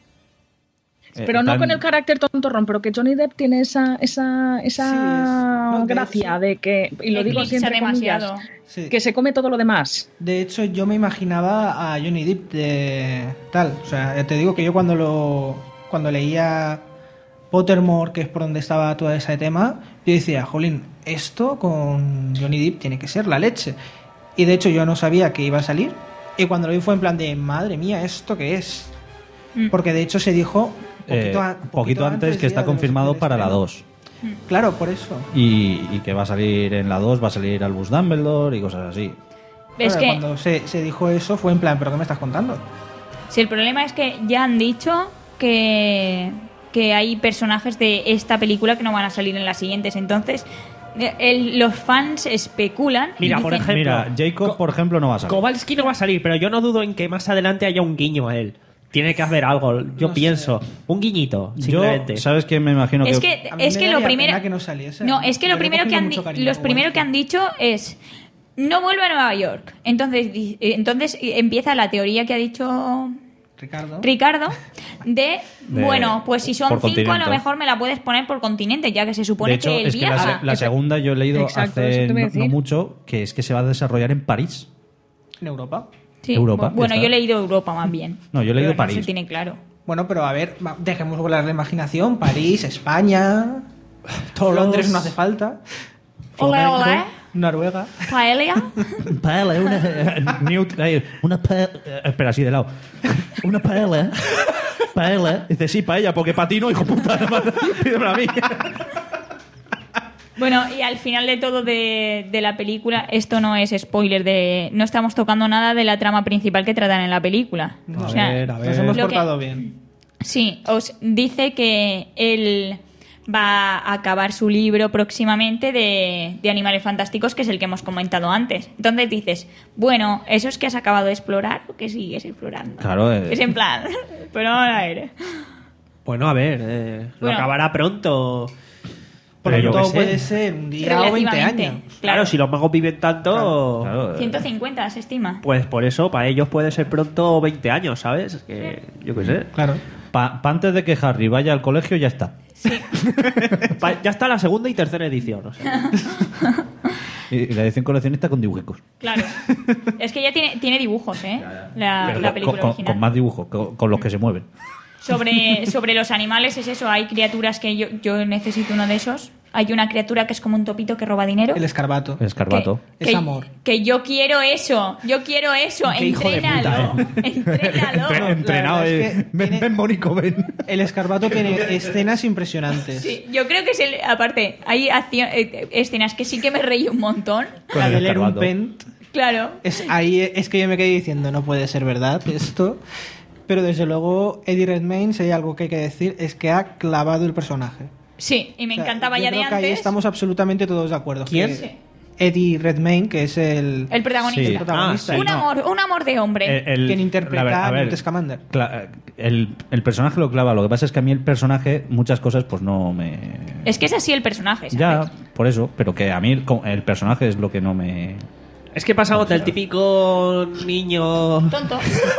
eh, Pero no tan- con el carácter tontorrón, pero que Johnny Depp tiene esa esa esa Sí, es- no, de gracia hecho- de que, y lo digo así eclipsa entre comillas, demasiado. Sí. que se come todo lo demás. De hecho, yo me imaginaba a Johnny Depp de tal. O sea, te digo que yo cuando lo cuando leía Pottermore, que es por donde estaba todo ese tema, yo decía, jolín, esto con Johnny Depp tiene que ser la leche. Y de hecho yo no sabía que iba a salir. Y cuando lo vi fue en plan de, madre mía, ¿esto qué es? Mm. Porque de hecho se dijo eh, poquito, a- poquito antes que ya está de los- confirmado del para la estreno. dos. Claro, por eso. Y, y que va a salir en la dos, va a salir Albus Dumbledore y cosas así. es Claro, que Cuando se, se dijo eso fue en plan, ¿pero qué me estás contando? si el problema es que ya han dicho que, que hay personajes de esta película que no van a salir en las siguientes. Entonces, eh, el- los fans especulan. y Mira, por dicen- ejemplo, Mira, Jacob, Co- por ejemplo, no va a salir. Kowalski no va a salir, pero yo no dudo en que más adelante haya un guiño a él. Tiene que haber algo, yo No pienso. Un guiñito, Yo, simplemente. ¿sabes qué? Me imagino Es que... que, A mí es me que lo daría primero pena que no saliese. no es que Yo lo le primero he que han cogido di- mucho cariño los a primero Kowalski. que han dicho es no vuelve a Nueva York. Entonces, di- eh, entonces eh, empieza la teoría que ha dicho Ricardo. Ricardo de, De- bueno, pues si son por cinco, a lo continente. mejor me la puedes poner por continente, ya que se supone De hecho, que él es que la, viaja. se- la segunda yo he leído Exacto, hace eso te iba a no, no decir. mucho que es que se va a desarrollar en París. En Europa. Sí, Europa, bu- Bueno, está. yo he leído Europa más bien. No, yo he leído Pero no se París. tiene claro. Bueno, pero a ver, va- dejemos volar la imaginación. París, España, Todos Londres los- no hace falta. Ole, ole, Noruega. paella. Paella, una. Newt, ahí, una paella. Espera, así de lado. Una paella. Paella. Dice, sí, paella, porque para ti no, hijo puta. Pídemelo a mí. Bueno, y al final de todo de, de la película, esto no es spoiler, de no estamos tocando nada de la trama principal que tratan en la película. No. O sea, A ver, a ver. Nos hemos Lo que- portado bien. Sí, os dice que él va a acabar su libro próximamente de, de Animales Fantásticos, que es el que hemos comentado antes. Entonces dices, bueno, ¿eso es que has acabado de explorar o que sigues explorando? Claro, eh. Es en plan, pero vamos a ver. Bueno, a ver, eh, lo Bueno. acabará pronto. Pero Pero yo todo qué sé. puede ser un día o veinte Relativamente. años. Claro, si los magos viven tanto, Claro, eh. ciento cincuenta se estima. pues por eso, para ellos puede ser pronto veinte años, ¿sabes? Que, yo qué sé. Claro. Pa, pa antes de que Harry vaya al colegio, ya está. Sí. Pa- ya está la segunda y tercera edición. O sea. Y, y la edición coleccionista con dibujos. Claro. Es que ya tiene, tiene dibujos, ¿eh? La, Pero la con- película con, original. con más dibujos, con, con los que se mueven. Sobre, sobre los animales es eso. Hay criaturas que yo, yo necesito uno de esos. Hay una criatura que es como un topito que roba dinero. El escarbato. El escarbato. Que, Es amor. Que yo quiero eso. Yo quiero eso. Qué hijo de puta, Entrénalo. Entrénalo. Entre- entrenado, la verdad es eh. que Ven, tiene- ven, Mónico, ven. El escarbato tiene escenas impresionantes. Sí, yo creo que es el. Aparte, hay acción- eh, escenas que sí que me reí un montón. Con La el de leer un escarbato. pent. Claro. Es, ahí es que yo me quedé diciendo, no puede ser verdad esto. Pero desde luego, Eddie Redmayne, si hay algo que hay que decir, es que ha clavado el personaje. Sí, y me O sea, encantaba yo ya creo de que antes. ahí estamos absolutamente todos de acuerdo. ¿Quién? Que Sí. Eddie Redmayne, que es el, El protagonista. Sí. el protagonista. Ah, sí, un no. amor, un amor de hombre. El- el- quien interpreta la ver- a a ver, Newt Scamander. cla- el, el personaje lo clava. Lo que pasa es que a mí el personaje, muchas cosas, pues no me. Es que es así el personaje, ¿sabes? Ya, por eso. Pero que a mí el, co- el personaje es lo que no me. Es que pasamos del típico niño Tonto.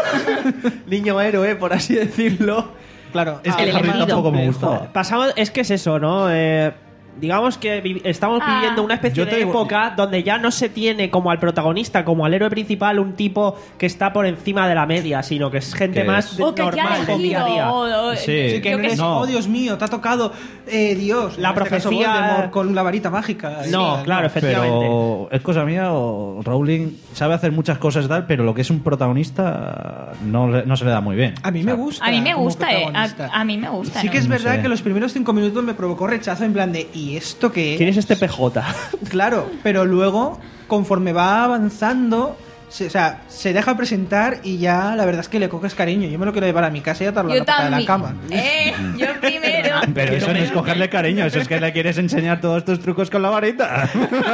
niño héroe, por así decirlo. Claro, Es a- que El Harry elegido. tampoco me complejo. gusta. Pasamos, es que es eso, ¿no? Eh, digamos que vi- estamos Ah. viviendo una especie Yo te de digo- época donde ya no se tiene como al protagonista, como al héroe principal, un tipo que está por encima de la media, sino que es gente Que más es- de- O que ya normal, ha del día a elegido. día. o- o- Sí. Sí, que yo no qué eres, sé. no. oh Dios mío, te ha tocado eh, Dios. La En este caso, profecía- Voldemort con la varita mágica. No, Sí, claro, efectivamente. Pero es cosa mía, o Rowling sabe hacer muchas cosas y tal, pero lo que es un protagonista no, le- no se le da muy bien. A mí me gusta. A mí me como gusta, eh. protagonista. A, a mí me gusta. Sí ¿no? que es No verdad sé. que los primeros cinco minutos me provocó rechazo en plan de ¿y esto qué es? ¿Quién es este P J? Claro, pero luego, conforme va avanzando, se, o sea, se deja presentar y ya la verdad es que le coges cariño. Yo me lo quiero llevar a mi casa y atarlo a Yo la pata de la también. cama. Eh, yo primero. Pero eso no es cogerle cariño, eso es que le quieres enseñar todos tus trucos con la varita.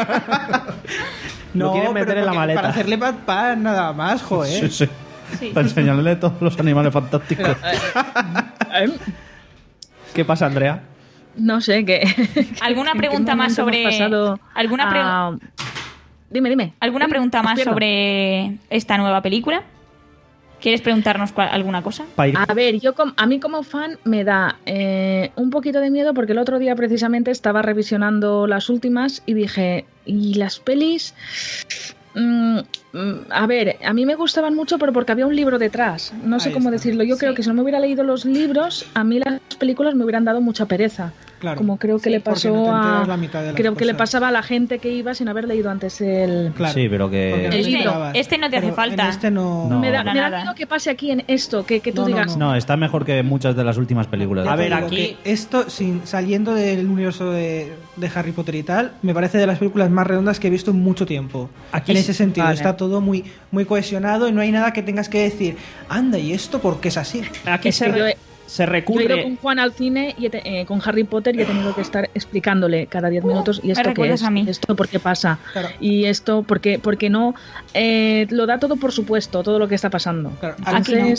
Lo quieres meter pero en la porque- maleta. Para hacerle pat pat nada más, joder. Sí, sí. Sí. Para enseñarle todos los animales fantásticos. Eh, ¿Qué pasa, Andrea? No sé, que... ¿Alguna ¿en qué pregunta más momento sobre- hemos pasado alguna pre- a- Dime, dime. ¿Alguna Uy, pregunta os más pierdo. sobre esta nueva película? ¿Quieres preguntarnos cuál- alguna cosa? Pa' ir- A ver, yo com- a mí como fan me da eh, un poquito de miedo porque el otro día precisamente estaba revisionando las últimas y dije, ¿y las pelis? Mm, mm, a ver, a mí me gustaban mucho, pero porque había un libro detrás. No sé Ahí cómo está. decirlo. Yo Sí. creo que si no me hubiera leído los libros, a mí las películas me hubieran dado mucha pereza. Claro. Como creo que Sí, le porque pasó no te enteras a. la mitad de las Creo que le cosas. pasaba a la gente que iba sin haber leído antes el. Claro. Sí, pero que- Porque no te El libro. enterabas. Este no te hace Pero falta. En este no. No. me da, para me da nada. miedo que pase aquí en esto, que, que tú No, no, digas. No, está mejor que muchas de las últimas películas. Ya A te ver, digo aquí- que esto, sin, saliendo del universo de, de Harry Potter y tal, me parece de las películas más redondas que he visto en mucho tiempo. Aquí en sí- ese sentido, Vale. está todo muy, muy cohesionado y no hay nada que tengas que decir, anda, ¿y esto por qué es así? Aquí Es se, que re- yo he- se Yo he ido recurre. con Juan al cine y he te- eh, con Harry Potter y he tenido que estar explicándole cada diez minutos y esto qué recuerdas es, a mí. esto por qué pasa Claro. y esto porque porque no eh, lo da todo por supuesto todo lo que está pasando. Claro, Aquí no. Entonces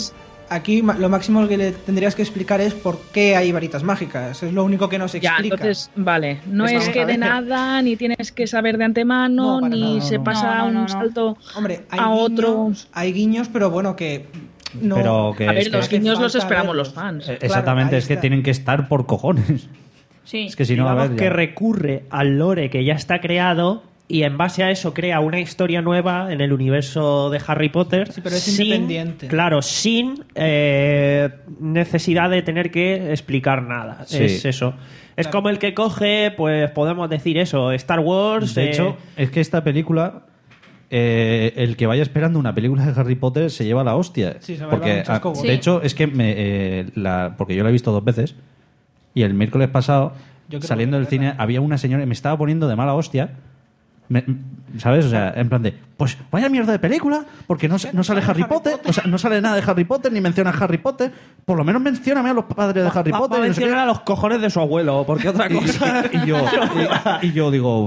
aquí ma- lo máximo que le tendrías que explicar es por qué hay varitas mágicas. Es lo único que no se Ya, explica. entonces, vale, no Pues es vamos que a de ver. nada, ni tienes que saber de antemano, No, para ni nada. se No, pasa no, no, un no. salto Hombre, hay a otro. guiños, hay guiños, pero bueno, que no. Pero que A ver, es los que- guiños los falta esperamos verlos. los fans. Eh, Claro, Exactamente, ahí es que está. tienen que estar por cojones. Sí. Es que si no, a Digamos ver. que ya. recurre al lore que ya está creado y en base a eso crea una historia nueva en el universo de Harry Potter. Sí, pero es sin- independiente. Claro, sin eh, necesidad de tener que explicar nada. Sí. Es eso. Es Claro. como el que coge, pues podemos decir eso, Star Wars. De eh, hecho, es que esta película, eh, el que vaya esperando una película de Harry Potter se lleva la hostia. Sí, se va a porque, llevar un chasco ah, gordo. de hecho, es que me, eh, la, porque yo la he visto dos veces y el miércoles pasado, Yo creo saliendo que del cine, verla. había una señora que me estaba poniendo de mala hostia. Me- ¿Sabes? O sea, en plan de, pues vaya mierda de película, porque no, no sale Harry Potter, o sea, no sale nada de Harry Potter, ni menciona a Harry Potter, por lo menos mencióname a los padres de Harry va- va Potter. a y no sé qué. mencionar a los cojones de su abuelo, porque otra Y- cosa. y, y yo, y, y yo digo,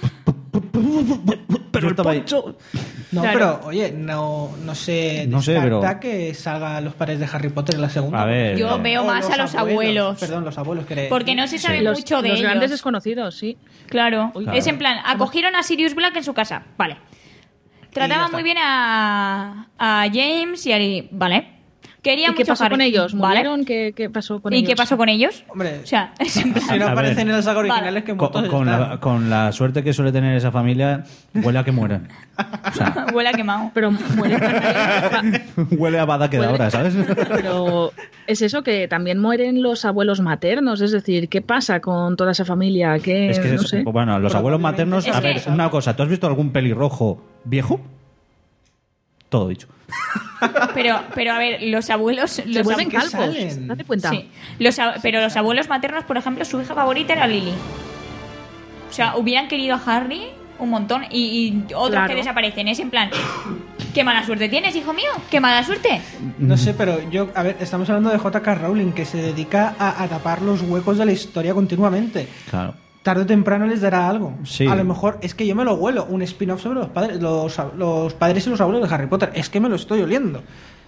Pero yo el estaba ahí. poncho. No, Claro. pero oye, no, no se No sé, descarta pero- que salgan los padres de Harry Potter en la segunda. A ver, Yo eh, veo O más a los abuelos. Perdón, los abuelos. que Porque no se sabe los, mucho de los ellos. grandes desconocidos, sí. Claro. Uy. Es en plan, acogieron a Sirius Black en su casa. Vale. ya Trataban está. muy bien a, a James y a... Vale. Quería ¿Y qué mucho pasó Harry. con ellos? Vale. ¿Murieron? ¿Qué, qué pasó con ¿Y ellos? qué pasó con ellos? Hombre, O sea, es en plan... si no A aparecen ver. en las sagas Vale. originales, que con, muertos con están. la, con la suerte que suele tener esa familia, huele a que mueran. O sea, Huele a quemado. Pero mueren también- huele a bada que de Puede- ahora, ¿sabes? Pero es eso que también mueren los abuelos maternos, es decir, ¿qué pasa con toda esa familia? ¿Qué, Es que no es- sé. bueno, los abuelos maternos. Es A que- ver, una cosa, ¿tú has visto algún pelirrojo viejo? Todo dicho. Pero, pero a ver, los abuelos... Se Los vuelven ab- ¿qué calvos, salen? date cuenta. Sí. Los ab- pero los abuelos maternos, por ejemplo, su hija favorita era Lily. O sea, hubieran querido a Harry un montón y, y otros Claro. que desaparecen. Es en plan, ¿qué mala suerte tienes, hijo mío? ¿Qué mala suerte? No sé, pero yo, a ver, estamos hablando de J K. Rowling, que se dedica a, a tapar los huecos de la historia continuamente. Claro. Tarde o temprano les dará algo. Sí. A lo mejor es que yo me lo huelo, un spin-off sobre los padres, los, los padres y los abuelos de Harry Potter. Es que me lo estoy oliendo.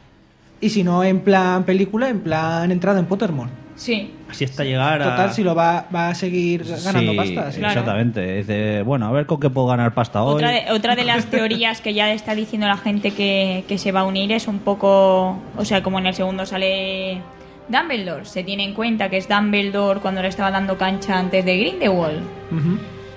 Y si no en plan película, en plan entrada en Pottermore. Sí. Así hasta llegar a. Total, si lo va, va a seguir ganando Sí, pasta. sí. Claro. exactamente. Dice, bueno, a ver con qué puedo ganar pasta hoy. Otra de, otra de las teorías que ya está diciendo la gente que, que se va a unir es un poco... O sea, como en el segundo sale Dumbledore. Se tiene en cuenta que es Dumbledore cuando le estaba dando cancha antes de Grindelwald. Ujú.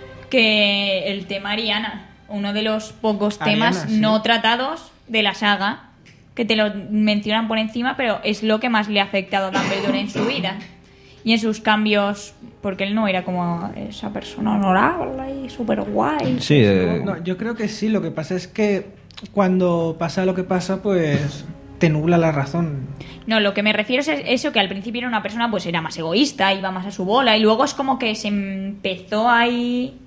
Que el tema Ariana, uno de los pocos Ariana, temas sí. no tratados de la saga, que te lo mencionan por encima, pero es lo que más le ha afectado a Dumbledore en su vida. Y en sus cambios, porque él no era como esa persona honorable y súper guay. Sí, eh, No, yo creo que sí, lo que pasa es que cuando pasa lo que pasa, pues te nubla la razón. No, lo que me refiero es eso, que al principio era una persona pues era más egoísta, iba más a su bola, y luego es como que se empezó ahí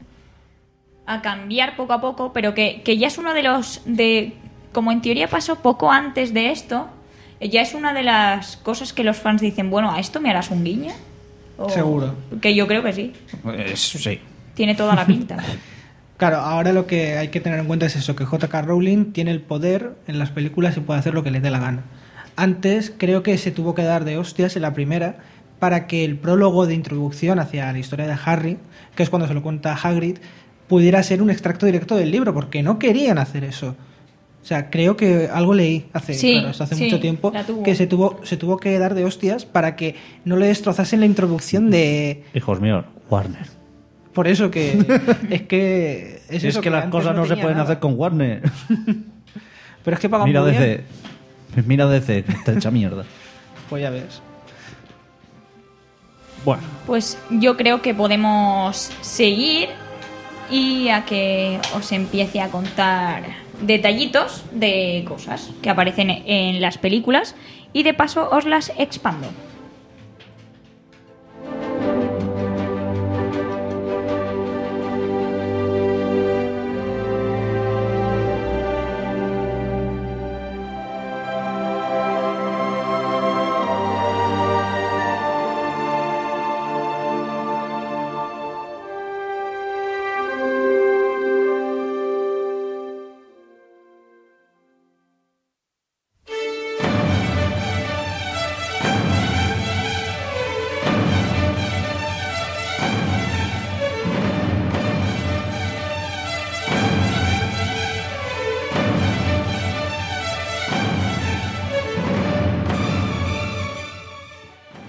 a cambiar poco a poco, pero que, que ya es uno de los... de como en teoría pasó poco antes de esto, ya es una de las cosas que los fans dicen, bueno, ¿a esto me harás un guiño? O- Seguro. Que yo creo que sí, es- sí. tiene toda la pinta. Claro, ahora lo que hay que tener en cuenta es eso, que J K. Rowling tiene el poder en las películas y puede hacer lo que le dé la gana. Antes creo que se tuvo que dar de hostias en la primera para que el prólogo de introducción hacia la historia de Harry, que es cuando se lo cuenta a Hagrid, pudiera ser un extracto directo del libro, porque no querían hacer eso. O sea, creo que algo leí hace, Sí, claro, esto hace sí, mucho tiempo la tuvo. que se tuvo, se tuvo que dar de hostias para que no le destrozasen la introducción de... Hijos míos, Warner. Por eso que es que... Es, Es, eso que las antes cosas no, se tenía pueden nada. hacer con Warner. Pero es que pagan Mira muy bien. D C. Mira D C, que está hecha mierda. Pues ya ves. Bueno, Pues yo creo que podemos seguir y a que os empiece a contar detallitos de cosas que aparecen en las películas y de paso os las expando.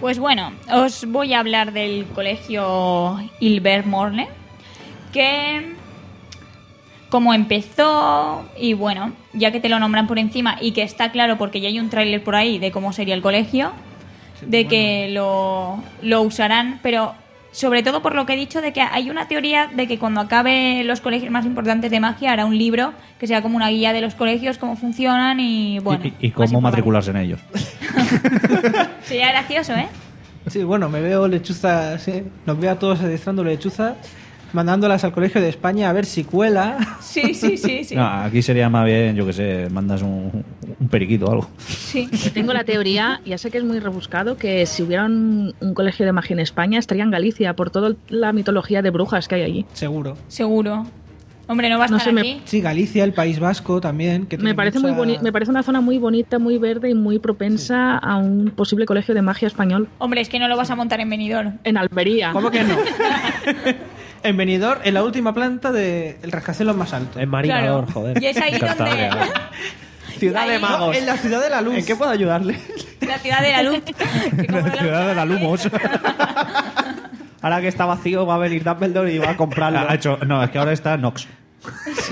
Pues bueno, os voy a hablar del colegio Ilvermorny, que cómo empezó y bueno, ya que te lo nombran por encima y que está claro porque ya hay un tráiler por ahí de cómo sería el colegio, de que lo, lo usarán, pero sobre todo por lo que he dicho de que hay una teoría de que cuando acabe los colegios más importantes de magia hará un libro que sea como una guía de los colegios, cómo funcionan y bueno. Y, y cómo matricularse en ellos. Sería gracioso, ¿eh? Sí, bueno, me veo lechuzas, sí, nos veo a todos adestrando lechuzas, mandándolas al colegio de España a ver si cuela. Sí, sí, sí, sí. No, aquí sería más bien, yo que sé, mandas un, un periquito o algo. Sí. Yo tengo la teoría, ya sé que es muy rebuscado, que si hubiera un, un colegio de magia en España estaría en Galicia por toda la mitología de brujas que hay allí. Seguro. Seguro. Hombre, no va a No estar sé, me- aquí. Sí, Galicia, el País Vasco también. Que Me tiene parece muy mucha- boni- me parece una zona muy bonita, muy verde y muy propensa a un posible colegio de magia español. Hombre, es que no lo vas a montar en Benidorm. En Almería. ¿Cómo que no? En Benidorm, en la última planta del rascacielos más alto. En Marinador, Claro. joder. Y es ahí Cantabria. donde... Ciudad ahí- de magos. En la ciudad de la luz. ¿En qué puedo ayudarle? La ciudad de la luz. Que como no Ciudad de la Lumos. Ahora que está vacío va a venir Dumbledore y va a comprarlo. Ha hecho, no, es que ahora está Nox. Sí.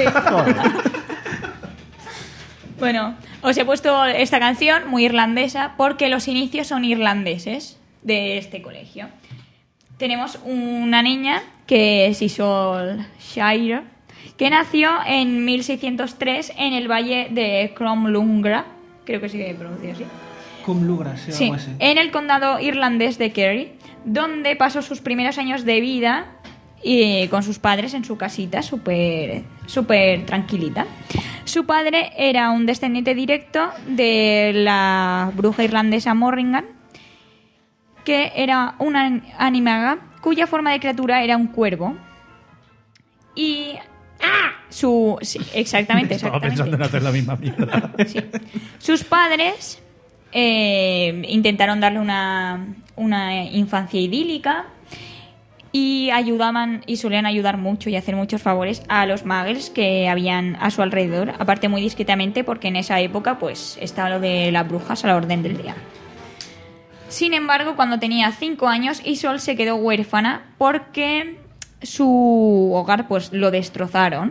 Bueno, os he puesto esta canción muy irlandesa porque los inicios son irlandeses de este colegio. Tenemos una niña que es Isol Shire, que nació en mil seiscientos tres en el valle de Cromlungra, creo que se pronuncia así. Cum Lugra, sí, Sí, algo así. en el condado irlandés de Kerry, donde pasó sus primeros años de vida y con sus padres en su casita, súper súper tranquilita. Su padre era un descendiente directo de la bruja irlandesa Morrigan, que era una animaga cuya forma de criatura era un cuervo. Y ¡ah! su sí, exactamente, Estaba exactamente. pensando en hacer la misma mierda. Sí. Sus padres eh, intentaron darle una, una infancia idílica y ayudaban y solían ayudar mucho y hacer muchos favores a los muggles que habían a su alrededor, aparte muy discretamente porque en esa época pues estaba lo de las brujas a la orden del día. Sin embargo, cuando tenía cinco años, Isol se quedó huérfana porque su hogar pues lo destrozaron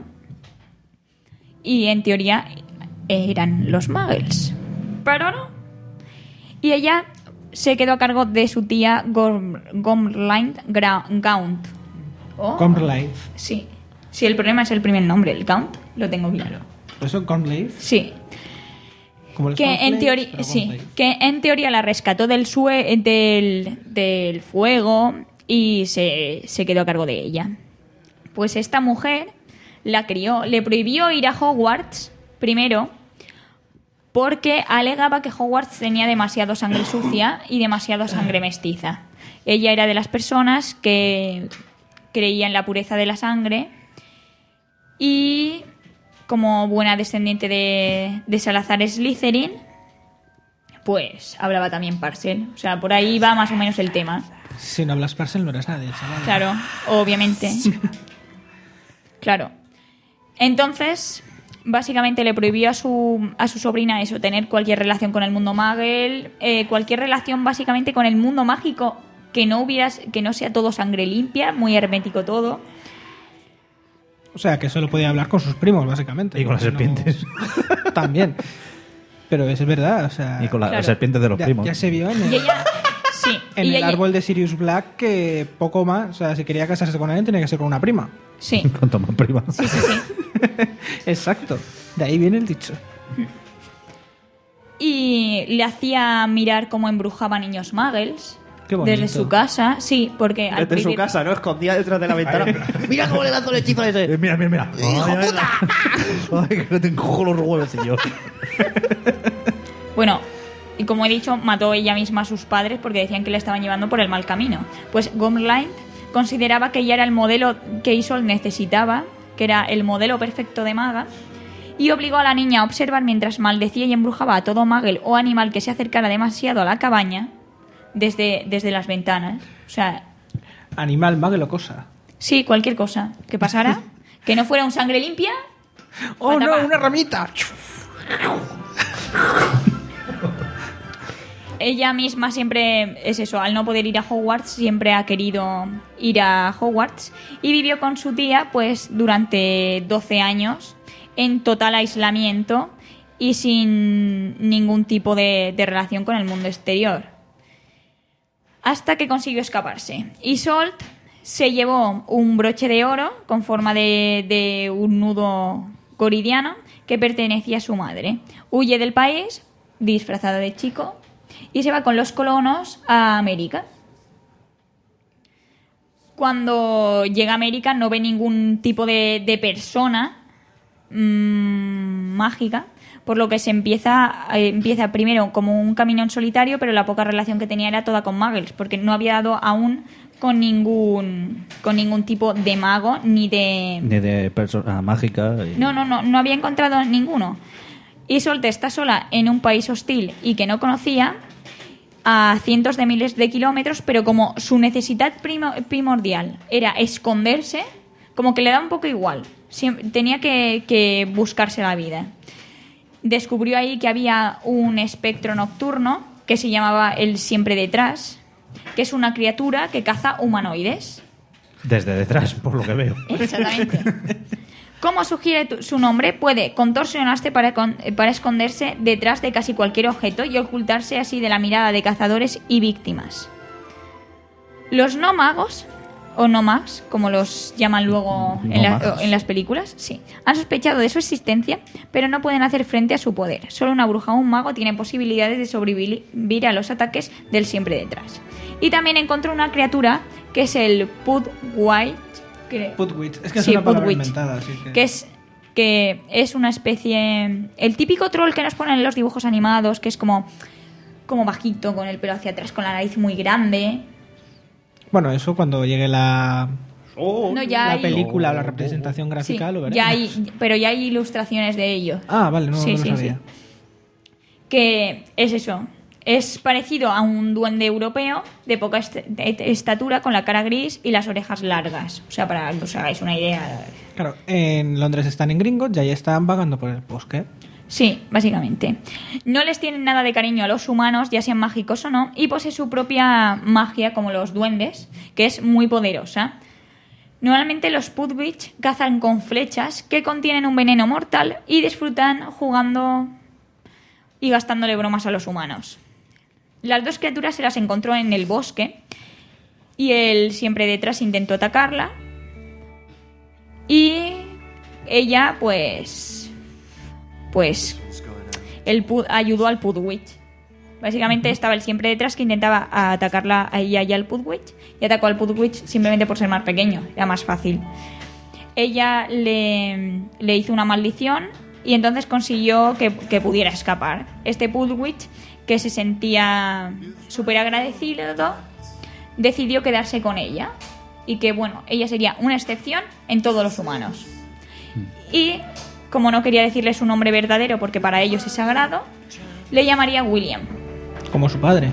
y en teoría eran los muggles, pero no. Y ella se quedó a cargo de su tía Gorm- Gormlaith Gra- Gaunt. ¿Oh? Cornlife. Sí. Sí, el problema es el primer nombre, el Gaunt, lo tengo claro. ¿Por eso Cornlife? Sí. Como los Que en, cornflakes, teoría, pero sí, cornflakes. que en teoría la rescató del, sue del, del fuego y se, se quedó a cargo de ella. Pues esta mujer la crió, le prohibió ir a Hogwarts primero porque alegaba que Hogwarts tenía demasiado sangre sucia y demasiado sangre mestiza. Ella era de las personas que creía en la pureza de la sangre y como buena descendiente de, de Salazar Slytherin, pues hablaba también Parcel. O sea, por ahí va más o menos el tema. Si no hablas Parcel no eres nadie, chaval. Claro, obviamente. Claro. Entonces, básicamente le prohibió a su, a su sobrina eso, tener cualquier relación con el mundo Muggle, eh, cualquier relación básicamente con el mundo mágico que no hubieras, que no sea todo sangre limpia, muy hermético todo. O sea, que solo podía hablar con sus primos, básicamente. Y con las porque no- serpientes. También. Pero es verdad, o sea... Y con la- Claro. las serpientes de los ya, primos. ya se vio en el, Y ella, sí, en y el ella- árbol de Sirius Black que poco más... O sea, si quería casarse con alguien tenía que ser con una prima. sí, Cuanto más prima. sí, sí, sí. Exacto. De ahí viene el dicho. Y le hacía mirar cómo embrujaba niños muggles. Qué bonito. Desde su casa, sí, porque al Desde su principio- casa, ¿no? Escondida detrás de la ventana. Mira cómo le lanzó el hechizo a ese. Eh, Mira, mira, mira. ¡Hijo puta! Ay, que te encojo los huevecillos. Bueno, y como he dicho, mató ella misma a sus padres porque decían que le estaban llevando por el mal camino. Pues Gormlaith consideraba que ella era el modelo que Isol necesitaba, que era el modelo perfecto de maga, y obligó a la niña a observar mientras maldecía y embrujaba a todo muggle o animal que se acercara demasiado a la cabaña desde, desde las ventanas. O sea, Animal, mague o cosa. sí, cualquier cosa que pasara, que no fuera un sangre limpia. ¡Oh, patapá. no! ¡Una ramita! ella misma siempre es eso, al no poder ir a Hogwarts, siempre ha querido ir a Hogwarts y vivió con su tía pues durante doce años en total aislamiento y sin ningún tipo de, de relación con el mundo exterior. Hasta que consiguió escaparse. Isolde se llevó un broche de oro con forma de, de un nudo goridiano que pertenecía a su madre. Huye del país, disfrazada de chico, y se va con los colonos a América. Cuando llega a América no ve ningún tipo de, de persona mmm, mágica, por lo que se empieza, eh, empieza primero como un camino en solitario, pero la poca relación que tenía era toda con muggles, porque no había dado aún con ningún con ningún tipo de mago ni de... Ni de persona mágica. Y... No, no, no, no había encontrado ninguno. Isolde está sola en un país hostil y que no conocía, a cientos de miles de kilómetros, pero como su necesidad primo- primordial era esconderse, como que le da un poco igual. Siem- tenía que, que buscarse la vida. Descubrió ahí que había un espectro nocturno que se llamaba el Siempre Detrás, que es una criatura que caza humanoides. Desde detrás, por lo que veo. Exactamente. Como sugiere tu- su nombre, puede contorsionarse para, con- para esconderse detrás de casi cualquier objeto y ocultarse así de la mirada de cazadores y víctimas. Los no magos, o no mags, como los llaman luego en, la- No-mags. en las películas, sí, han sospechado de su existencia, pero no pueden hacer frente a su poder. Solo una bruja o un mago tiene posibilidades de sobrevivir a los ataques del Siempre Detrás. Y también encontró una criatura que es el Pudwitch, que- Putwitch. Es que es Sí, una palabra Putwitch. inventada, así que... que es que es una especie, el típico troll que nos ponen en los dibujos animados, que es como como bajito, con el pelo hacia atrás, con la nariz muy grande. Bueno, eso cuando llegue la, No, ya la hay, película o la representación sí, gráfica, lo veremos. ya hay, pero ya hay ilustraciones de ello. Ah, vale, no, Sí, no lo sí, sabía. sí. Que es eso. Es parecido a un duende europeo de poca est- de- estatura, con la cara gris y las orejas largas. O sea, para que os hagáis una idea. Claro, en Londres están en Gringotts y ahí están vagando por el bosque. Sí, básicamente. No les tienen nada de cariño a los humanos, ya sean mágicos o no, y posee su propia magia, como los duendes, que es muy poderosa. Normalmente los Putwitch cazan con flechas que contienen un veneno mortal y disfrutan jugando y gastándole bromas a los humanos. Las dos criaturas se las encontró en el bosque y él siempre detrás intentó atacarla y ella pues pues él pu- ayudó al Pudwitch. Básicamente estaba él siempre detrás, que intentaba atacarla a ella y al Pudwitch, y atacó al Pudwitch simplemente por ser más pequeño, era más fácil. Ella le, le hizo una maldición y entonces consiguió que, que pudiera escapar. Este Pudwitch, que se sentía súper agradecido, decidió quedarse con ella y que, bueno, ella sería una excepción en todos los humanos. Y como no quería decirle su nombre verdadero porque para ellos es sagrado, le llamaría William. Como su padre.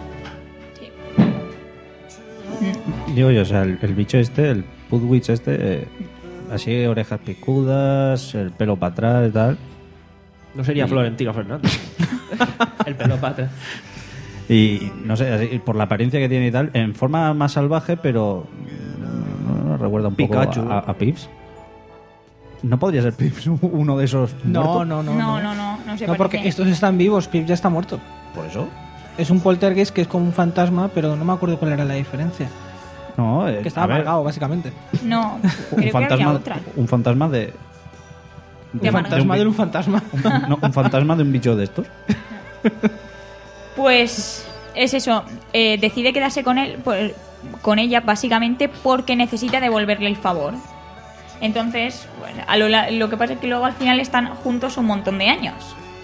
Digo yo, o sea, el, el bicho este, el Pudwitch este, eh, así orejas picudas, el pelo para atrás y tal. No sería Y- Florentino Fernández. El pelo pata. Y no sé, así, por la apariencia que tiene y tal, en forma más salvaje, pero mm, no, recuerda un poco Pikachu. a, a Pips. ¿No podría ser Pips uno de esos No, muertos? no, no. No, no, no, no se No, porque parece. estos están vivos, Pip ya está muerto. ¿Por eso? Es un poltergeist que es como un fantasma, pero no me acuerdo cuál era la diferencia. No, eh, Que estaba a ver, amargado, básicamente. No, un creo que había fantasma, otra. un fantasma de... De Un fantasma bi- de un fantasma. un- no, un fantasma de un bicho de estos. Pues es eso, eh, decide quedarse con él, por- con ella básicamente porque necesita devolverle el favor. Entonces, bueno, a lo, la- lo que pasa es que luego al final están juntos un montón de años.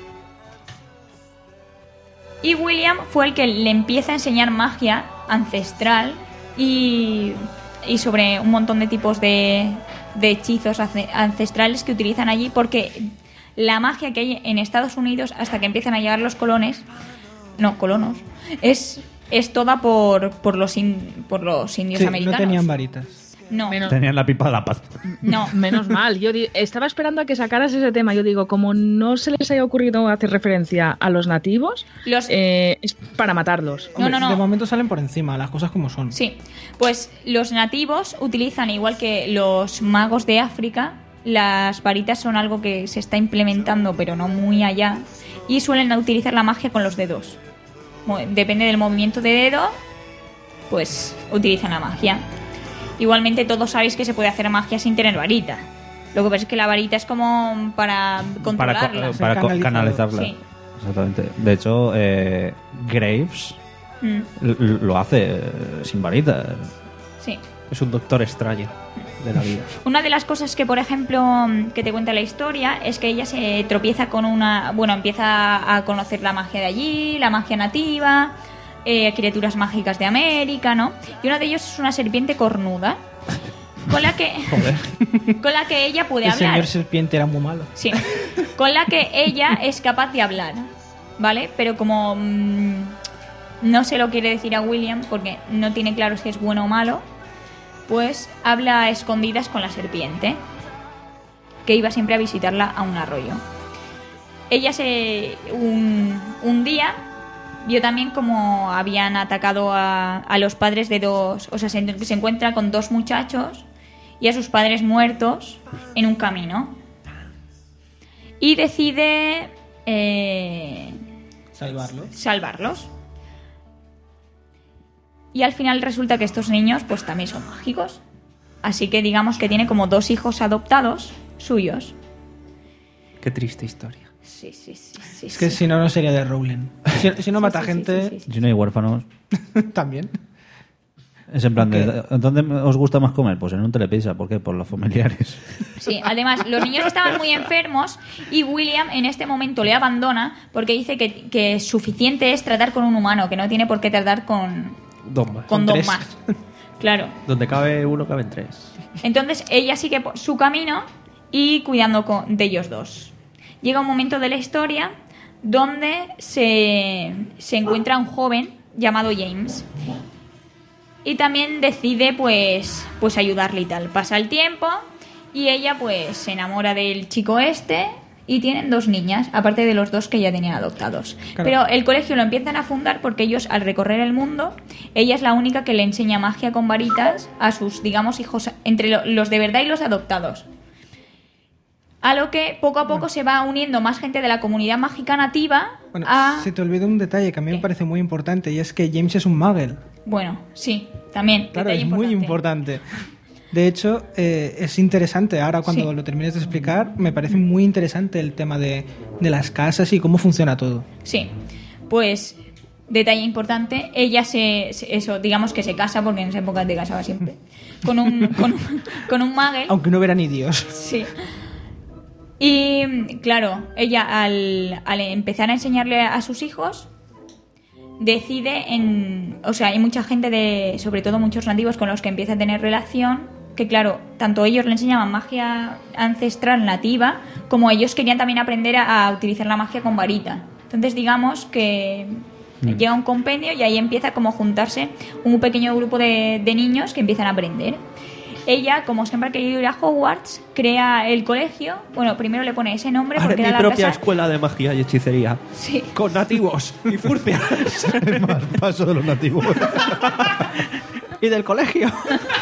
Y William fue el que le empieza a enseñar magia ancestral y, y sobre un montón de tipos de, de hechizos ace- ancestrales que utilizan allí, porque la magia que hay en Estados Unidos hasta que empiezan a llegar los colones, no, colonos, es, es toda por, por, los, in- por los indios Sí, no americanos. tenían varitas. No, Menos, Tenían la pipa de la paz. no. menos mal. Yo di- estaba esperando a que sacaras ese tema. Yo digo, como no se les haya ocurrido hacer referencia a los nativos, Los- eh, es para matarlos. No, no, no. De momento salen por encima, las cosas como son. Sí, pues los nativos utilizan, igual que los magos de África, las varitas son algo que se está implementando, pero no muy allá, y suelen utilizar la magia con los dedos. Mo- Depende del movimiento de dedo, pues utilizan la magia. Igualmente todos sabéis que se puede hacer magia sin tener varita. Lo que pasa es que la varita es como para Para, controlarla. co- para co- canalizador. canalizarla. Sí. Exactamente. De hecho, eh, Graves Mm, l- l- lo hace eh, sin varita. sí. Es un doctor extraño de la vida. Una de las cosas que, por ejemplo, que te cuenta la historia es que ella se tropieza con una... Bueno, empieza a conocer la magia de allí, la magia nativa, eh, criaturas mágicas de América, ¿no? Y uno de ellos es una serpiente cornuda con la que, con la que ella puede El hablar. señor serpiente era muy malo. Sí, con la que ella es capaz de hablar, ¿vale? Pero como mm, no se lo quiere decir a William porque no tiene claro si es bueno o malo, pues habla a escondidas con la serpiente, que iba siempre a visitarla a un arroyo. Ella se un, un día vio también como habían atacado a, a los padres de dos, o sea, se, se encuentra con dos muchachos y a sus padres muertos en un camino. Y decide eh, Salvarlo. salvarlos. Y al final resulta que estos niños pues también son mágicos. Así que digamos que tiene como dos hijos adoptados suyos. Qué triste historia. Sí, sí, sí. sí Es que sí. si no, no sería de Rowling. Si, si no Sí, mata sí, sí, gente, sí, sí. Si no hay huérfanos. también. Es en plan de, ¿dónde os gusta más comer? Pues en un telepizza. ¿Por qué? Por los familiares. Sí, además, los niños estaban muy enfermos y William en este momento le abandona porque dice que, que suficiente es tratar con un humano, que no tiene por qué tratar con, Dos más. con Son dos tres. más. Claro. Donde cabe uno, caben tres. Entonces ella sigue por su camino y cuidando con- de ellos dos. Llega un momento de la historia donde se, se encuentra un joven llamado James y también decide pues, pues ayudarle y tal. Pasa el tiempo y ella pues se enamora del chico este y tienen dos niñas, aparte de los dos que ya tenían adoptados. Claro. Pero el colegio lo empiezan a fundar porque ellos al recorrer el mundo, ella es la única que le enseña magia con varitas a sus, digamos, hijos, entre lo- los de verdad y los adoptados. A lo que poco a poco se va uniendo más gente de la comunidad mágica nativa Bueno, a... se te olvida un detalle que a mí me ¿Qué? parece muy importante y es que James es un muggle. Bueno, sí, también. Claro, detalle es muy importante. De hecho, eh, es interesante. Ahora, cuando Sí. lo termines de explicar, me parece muy interesante el tema de, de las casas y cómo funciona todo. Sí, pues detalle importante, ella se, se- eso, digamos que se casa, porque en esa época te casaba siempre, con un, con un, con un muggle. Aunque no verá ni Dios. Sí. Y claro, ella al, al empezar a enseñarle a sus hijos, decide en... O sea, hay mucha gente de... Sobre todo muchos nativos con los que empieza a tener relación, que claro, tanto ellos le enseñaban magia ancestral nativa, como ellos querían también aprender a, a utilizar la magia con varita. Entonces digamos que llega un compendio y ahí empieza como a juntarse un pequeño grupo de, de niños que empiezan a aprender. Ella, como siempre ha querido ir a Hogwarts, crea el colegio. Bueno, primero le pone ese nombre Haré porque mi era la propia casa... escuela de magia y hechicería. Sí. Con nativos y furcias. Más paso de los nativos. Y del colegio.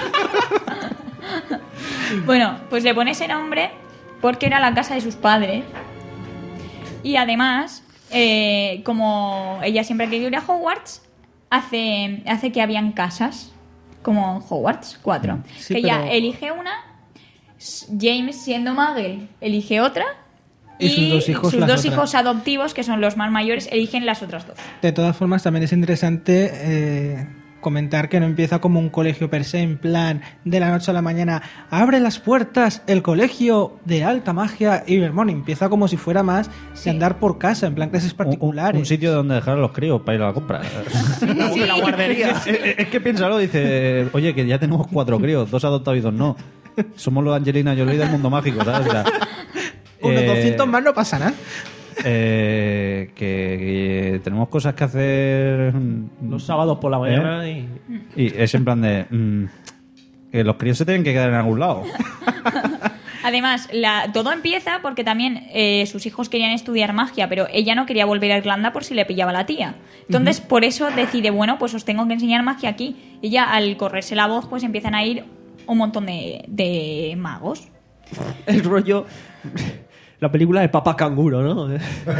Bueno, pues le pone ese nombre porque era la casa de sus padres. Y además, eh, como ella siempre ha querido ir a Hogwarts, hace, hace que habían casas, como en Hogwarts, cuatro. Sí, que ella pero- elige una, S- James siendo Muggle elige otra, Y sus dos hijos sus las dos otras. hijos adoptivos, que son los más mayores, eligen las otras dos. De todas formas, también es interesante eh, comentar que no empieza como un colegio per se, en plan, de la noche a la mañana, abre las puertas el colegio de alta magia y Vermont. Empieza como si fuera más de andar por casa, en plan clases Un, un- particulares. un sitio donde dejar a los críos para ir a la compra. La guardería. es, es- es que piénsalo, dice, oye, que ya tenemos cuatro críos, dos adoptados y dos no. Somos los Angelina Jolie del mundo mágico, ¿sabes? O sea, Unos eh, doscientos más no pasa nada. eh, que, que tenemos cosas que hacer Los sábados por la mañana ¿Eh? y... y es en plan de mm, Que los críos se tienen que quedar en algún lado. Además, la, todo empieza porque también eh, sus hijos querían estudiar magia, pero ella no quería volver a Irlanda por si le pillaba la tía. Entonces, uh-huh. por eso decide, bueno, pues os tengo que enseñar magia aquí. Y ya al correrse la voz, pues empiezan a ir un montón de, de magos. El rollo... La película de Papá Canguro, ¿no?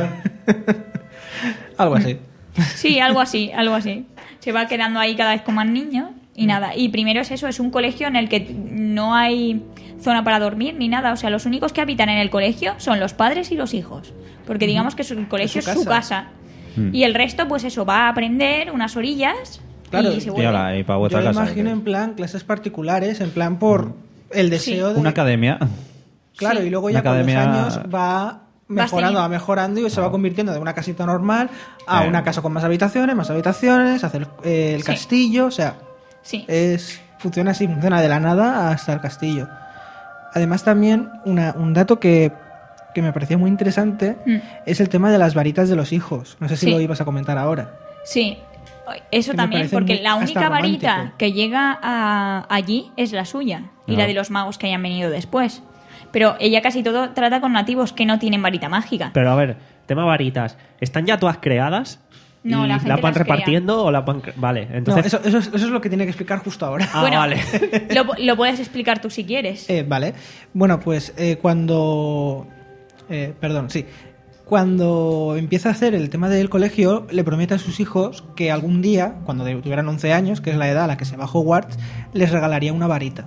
Algo así. Sí, algo así, algo así. Se va quedando ahí cada vez con más niños y nada. Y primero es eso, es un colegio en el que no hay zona para dormir ni nada. O sea, los únicos que habitan en el colegio son los padres y los hijos. Porque digamos que el colegio es su, es su casa. Mm. Y el resto, pues eso, va a aprender unas orillas claro, y se vuelve. Hola, y para vuestra Yo casa. imagino en plan clases particulares, en plan por el deseo sí. de... Una academia. Claro, sí. y luego ya Una con academia... los años va... mejorando, va mejorando y se va convirtiendo de una casita normal a eh. una casa con más habitaciones, más habitaciones, hacer eh, el sí. castillo, o sea, sí. es funciona así, funciona de la nada hasta el castillo. Además también una, un dato que, que me parecía muy interesante mm. es el tema de las varitas de los hijos. No sé si sí. lo ibas a comentar ahora. Sí, eso que también, porque muy, la única varita que llega a, allí es la suya y no. la de los magos que hayan venido después. Pero ella casi todo trata con nativos que no tienen varita mágica. Pero a ver, tema varitas. ¿Están ya todas creadas? No, ¿Y la gente la van las repartiendo crea. o la van... Vale, entonces... No, eso, eso, es, eso es lo que tiene que explicar justo ahora. Ah, bueno, vale. lo, lo puedes explicar tú si quieres. Eh, vale. Bueno, pues eh, cuando... Eh, perdón, sí. Cuando empieza a hacer el tema del colegio, le promete a sus hijos que algún día, cuando tuvieran once años, que es la edad a la que se va a Hogwarts, les regalaría una varita.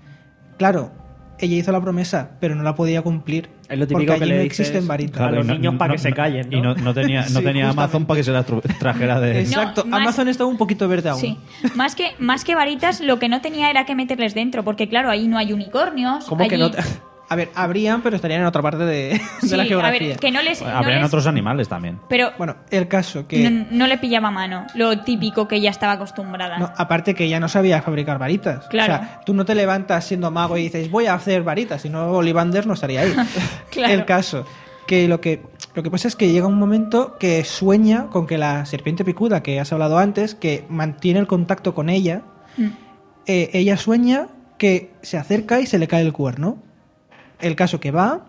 Claro, ella hizo la promesa, pero no la podía cumplir. Es lo típico porque que allí le no dices existen varitas. a los no, niños no, para no, que se callen, ¿no? Y no, no tenía, no Sí, tenía Amazon para que se la trajera de... Exacto, No, más- Amazon estaba un poquito verde aún. Sí, más que, más que varitas, lo que no tenía era que meterles dentro, porque claro, ahí no hay unicornios. ¿Cómo que allí- no? te- A ver, habrían, pero estarían en otra parte de, de Sí, la a geografía. ver, que no les... no Habrían les- otros animales también. Pero Bueno, el caso que... no, no le pillaba mano, lo típico que ella estaba acostumbrada. No, aparte que ella no sabía fabricar varitas. Claro. O sea, tú no te levantas siendo mago y dices, voy a hacer varitas, si no Ollivander no estaría ahí. Claro. El caso, que lo que lo que pasa es que llega un momento que sueña con que la serpiente picuda que has hablado antes, que mantiene el contacto con ella, Mm. eh, ella sueña que se acerca y se le cae el cuerno. El caso que va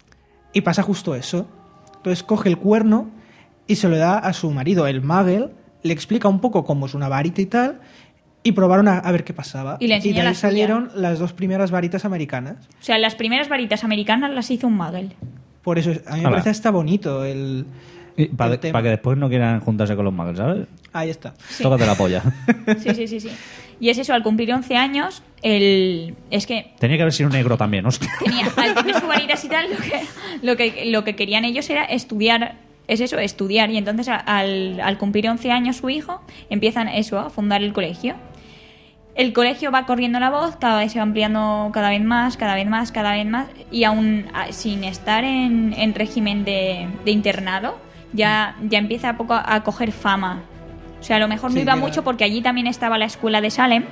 y pasa justo eso. Entonces coge el cuerno y se lo da a su marido, el Magel, le explica un poco cómo es una varita y tal, y probaron a, a ver qué pasaba. Y le enseñó de ahí la suya. salieron las dos primeras varitas americanas. O sea, las primeras varitas americanas las hizo un Magel. Por eso a mí me Hala. parece hasta bonito el, Para el tema. que después no quieran juntarse con los magos, ¿sabes? Ahí está. Sí. Tócate la polla. Sí, sí, sí, sí. Y es eso, al cumplir once años, el... es que Tenía que haber sido negro también, hostia. tenía, al tener su varitas y tal, lo que, lo, que, lo que querían ellos era estudiar, es eso, estudiar. Y entonces a- al, al cumplir once años su hijo, empiezan eso, a fundar el colegio. El colegio va corriendo la voz, cada vez se va ampliando cada vez más, cada vez más, cada vez más, y aún a- sin estar en, en régimen de, de internado, ya, ya empieza a poco a, a coger fama. O sea, a lo mejor no Sí, iba llega. mucho porque allí también estaba la escuela de Salem,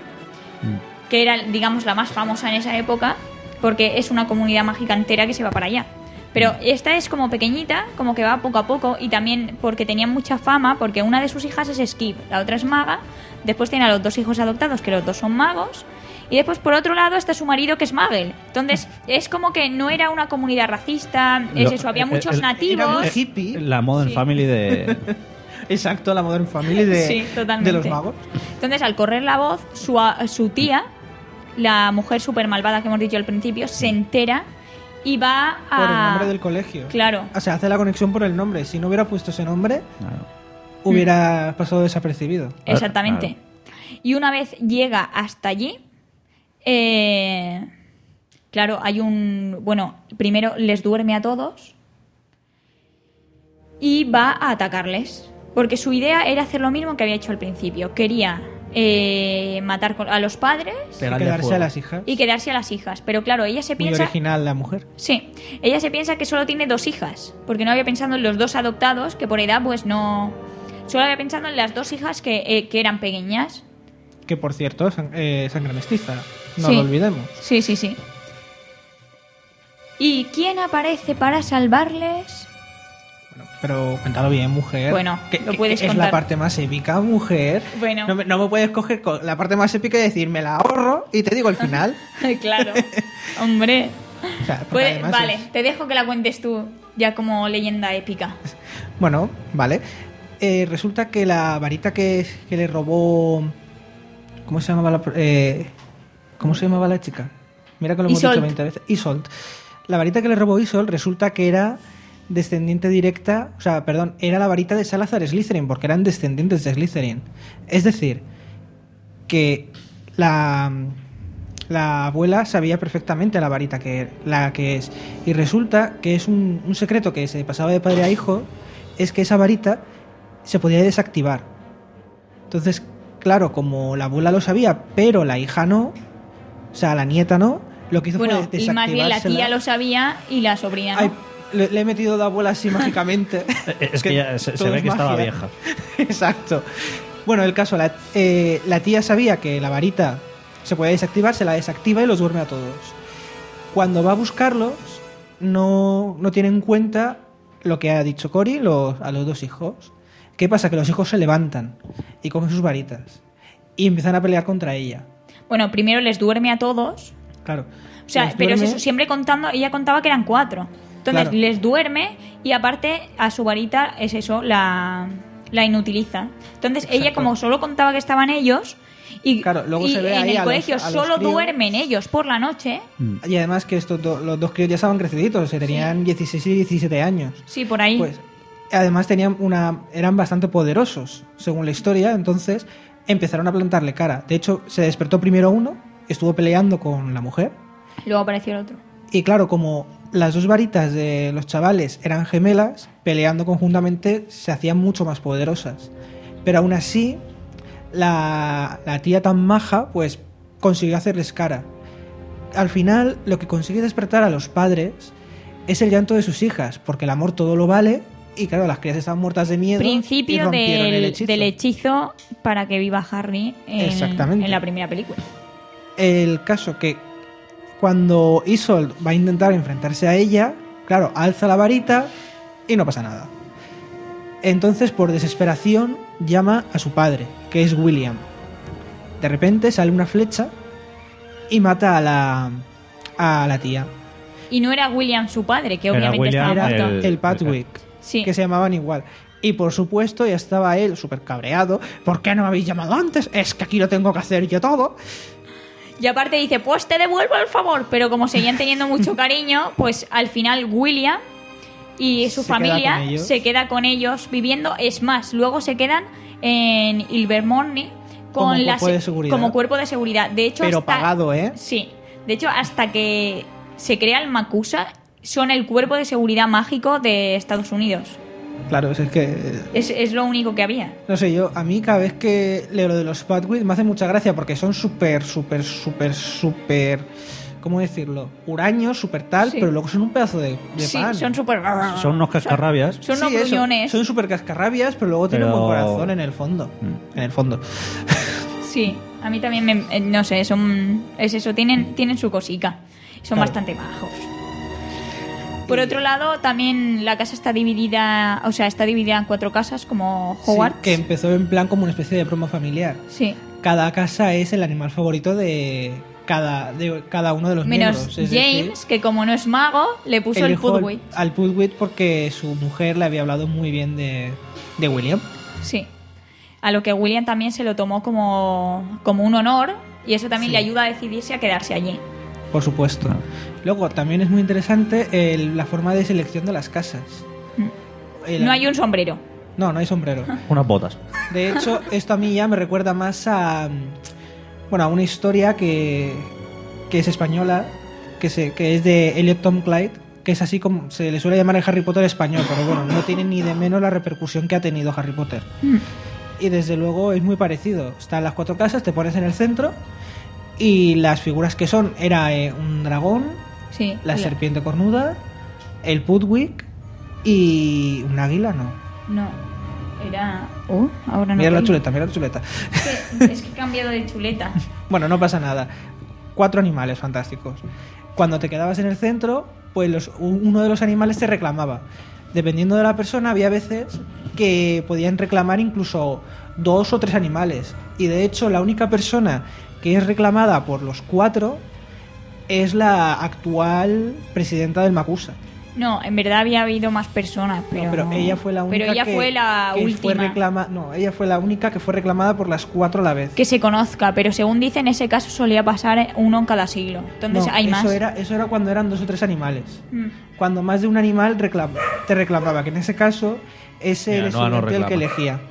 que era, digamos, la más famosa en esa época, porque es una comunidad mágica entera que se va para allá. Pero esta es como pequeñita, como que va poco a poco, y también porque tenía mucha fama, porque una de sus hijas es Skip, la otra es maga, después tiene a los dos hijos adoptados, que los dos son magos, y después por otro lado está su marido, que es Magel. Entonces, es como que no era una comunidad racista, es Lo- eso, había el- muchos el- nativos. Era muy hippie. La Modern Sí. Family de... Exacto, la Modern Family de, Sí, totalmente. de los magos. Entonces, al correr la voz, su, a- su tía, la mujer súper malvada que hemos dicho al principio, se entera y va a... Por el nombre del colegio. Claro. O sea, hace la conexión por el nombre. Si no hubiera puesto ese nombre, Claro. hubiera pasado desapercibido. Exactamente. Y una vez llega hasta allí, eh, claro, hay un... Bueno, primero les duerme a todos y va a atacarles. Porque su idea era hacer lo mismo que había hecho al principio. Quería eh, matar con- a los padres Y Pegarle quedarse fuego. a las hijas. y quedarse a las hijas. Pero claro, ella se Muy piensa... original la mujer. Sí, ella se piensa que solo tiene dos hijas, porque no había pensado en los dos adoptados, que por edad pues no... Solo había pensado en las dos hijas que, eh, que eran pequeñas. Que por cierto, sang- eh, sangre mestiza. No Sí. lo olvidemos. Sí, sí, sí. ¿Y quién aparece para salvarles? Pero cuéntalo bien, mujer. Bueno, que, lo que- puedes que es contar. la parte más épica, mujer. Bueno. No me, no me puedes coger con la parte más épica y decir, me la ahorro y te digo el final. Claro. Hombre. O sea, porque Pues, además vale, es- te dejo que la cuentes tú, ya como leyenda épica. Bueno, vale. Eh, resulta que la varita que, que le robó... ¿Cómo se llamaba la, eh, ¿Cómo se llamaba la chica? Mira que lo hemos Isolde. dicho veinte veces. Isolde. La varita que le robó Isolde resulta que era descendiente directa... O sea, perdón, era la varita de Salazar Slytherin, porque eran descendientes de Slytherin. Es decir, que la... La abuela sabía perfectamente la varita que, la que es. Y resulta que es un, un secreto que se pasaba de padre a hijo, es que esa varita se podía desactivar. Entonces, claro, como la abuela lo sabía, pero la hija no, o sea, la nieta no, lo que hizo Bueno, fue y más bien la desactivársela. tía lo sabía y la sobrina no. Ay, le, le he metido de abuela así mágicamente. Es que ya se, se todo ve es que estaba magia. vieja. Exacto. Bueno, el caso, la, eh, la tía sabía que la varita se podía desactivar, se la desactiva y los duerme a todos. Cuando va a buscarlos, no, no tiene en cuenta lo que ha dicho Cory los, a los dos hijos. ¿Qué pasa? Que los hijos se levantan y cogen sus varitas y empiezan a pelear contra ella. Bueno, primero les duerme a todos. Claro. O sea, Les pero es duerme- eso, siempre contando, ella contaba que eran cuatro. Entonces Claro. les duerme y aparte a su varita es eso, la, la inutiliza. Entonces ella Exacto. como solo contaba que estaban ellos y, Claro, luego y se ve en ahí el a los- colegio a los solo críos. duermen ellos por la noche. Y además que estos do- los dos críos ya estaban creciditos, se tenían dieciséis y diecisiete años. Sí, por ahí. Pues además tenían una eran bastante poderosos, según la historia, entonces empezaron a plantarle cara. De hecho, se despertó primero uno, estuvo peleando con la mujer, Luego apareció el otro. y claro, como las dos varitas de los chavales eran gemelas, peleando conjuntamente se hacían mucho más poderosas. Pero aún así, la, la tía tan maja, pues consiguió hacerles cara. Al final, lo que consigue despertar a los padres es el llanto de sus hijas, porque el amor todo lo vale. Y claro, las crías estaban muertas de miedo. y Principio rompieron del, el hechizo. del hechizo para que viva Harry en, Exactamente. en la primera película. El caso que cuando Isolde va a intentar enfrentarse a ella, claro, alza la varita y no pasa nada. Entonces, por desesperación, llama a su padre, que es William. De repente sale una flecha y mata a la, a la tía. Y no era William su padre, que Era obviamente William, estaba Era muerto. el- el Padwick, Sí. que se llamaban igual. Y por supuesto, ya estaba él súper cabreado. ¿Por qué no me habéis llamado antes? Es que aquí lo tengo que hacer yo todo. Y aparte dice, pues te devuelvo el favor. Pero como seguían teniendo mucho cariño, pues al final William y su Se queda familia con ellos. se queda con ellos viviendo. Es más, luego se quedan en Ilvermorny con Como la cuerpo se- de seguridad. como cuerpo de seguridad. De hecho, Pero hasta- pagado, ¿eh? Sí. De hecho, hasta que se crea el Macusa, son el cuerpo de seguridad mágico de Estados Unidos. Claro, es que... Es, es lo único que había. No sé, yo, a mí cada vez que leo lo de los Padwick me hace mucha gracia porque son súper, súper, súper, súper... ¿Cómo decirlo? Huraños, súper tal, Sí. pero luego son un pedazo de, de Sí, pan. son súper... Son unos cascarrabias. Son Sí, unos eso, gruñones. Son súper cascarrabias, pero luego tienen Pero- buen corazón en el fondo. Mm. En el fondo. Sí, a mí también me... eh, No sé, son... Es eso, tienen, tienen su cosica. Son Claro. bastante majos. Por otro lado, también la casa está dividida... O sea, está dividida en cuatro casas, como Hogwarts. Sí, que empezó en plan como una especie de broma familiar. Sí. Cada casa es el animal favorito de cada, de cada uno de los Menos miembros. Es James, decir, que como no es mago, le puso el eligió al- Pudwit. al Pudwit porque su mujer le había hablado muy bien de, de William. Sí. A lo que William también se lo tomó como, como un honor y eso también Sí. le ayuda a decidirse a quedarse allí. Por supuesto. Luego, también es muy interesante el- la forma de selección de las casas. El- No hay un sombrero. No, no hay sombrero. Unas botas. De hecho, esto a mí ya me recuerda más a... Bueno, a una historia que, que es española, que, se, que es de Elliot Tom Clyde, que es así como se le suele llamar el Harry Potter español, pero bueno, no tiene ni de menos la repercusión que ha tenido Harry Potter. Y desde luego es muy parecido. Están las cuatro casas, te pones en el centro y las figuras que son era eh, un dragón, Sí. la Hola. serpiente cornuda, el Pudwick y un águila, no. No. Era... Uh, ahora no. Mira la caigo. chuleta, mira la chuleta. Es que, es que he cambiado de chuleta. Bueno, no pasa nada. Cuatro animales fantásticos. Cuando te quedabas en el centro, pues los- uno de los animales te reclamaba. dependiendo de la persona, había veces que podían reclamar incluso dos o tres animales. Y de hecho, la única persona que es reclamada por los cuatro es la actual presidenta del Makusa. No, en verdad había habido más personas, pero, No, pero ella fue la única pero ella que, fue la que última fue reclama- no, ella fue la única que fue reclamada por las cuatro a la vez. que se conozca, pero según dice, en ese caso solía pasar uno en cada siglo. Entonces No, hay eso más. Era, eso era cuando eran dos o tres animales. Mm. Cuando más de un animal reclam- te reclamaba, que en ese caso es el Mira, Noa no estudiante el que reclama. elegía.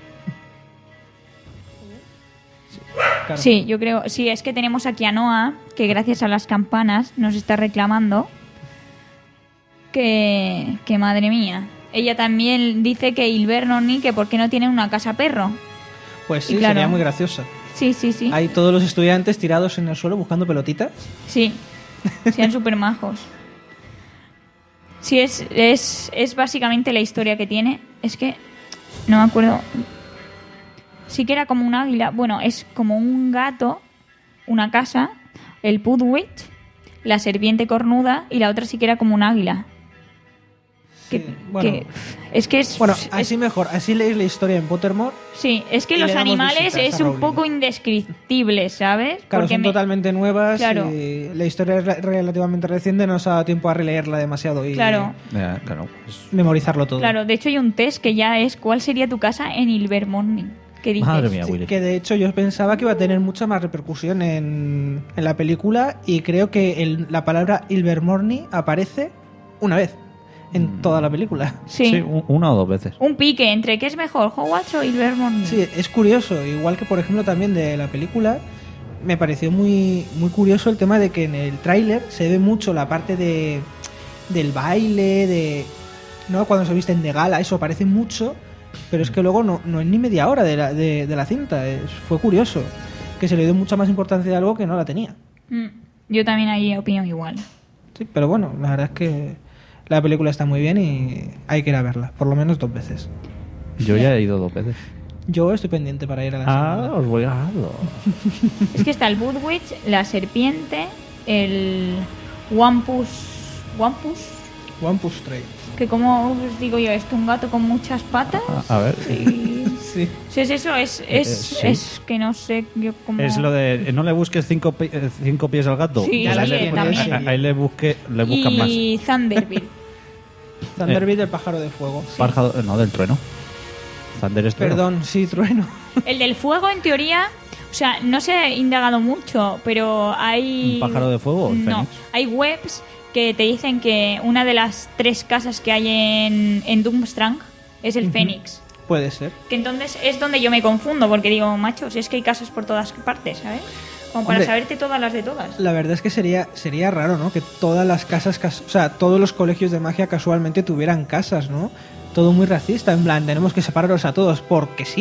Claro. Sí, yo creo. Sí, es que tenemos aquí a Noah, que gracias a las campanas nos está reclamando. Que, que madre mía. Ella también dice que Ilvermorny, que por qué no tienen una casa perro. Pues Y sí, claro. sería muy graciosa. Sí, sí, sí. Hay todos los estudiantes tirados en el suelo buscando pelotitas. Sí, sean súper majos. Sí, es, es, es básicamente la historia que tiene. Es que no me acuerdo. Sí que era como un águila. Bueno, es como un gato, una casa, el Pudwit, la serpiente cornuda y la otra sí que era como un águila. Que, Sí, bueno. que- es que es, Bueno, es- así mejor. Así leéis la historia en Pottermore. sí, es que y los le damos animales visitas a es un Rowling. poco indescriptibles, ¿sabes? Claro, Porque son me- totalmente nuevas Claro. y la historia es re- relativamente reciente, no nos ha dado tiempo a releerla demasiado y Claro. Ya, claro. pues- memorizarlo todo. Claro, de hecho hay un test que ya es ¿cuál sería tu casa en Ilvermorny? ¿Qué dices? Madre mía, Sí, Willy. que de hecho yo pensaba que iba a tener mucha más repercusión en, en la película y creo que el- la palabra Ilvermorny aparece una vez en toda la película. Sí. Sí, u- una o dos veces. Un pique entre ¿qué es mejor, Hogwarts o Ilvermorny? Sí, es curioso, igual que por ejemplo también de la película, me pareció muy, muy curioso el tema de que en el tráiler se ve mucho la parte de del baile, de ¿no? Cuando se visten de gala, eso aparece mucho, pero es que luego no, no es ni media hora de la, de, de la cinta, es- fue curioso, que se le dio mucha más importancia a algo que no la tenía. Mm, yo también ahí opino igual. Sí, pero bueno, la verdad es que la película está muy bien y hay que ir a verla, por lo menos dos veces. Yo ya he ido dos veces. Yo estoy pendiente para ir a la Ah, segunda. os voy ganando. Es que está el Budwitch, la serpiente, el Wampus... ¿Wampus? Wampus Stray. Que como os digo yo, esto, un gato con muchas patas. A, a ver. Y... Sí. Sí, es eso, es, es, Eh, sí. es que no sé yo cómo... Es lo de eh, no le busques cinco, pi- eh, cinco pies al gato. Sí, Pues ahí, sí, le, también. ahí- ahí le, busque, le buscan más. Y Thunderbird. Thunderbird, el pájaro de fuego. Pájaro- no, del trueno. Thunder es trueno. Perdón, sí, trueno. El del fuego, en teoría, o sea, no se ha indagado mucho, pero hay... ¿Un pájaro de fuego o el No, fénix? hay webs que te dicen que una de las tres casas que hay en, en Durmstrang es el Fénix. Puede ser. Que entonces es donde yo me confundo, porque digo, macho, si es que hay casas por todas partes, ¿sabes? Como para Hombre. saberte todas las de todas. La verdad es que sería sería raro, ¿no? Que todas las casas, cas- o sea, todos los colegios de magia casualmente tuvieran casas, ¿no? Todo muy racista, en plan, tenemos que separarlos a todos porque sí.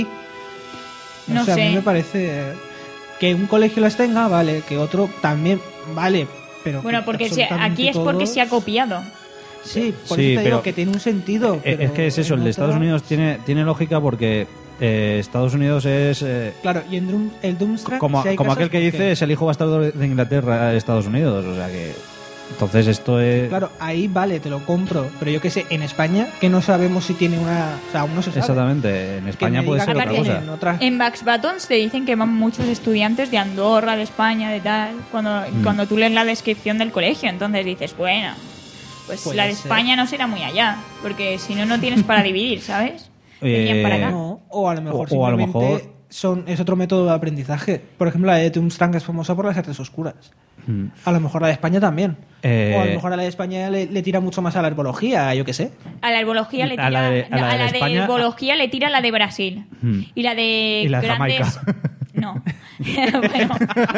No o sea, a sé. mí me parece que un colegio las tenga, vale, que otro también, vale, pero Bueno, que porque se- absolutamente aquí es porque todos- se ha copiado. Sí, por Sí, eso te pero- digo que tiene un sentido. Eh, pero es que es eso, el en de otro- Estados Unidos tiene, tiene lógica porque eh, Estados Unidos es... eh, Claro, y en Drum- el Doomstrang como sí hay como casas aquel que porque- dice es el hijo bastardo de Inglaterra a Estados Unidos. O sea que... Entonces esto es... Claro, ahí vale, te lo compro, pero yo que sé, en España, que no sabemos si tiene una... O sea, aún no se sabe. Exactamente. En España me puede diga ser que otra Aparte, cosa. tienen otra- En Bugs Buttons te dicen que van muchos estudiantes de Andorra, de España, de tal, cuando, Mm. cuando tú lees la descripción del colegio. Entonces dices, bueno, pues Puede la de ser. España no será muy allá, porque si no, no tienes para dividir, ¿sabes? Venían Eh, para acá. No, o a lo mejor O- o a lo simplemente mejor- son, es otro método de aprendizaje. Por ejemplo, la de Doomstrang es famosa por las artes oscuras. Mm. A lo mejor la de España también. Eh, O a lo mejor a la de España le, le tira mucho más a la herbología, yo qué sé. A la herbología le tira, A la de- a la de de España- herbología le tira la de Brasil. Hmm. Y la de Y la de grandes... Jamaica. No. Bueno.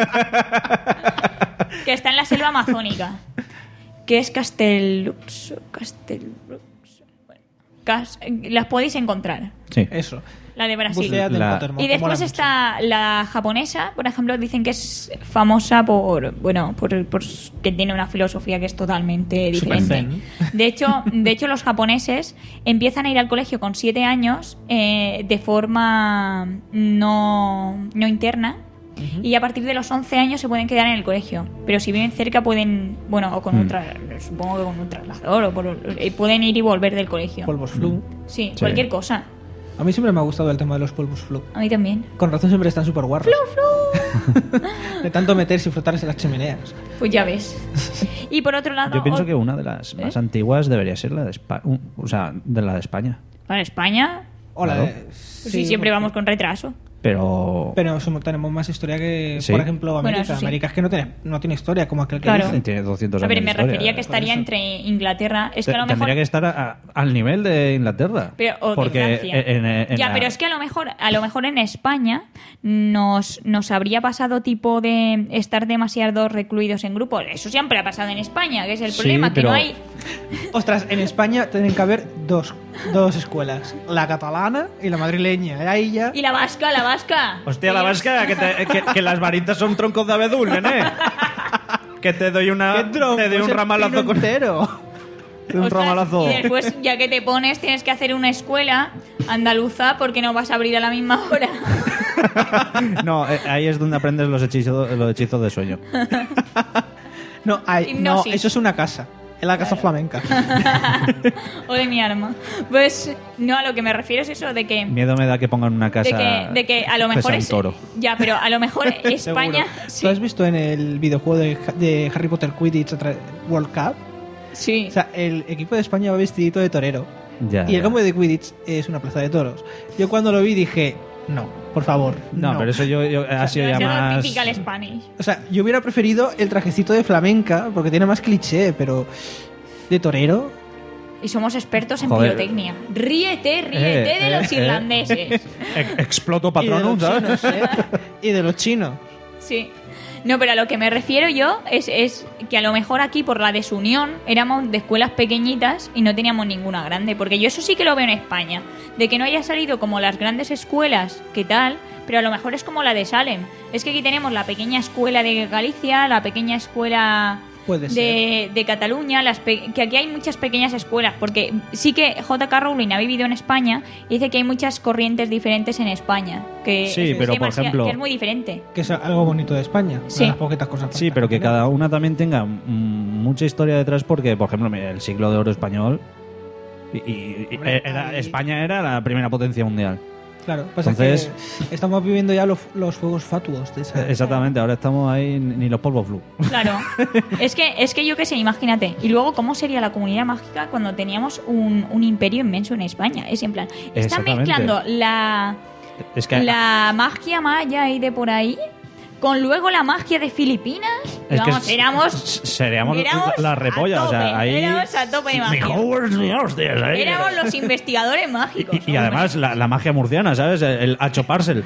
Que está en la selva amazónica. Que es Castelux. Castelux. Bueno, Cas- las podéis encontrar. Sí. Eso. La de Brasil. Bucea del La- Pottermore, Y que después mola está la japonesa, por ejemplo, dicen que es famosa por, bueno, por, por que tiene una filosofía que es totalmente Super diferente. De hecho, de hecho, los japoneses empiezan a ir al colegio con siete años eh, de forma no, no interna y a partir de los once años se pueden quedar en el colegio. Pero si viven cerca pueden, bueno, o con Mm. un tra- supongo que con un trasladador, o por, eh, pueden ir y volver del colegio. Polvos flu. Sí, Sí. cualquier cosa. A mí siempre me ha gustado el tema de los polvos flu. A mí también. Con razón siempre están súper guarros. De tanto meterse y frotarse las chimeneas. Pues ya ves. Y por otro lado... Yo pienso o- que una de las más ¿Eh? antiguas debería ser la de España. O sea, de la de España. Para España, Hola. Claro. eh, pues sí, sí, siempre porque- vamos con retraso. Pero. Pero somos- tenemos más historia que, Sí. por ejemplo, Bueno, América. eso sí. América es que no tiene, no tiene historia como aquel que Claro. dice. Tiene doscientos A ver, años me de historia, refería que por estaría eso. entre Inglaterra. Es que a lo Tendría mejor... que estar a- a- al nivel de Inglaterra. Pero, o de porque Francia. en- en- en ya, la- pero es que a lo mejor, a lo mejor en España nos, nos habría pasado tipo de estar demasiado recluidos en grupos. Eso siempre ha pasado en España, que es el Sí, problema, que pero- no hay... Ostras, en España tienen que haber dos, dos escuelas. La catalana y la madrileña. Ahí ya... Y la vasca, la vasca. Hostia, la vasca, que, te- que- que las varitas son troncos de abedul, nene. Que te doy una. ¡Qué tronco! Te doy un ese ramalazo pino con. entero. Te doy un Ostras, ramalazo. Y después, ya que te pones, tienes que hacer una escuela andaluza porque no vas a abrir a la misma hora. No, eh, ahí es donde aprendes los hechizos, los hechizos de sueño. No, hay- no, Hipnosis. eso es una casa. Es la casa flamenca. O de mi arma. Pues no, a lo que me refiero es eso, de que... Miedo me da que pongan una casa. De que, de que a lo que mejor sea un es... toro. Ya, pero a lo mejor España... sí, ¿Tú has visto en el videojuego de, de Harry Potter Quidditch otra- World Cup? sí. O sea, el equipo de España va vestidito de torero. Ya, Y el ya. campo de Quidditch es una plaza de toros. Yo cuando lo vi dije, no, por favor. No, pero eso yo, yo ha sido ya Demasiado más. typical Spanish. O sea, yo hubiera preferido el trajecito de flamenca porque tiene más cliché, pero de torero. Y somos expertos en Joder. pirotecnia. Ríete, ríete Eh, de los eh, irlandeses. Ex- Exploto Y de patronum, los ¿sabes? chinos, ¿eh? Y de los chinos. Sí. No, pero a lo que me refiero yo es, es que a lo mejor aquí por la desunión éramos de escuelas pequeñitas y no teníamos ninguna grande. Porque yo eso sí que lo veo en España. De que no haya salido como las grandes escuelas, ¿qué tal? Pero a lo mejor es como la de Salem. Es que aquí tenemos la pequeña escuela de Galicia, la pequeña escuela Puede de, de Cataluña, las pe- que aquí hay muchas pequeñas escuelas. Porque sí que J K Rowling ha vivido en España y dice que hay muchas corrientes diferentes en España. Que Sí, es pero, por demasiado- ejemplo- que es muy diferente. Que es algo bonito de España. Sí. De las poquitas cosas. Sí, pero que fantásticas. cada una también tenga mm, mucha historia detrás porque, por ejemplo, mira, el siglo de oro español y, y- y Hombre, era- ahí- España era la primera potencia mundial. Claro, pasa Entonces- que estamos viviendo ya los, los fuegos fatuos de esa. Exactamente, ahora estamos ahí ni los polvos flu. Claro. es que es que yo qué sé, imagínate. Y luego, ¿cómo sería la comunidad mágica cuando teníamos un, un imperio inmenso en España? Es en plan, están Exactamente. mezclando la, Es que la magia maya y de por ahí con luego la magia de Filipinas. Es que Vamos, s- éramos, s- seríamos éramos la a repolla, o sea, tope, ahí éramos a tope de Ni magia. Hogwarts ni hostias, ¿eh? Éramos los investigadores mágicos. y, y hombre. además la, la magia murciana, ¿sabes? El, el hacho parcel.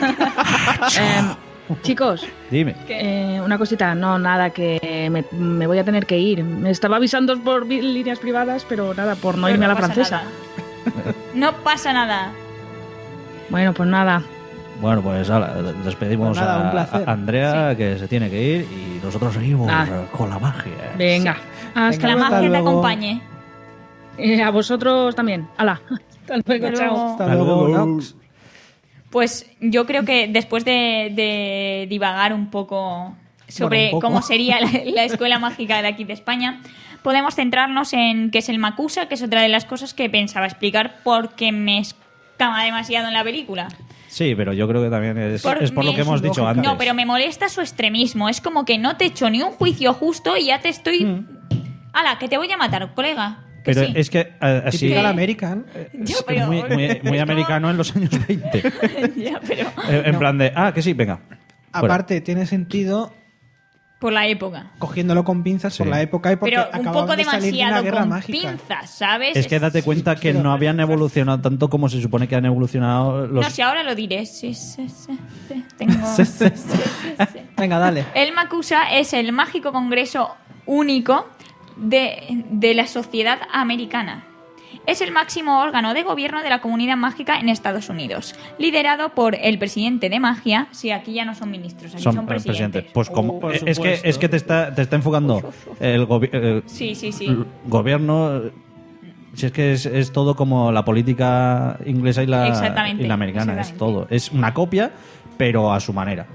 Eh, chicos, Dime. eh, una cosita, no, nada, que me, me voy a tener que ir. Me estaba avisando por vi- líneas privadas, pero nada, por no Pero irme a la pasa francesa. nada. No pasa nada. Bueno, pues nada. Bueno, pues ala, despedimos Pues nada, a, un placer. a Andrea, que se tiene que ir, y nosotros seguimos Ah. eh, con la magia. Venga, hasta Que la Hasta magia te luego. acompañe. eh, a vosotros también. Hala, hasta luego, Hasta chao. luego. Hasta luego, Nox. Pues yo creo que después de, de divagar un poco sobre Bueno, un poco. cómo sería la, la escuela mágica de aquí de España, podemos centrarnos en qué es el Makusa, que es otra de las cosas que pensaba explicar porque me escama demasiado en la película. Sí, pero yo creo que también es Por es por lo mí que es hemos dicho lógica. antes. No, pero me molesta su extremismo. Es como que no te echo ni un juicio justo y ya te estoy... Mm. ¡Hala, que te voy a matar, colega! Que Pero sí. es que eh, así Típica la American. Ya, es pero- muy, muy- muy No. americano en los años veinte. Ya, pero... Eh, en plan de, ah, que sí, venga. fuera. Aparte, tiene sentido Por la época. cogiéndolo con pinzas por Sí. la época y porque Pero un acababan poco de salir de una demasiado guerra con mágica. pinzas, ¿sabes? Es que date cuenta que no habían evolucionado tanto como se supone que han evolucionado los... No sé, ahora lo diré. Sí, sí, sí. sí. Tengo... Sí, sí, sí. sí, sí. Venga, dale. El Makusa es el mágico congreso único de, de la sociedad americana. Es el máximo órgano de gobierno de la comunidad mágica en Estados Unidos, liderado por el presidente de magia. Sí, aquí ya no son ministros, aquí son, Son eh, presidentes. Pues como por es que supuesto. es que te está te está enfocando el gobi- eh, Sí, sí, sí. el gobierno. eh, Si es que es, es todo como la política inglesa y la, Exactamente, y la americana, es exactamente. todo. Es una copia, pero a su manera.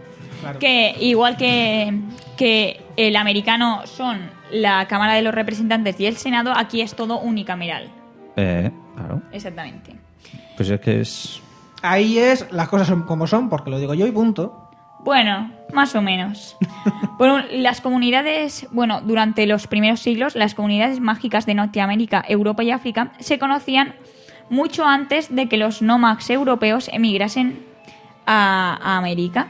Claro. Que igual que, que el americano son la Cámara de los Representantes y el Senado, aquí es todo unicameral. Eh, claro. Exactamente. Pues es que es... Ahí es, las cosas son como son, porque lo digo yo y punto. Bueno, más o menos. Bueno, las comunidades, bueno, durante los primeros siglos, las comunidades mágicas de Norteamérica, Europa y África se conocían mucho antes de que los nómadas europeos emigrasen a, a América.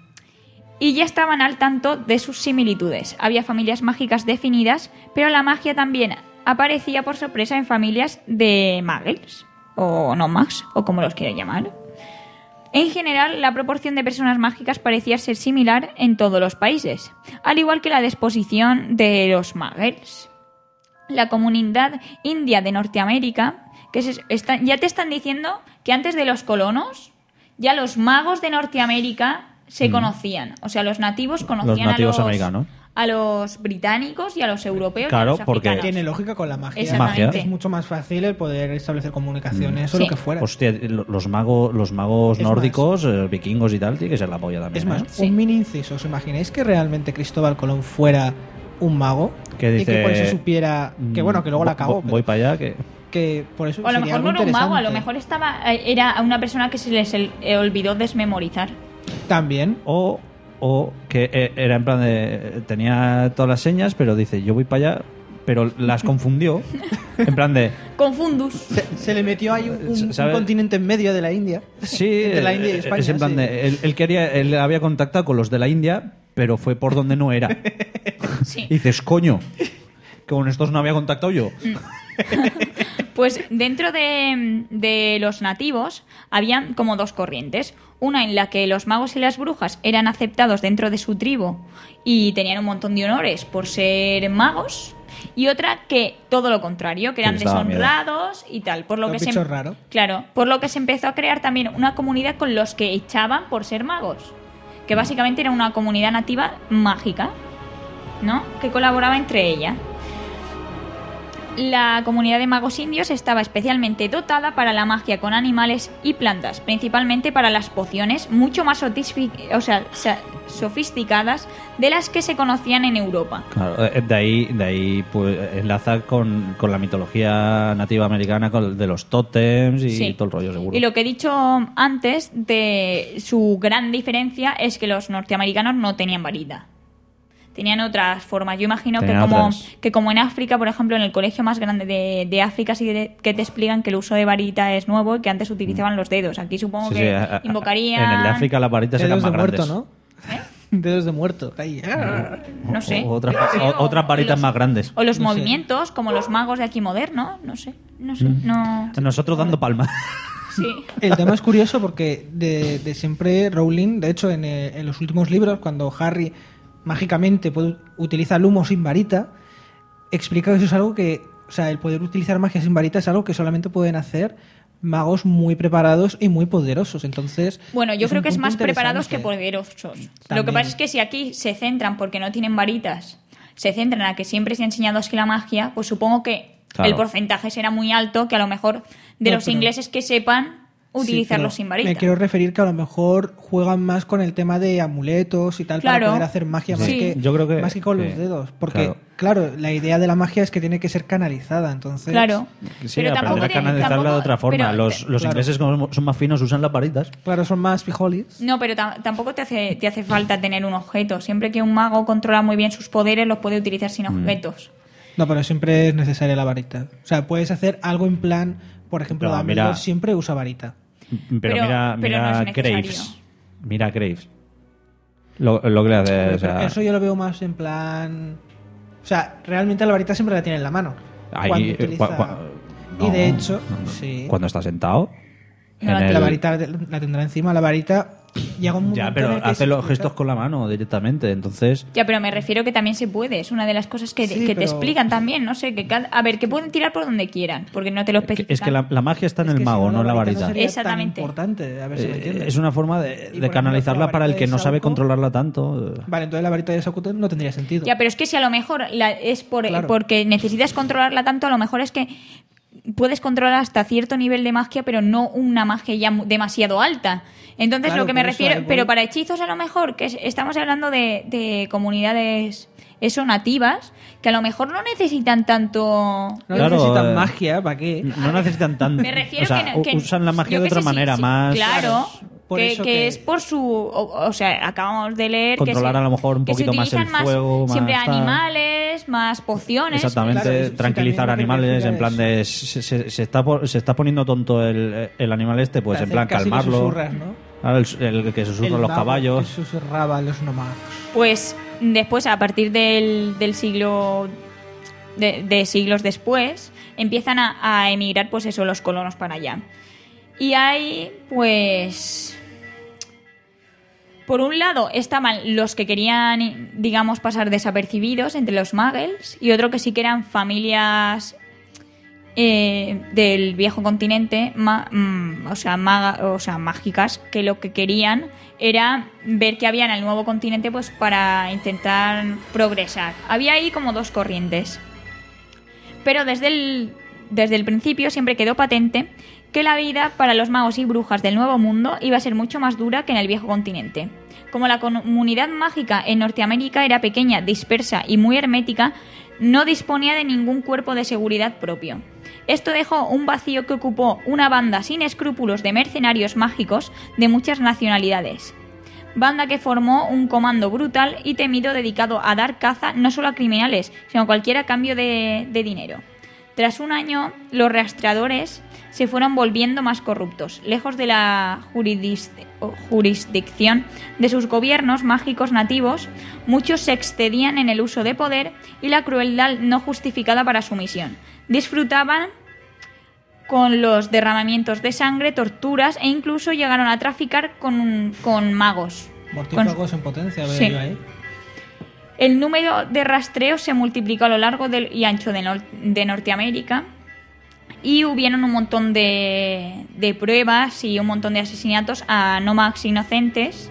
Y ya estaban al tanto de sus similitudes. Había familias mágicas definidas, pero la magia también aparecía por sorpresa en familias de muggles, o nomads, o como los quieran llamar. En general, la proporción de personas mágicas parecía ser similar en todos los países, al igual que la disposición de los muggles. La comunidad india de Norteamérica, que se está, ya te están diciendo que antes de los colonos, ya los magos de Norteamérica se mm. conocían. O sea, los nativos conocían los nativos a los americanos. A los británicos y a los europeos. Claro, y a los porque africanos. Tiene lógica con la magia. Exactamente. Es mucho más fácil el poder establecer comunicaciones Mm. o lo Sí. que fuera. Hostia, los magos, los magos Es nórdicos, eh, vikingos y tal, tiene que ser la polla también. Es más, ¿eh? Sí. un mini inciso. ¿Os imagináis que realmente Cristóbal Colón fuera un mago? Que dice, y que por eso supiera... Que bueno, que luego la acabó. Voy pero para allá, que... que por eso O a lo sería mejor no algo era un mago, a lo interesante. mejor estaba era una persona que se les el- eh, olvidó desmemorizar. También. O, o que eh, era en plan de... Tenía todas las señas, pero dice, yo voy para allá, pero las confundió. En plan de... Confundus. Se, se le metió ahí un, un- un ¿Sabe? continente en medio de la India. Sí, Entre la India y eh, España. es en plan sí. de... Él, él quería, él había contactado con los de la India, pero fue por donde no era. Sí. Y dices, coño, que con estos no había contactado yo. Pues dentro de, de los nativos habían como dos corrientes. Una en la que los magos y las brujas eran aceptados dentro de su tribu y tenían un montón de honores por ser magos. Y otra que todo lo contrario, que eran les daba miedo. deshonrados y tal. Por lo Los que se, bichos raros. Claro, por lo que se empezó a crear también una comunidad con los que echaban por ser magos. Que básicamente era una comunidad nativa mágica, ¿no? Que colaboraba entre ella. La comunidad de magos indios estaba especialmente dotada para la magia con animales y plantas, principalmente para las pociones mucho más sotisfi- o sea, sa- sofisticadas de las que se conocían en Europa. Claro, eh, de ahí, de ahí pues, enlaza con, con la mitología nativa americana, con, de los tótems y Sí. todo el rollo, seguro. Y lo que he dicho antes de su gran diferencia es que los norteamericanos no tenían varita. Tenían otras formas. Yo imagino que Tenían como, otras. que como en África, por ejemplo, en el colegio más grande de, de África, sí que que te explican que el uso de varita es nuevo y que antes utilizaban los dedos. Aquí supongo Sí, que sí, a- a- invocarían... En el de África las varitas eran Dedos más de grandes. muerto, ¿no? Dedos de muerto. Ahí. No sé. O- otras, Sí, o- o- otras o varitas los- más grandes. O los No sé. movimientos, como los magos de aquí moderno. No sé. No sé. No... Nosotros dando palmas. Sí. El tema es curioso porque de, de siempre Rowling, de hecho, en, eh, en los últimos libros, cuando Harry mágicamente puede, utiliza el humo sin varita, explica que eso es algo que, o sea, el poder utilizar magia sin varita es algo que solamente pueden hacer magos muy preparados y muy poderosos. Entonces, Bueno, yo es creo un que es punto más preparados que interesante. poderosos. Lo que También. pasa es que si aquí se centran porque no tienen varitas, se centran a que siempre se ha enseñado así la magia, pues supongo que Claro. el porcentaje será muy alto, que a lo mejor de No, los pero- ingleses que sepan Sí, utilizarlos pero sin varita. Me quiero referir que a lo mejor juegan más con el tema de amuletos y tal Claro. para poder hacer magia más, Sí. que, Yo creo que- más que con que- los dedos. Porque, claro. claro. la idea de la magia es que tiene que ser canalizada. Entonces, Claro. Sí, pero tampoco aprender a te- canalizarla tampoco- de otra forma. pero- los los claro. ingleses, como son más finos, usan las varitas. claro, son más fijolis. No, pero tam- tampoco te hace, te hace falta tener un objeto. Siempre que un mago controla muy bien sus poderes, los puede utilizar sin Mm. objetos. No, pero siempre es necesaria la varita. O sea, puedes hacer algo en plan, por ejemplo, Pero Dumbledore mira- siempre usa varita. Pero, Pero- mira, pero mira no es necesario. Graves. Mira Graves. Lo, lo que le hace. Pero o sea, eso yo lo veo más en plan... O sea, realmente la varita siempre la tiene en la mano. ahí, cuando eh, utiliza- cua- cua- Y no, de hecho, no, no. sí. Cuando está sentado. No, en la- el- La varita la tendrá encima. La varita llega un momento Ya, en pero el que hace se los explica- gestos con la mano directamente. Entonces. Ya, pero me refiero que también se puede. Es una de las cosas que, Sí, que te pero- explican también. No sé, que cada- a ver, que pueden tirar por donde quieran, porque no te lo que- especifican. Es que la, la magia está en Es el que si mago, no en la varita. No sería Exactamente. tan importante, a ver si me Eh, entiendes. es una forma de, Y, de por ejemplo, canalizarla la para el varita que de no sabe Sauco- controlarla tanto. Vale, entonces la varita de Sakuto no tendría sentido. Ya, pero es que si a lo mejor la- es por, Claro. porque necesitas controlarla tanto, a lo mejor es que puedes controlar hasta cierto nivel de magia, pero no una magia ya mu- demasiado alta. Entonces, Claro, lo que me por eso refiero... ahí voy. Pero para hechizos, a lo mejor, que es- estamos hablando de, de comunidades eso nativas, que a lo mejor no necesitan tanto... No Claro, necesitan eh, magia, ¿para qué? No necesitan tanto. Me refiero o sea, que, que usan la magia yo de qué otra sé, sí, manera, sí, más. claro, Por que, eso que que- es por su, o, o sea, acabamos de leer Controlar que se, a lo mejor un que se poquito más el utilizan fuego, más siempre tal. animales, más pociones. Exactamente, Claro, eso sí, tranquilizar también lo que animales, implica en plan es- de. Se, se- se está, po- se está poniendo tonto el, el animal este, pues en Te plan acercas y le calmarlo. susurras, ¿no? Claro, el, el que susurra El los mago caballos. que susurraba a los nomagos. Pues después, a partir del, del siglo, de, de siglos después, empiezan a, a emigrar, pues eso, los colonos para allá. Y hay, pues... Por un lado estaban los que querían, digamos, pasar desapercibidos entre los muggles, y otro que sí que eran familias eh, del viejo continente, ma- mm, o, sea, maga- o sea, mágicas, que lo que querían era ver qué había en el nuevo continente, pues para intentar progresar. Había ahí como dos corrientes. Pero desde el, desde el principio siempre quedó patente que la vida para los magos y brujas del Nuevo Mundo iba a ser mucho más dura que en el viejo continente. Como la comunidad mágica en Norteamérica era pequeña, dispersa y muy hermética, no disponía de ningún cuerpo de seguridad propio. Esto dejó un vacío que ocupó una banda sin escrúpulos de mercenarios mágicos de muchas nacionalidades. Banda que formó un comando brutal y temido dedicado a dar caza no solo a criminales, sino a cualquier a cambio de, de dinero. Tras un año, los rastreadores se fueron volviendo más corruptos. Lejos de la jurisdic- jurisdicción de sus gobiernos mágicos nativos, muchos se excedían en el uso de poder y la crueldad no justificada para su misión. Disfrutaban con los derramamientos de sangre, torturas e incluso llegaron a traficar con, con magos. Mortífagos en potencia, veo Sí. yo ahí. El número de rastreos se multiplicó a lo largo del, y ancho de, Nor- de Norteamérica y hubieron un montón de, de pruebas y un montón de asesinatos a nómadas inocentes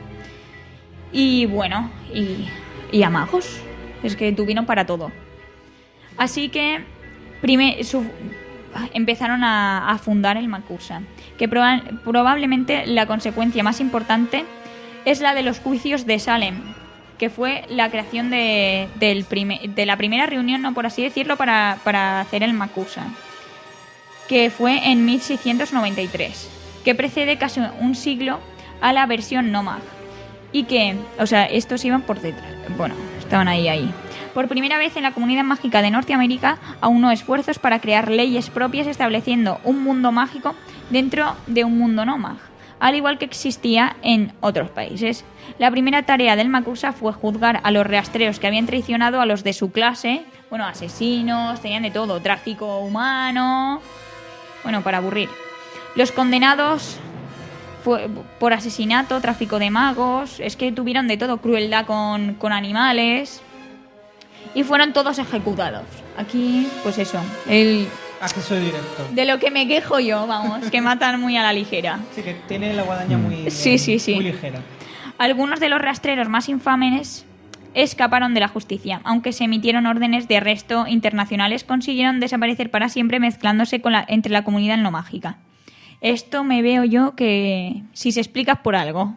y bueno, y, y a magos. Es que tuvieron para todo. Así que prime- su- empezaron a, a fundar el Macusa, que proba- probablemente la consecuencia más importante es la de los juicios de Salem, que fue la creación de, del prime- de la primera reunión, no por así decirlo, para, para hacer el Macusa, que fue en mil seiscientos noventa y tres, que precede casi un siglo a la versión Nomad, y que, o sea, estos iban por detrás, bueno, estaban ahí, ahí. Por primera vez en la comunidad mágica de Norteamérica aunó esfuerzos para crear leyes propias estableciendo un mundo mágico dentro de un mundo nómada, al igual que existía en otros países. La primera tarea del Macusa fue juzgar a los rastreros que habían traicionado a los de su clase, bueno, asesinos, tenían de todo, tráfico humano, bueno, para aburrir. Los condenados fue por asesinato, tráfico de magos, es que tuvieron de todo, crueldad con, con animales, y fueron todos ejecutados. Aquí, pues eso, el, Acceso directo. de lo que me quejo yo, vamos, que matan muy a la ligera. Sí, que tiene la guadaña muy, Sí, sí, sí. muy ligera. Algunos de los rastreros más infames escaparon de la justicia. Aunque se emitieron órdenes de arresto internacionales, consiguieron desaparecer para siempre mezclándose con la, entre la comunidad no mágica. Esto me veo yo que si se explica es por algo.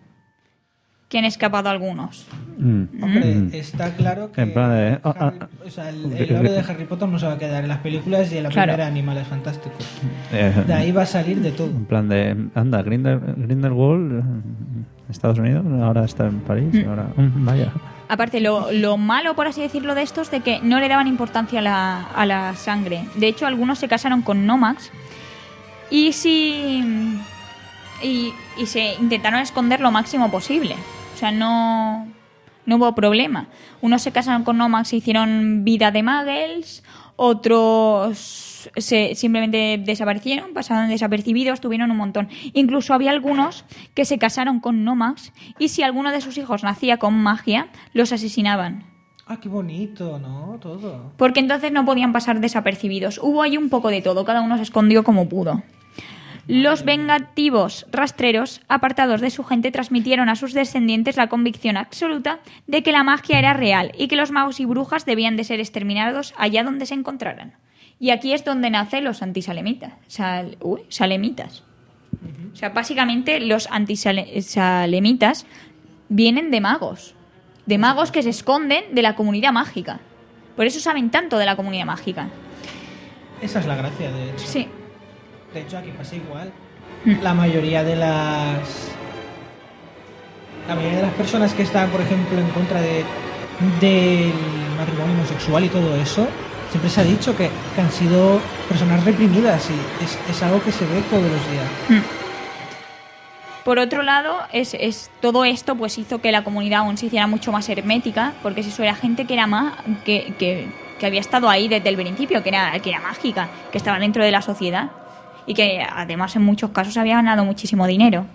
Que han escapado algunos. Mm. Hombre, Mm. está claro que En plan de, ah, Harry- ah, o sea, el, el lore de Harry Potter no se va a quedar en las películas y en la Claro. primera Animales Fantásticos. Eh, De ahí va a salir de todo. En plan de, anda, Grindel, Grindelwald, eh, Estados Unidos, ahora está en París, Mm. ahora, mm, vaya. Aparte, lo, lo malo, por así decirlo, de estos, de que no le daban importancia a la, a la sangre. De hecho, algunos se casaron con nómadas y si y, y se intentaron esconder lo máximo posible. O sea, no, no hubo problema. Unos se casaron con nómadas y hicieron vida de muggles, otros se simplemente desaparecieron, pasaron desapercibidos, tuvieron un montón. Incluso había algunos que se casaron con nómadas y si alguno de sus hijos nacía con magia, los asesinaban. Ah, qué bonito, ¿no? Todo. Porque entonces no podían pasar desapercibidos. Hubo ahí un poco de todo, cada uno se escondió como pudo. Los vengativos rastreros, apartados de su gente, transmitieron a sus descendientes la convicción absoluta de que la magia era real y que los magos y brujas debían de ser exterminados allá donde se encontraran. Y aquí es donde nacen los antisalemitas. Sal, uy, salemitas. O sea, básicamente los antisalemitas vienen de magos. De magos que se esconden de la comunidad mágica. Por eso saben tanto de la comunidad mágica. Esa es la gracia, de hecho. Sí. De hecho, aquí pasa igual. Mm. La mayoría de las... La mayoría de las personas que están, por ejemplo, en contra de del matrimonio homosexual y todo eso, siempre se ha dicho que, que han sido personas reprimidas y es, es algo que se ve todos los días. Por otro lado, es, es todo esto pues hizo que la comunidad aún se hiciera mucho más hermética, porque eso era gente que era más que, que, que había estado ahí desde el principio, que era, que era mágica, que estaba dentro de la sociedad y que además en muchos casos había ganado muchísimo dinero.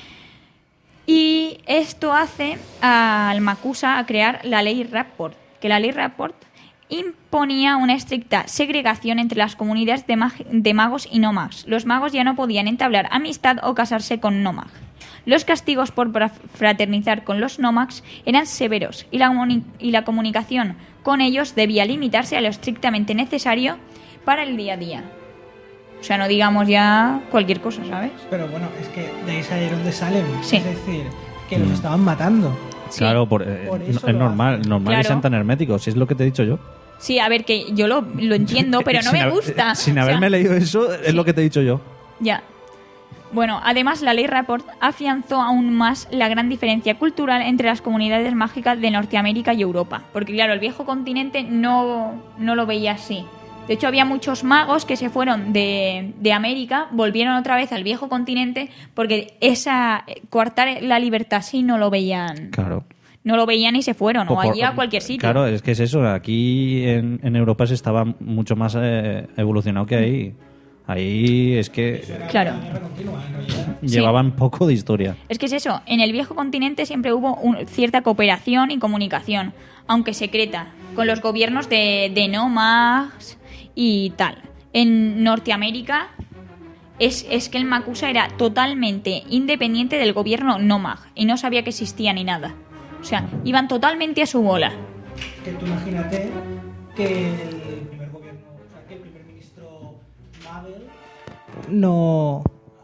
Y esto hace al Makusa a crear la ley Rapport, que la ley Rapport imponía una estricta segregación entre las comunidades de, mag- de magos y no magos. Los magos ya no podían entablar amistad o casarse con no magos. Los castigos por pra- fraternizar con los no magos eran severos y la, comuni- y la comunicación con ellos debía limitarse a lo estrictamente necesario para el día a día. O sea, no digamos ya cualquier cosa, ¿sabes? Pero bueno, es que de ahí salieron de Salem. Sí. Es decir, que los estaban matando. Sí. Claro, por, eh, Por no- eso es lo normal, hacen. normal y Claro. sean tan herméticos, si es lo que te he dicho yo. Sí, a ver, que yo lo, lo entiendo, pero no Sin me haber- gusta. Sin O sea, haberme leído eso, es sí. lo que te he dicho yo. Ya. Bueno, además la ley Rapport afianzó aún más la gran diferencia cultural entre las comunidades mágicas de Norteamérica y Europa. Porque claro, el viejo continente no, no lo veía así. De hecho, había muchos magos que se fueron de, de América, volvieron otra vez al viejo continente, porque esa coartar la libertad sí no lo veían. Claro. No lo veían y se fueron, o Por- allí a cualquier sitio. Claro, es que es eso. Aquí en, en Europa se estaba mucho más eh, evolucionado que ahí. Ahí es que Claro. llevaban poco de historia. Es que es eso, en el viejo continente siempre hubo un- cierta cooperación y comunicación, aunque secreta, con los gobiernos de, de nómadas y tal. En Norteamérica es, es que el Makusa era totalmente independiente del gobierno nómada y no sabía que existía ni nada. O sea, iban totalmente a su bola. Que tú imagínate que el primer gobierno, o sea, que el primer ministro Magel no...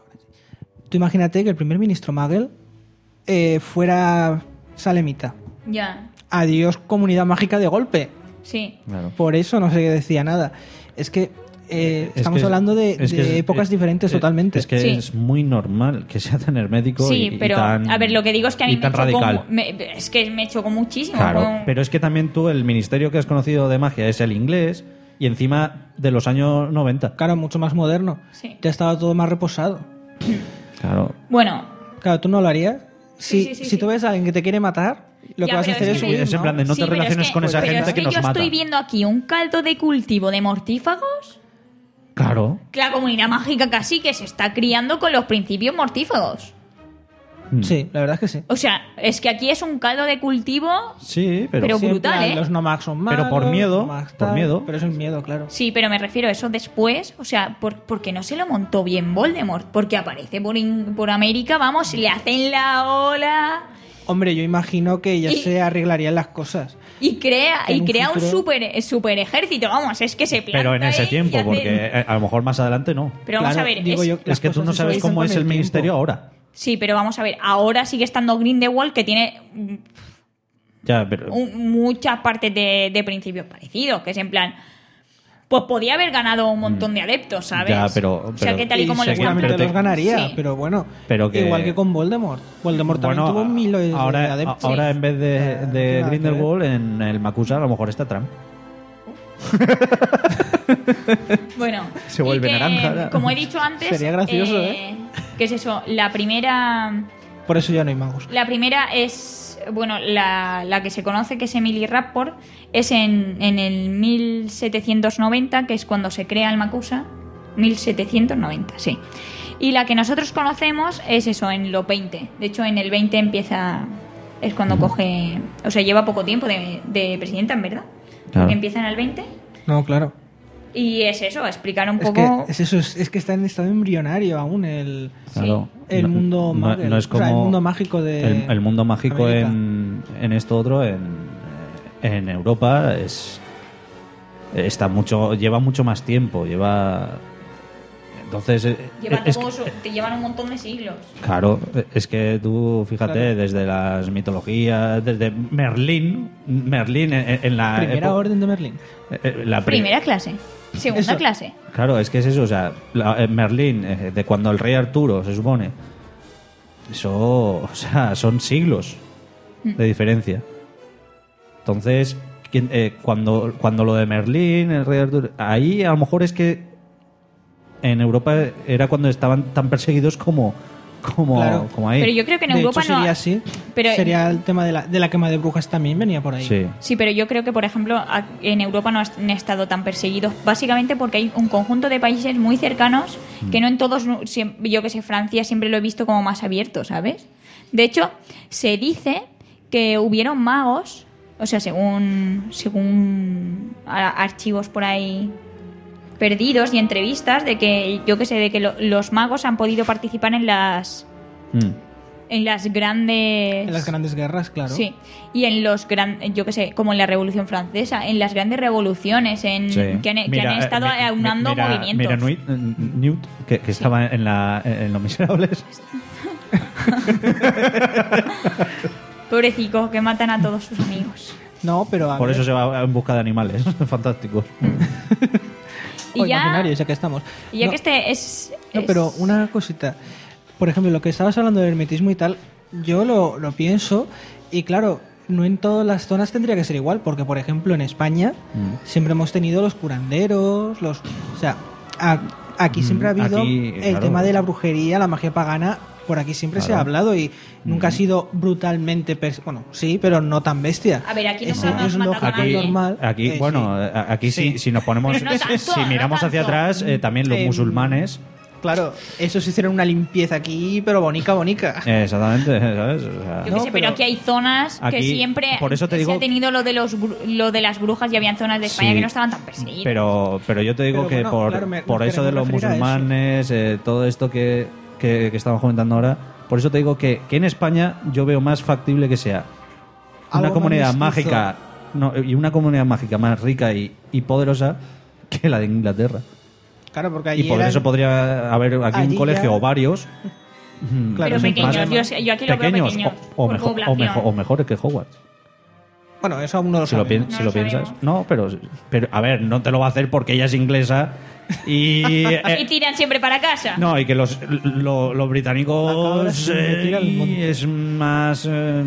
Tú imagínate que el primer ministro Magel eh, fuera salemita. Ya, Adiós comunidad mágica de golpe. sí. Claro. Por eso no se decía nada. Es que eh, Es estamos que- hablando de, es de que es- épocas eh, diferentes eh, totalmente. Es que Sí. es muy normal que sea tan hermético Sí, y, y pero tan, a ver, lo que digo es que a mí y me tan chocó, radical. mu- me- es que me chocó muchísimo. Claro, Fue un- pero es que también tú, el ministerio que has conocido de magia es el inglés y encima de los años noventa. Claro, mucho más moderno. Sí. Ya estaba todo más reposado. Claro. Bueno, Claro, ¿tú no lo harías? Si, Sí, sí, sí, si sí. tú ves a alguien que te quiere matar, lo Ya, que vas a pero hacer es es que- huir, Es en plan de no sí, te pero es relaciones que- con esa pero gente es que, que nos yo mata. estoy viendo aquí un caldo de cultivo de mortífagos. Claro. Que la comunidad mágica casi que se está criando con los principios mortífagos. Sí, la verdad es que sí. O sea, es que aquí es un caldo de cultivo. Sí, pero, Pero Sí, en brutal, plan, ¿eh? Los nomads son malos. Pero por miedo, nomads por tal, miedo. Pero es el miedo, claro. Sí, pero me refiero a eso después. O sea, por, porque no se lo montó bien Voldemort. Porque aparece por, in- por América, vamos, le hacen la ola. Hombre, yo imagino que ya Y- se arreglarían las cosas. Y crea, En y un crea un futuro- super, super ejército, vamos, es que se planta pero en ese ahí y tiempo, hace- porque eh, a lo mejor más adelante no. Pero vamos Claro, a ver, digo es- yo, las Es que tú cosas no se sabes suavizan cómo con es el tiempo. ministerio ahora. sí, pero vamos a ver, ahora sigue estando Grindelwald que tiene mm, Ya, pero un- muchas partes de, de principios parecidos, que es en plan, pues podía haber ganado un montón de adeptos, ¿sabes? Ya, pero- o sea, pero- que tal y Y como lo están seguramente pero te- los ganaría, Sí. pero bueno. Pero que- Igual que con Voldemort. Voldemort también tuvo miles de ahora, adeptos. ahora en vez de, Nada de que ver. Grindelwald, en el Makusa a lo mejor está Trump. Bueno, Se y vuelve que, naranja, ya. como he dicho antes, Sería gracioso, eh, ¿qué es eso? La primera... Por eso ya no hay magos. La primera es, bueno, la, la que se conoce, que es Emily Rapport, es en, en el mil setecientos noventa, que es cuando se crea el Makusa. mil setecientos noventa, sí. Y la que nosotros conocemos es eso, en los veinte. De hecho, en el veinte empieza, es cuando coge, o sea, lleva poco tiempo de, de presidenta, en verdad. Claro. Que empieza en el veinte. No, claro. Y es eso, explicar un Es poco... que, es, eso, es, es que está en estado embrionario aún el, Claro. el No- mundo no- Muggle. no es O sea, el como mundo mágico de el, el mundo mágico América. en, en esto otro en, en Europa es eh, está mucho, lleva mucho más tiempo, lleva... Entonces, eh, Llevan es todos- que- te llevan un montón de siglos. claro, es que tú, fíjate, Claro. desde las mitologías, desde Merlín, Merlín en, en la... Primera epo- orden de Merlín. eh, eh, la pri- Primera clase. Segunda Eso. clase. Claro, es que es eso, o sea, la- eh, Merlín, eh, de cuando el rey Arturo, se supone, eso, o sea, son siglos de diferencia. Entonces, ¿quién- eh, cuando, cuando lo de Merlín, el rey Arturo, ahí a lo mejor es que en Europa era cuando estaban tan perseguidos como, como, Claro. como ahí. Pero yo creo que en de Europa hecho, no. sería así. Pero, Sería el tema de la, de la quema de brujas también venía por ahí. Sí. Sí, pero yo creo que, por ejemplo, a- en Europa no han estado tan perseguidos, básicamente porque hay un conjunto de países muy cercanos que no en todos, no- siem- yo que sé, Francia siempre lo he visto como más abierto, ¿sabes? De hecho, se dice que hubieron magos, o sea, según, según a- archivos por ahí perdidos y entrevistas, de que, yo que sé, de que lo- los magos han podido participar en las, Mm. en las grandes... En las grandes guerras, claro. Sí, y en los gran, yo qué sé, como en la Revolución Francesa, en las grandes revoluciones, en Sí. que han, que Mira, han eh, estado mi- mi- aunando mira- movimientos. Mira Newt, Newt, que, que estaba en, la, en Los Miserables. Pobrecico, que matan a todos sus amigos. No, pero a Por ver, eso se va en busca de animales fantásticos. Y o ya, imaginarios, ya que estamos. y ya No, que este es, no, es- pero una cosita. Por ejemplo, lo que estabas hablando del hermetismo y tal, yo lo, lo pienso y claro, no en todas las zonas tendría que ser igual, porque por ejemplo en España Mm. siempre hemos tenido los curanderos, los... O sea, a- aquí siempre ha habido aquí, el claro. tema de la brujería, la magia pagana, por aquí siempre se ha Claro. hablado y nunca ha sido brutalmente... pers- Bueno, sí, pero no tan bestia. A ver, aquí Es- nunca hemos es matado lógico a y nadie. normal. Aquí, Eh, bueno, sí. a- aquí sí, Sí. si nos ponemos, Pero no tanto, si no miramos hacia tanto. atrás, eh, también los Eh, musulmanes, Claro, esos hicieron una limpieza aquí, pero bonica, bonica. eh, exactamente, ¿sabes? O sea, Yo No, qué sé, pero, pero aquí hay zonas que aquí, siempre por eso te se digo- ha tenido lo de los bru- lo de las brujas y habían zonas de España Sí. que no estaban tan perseguidas. pero, pero yo te digo Pero que bueno, por, claro, me- por nos eso de queremos los referir a eso. musulmanes, eh, todo esto que, que, que estamos comentando ahora, por eso te digo que, que en España yo veo más factible que sea una Algo más comunidad mestizo. mágica no, y una comunidad mágica más rica y, y poderosa que la de Inglaterra. Claro, porque allí Y por eran- eso podría haber aquí Allí un colegio ya- o varios. mm, Claro, pero es un pequeños, problema. yo, yo aquí lo veo pequeños pequeños. o, o por mejor- o, población. mejor- o mejores que Hogwarts. Bueno, eso aún no lo Si lo, sabemos. pien- No si lo lo piensas. sabemos. No, pero, pero a ver, no te lo va a hacer porque ella es inglesa y. eh, Y tiran siempre para casa. no, y que los, lo- los Acabas británicos de eh, tirar el y monte. es más. eh,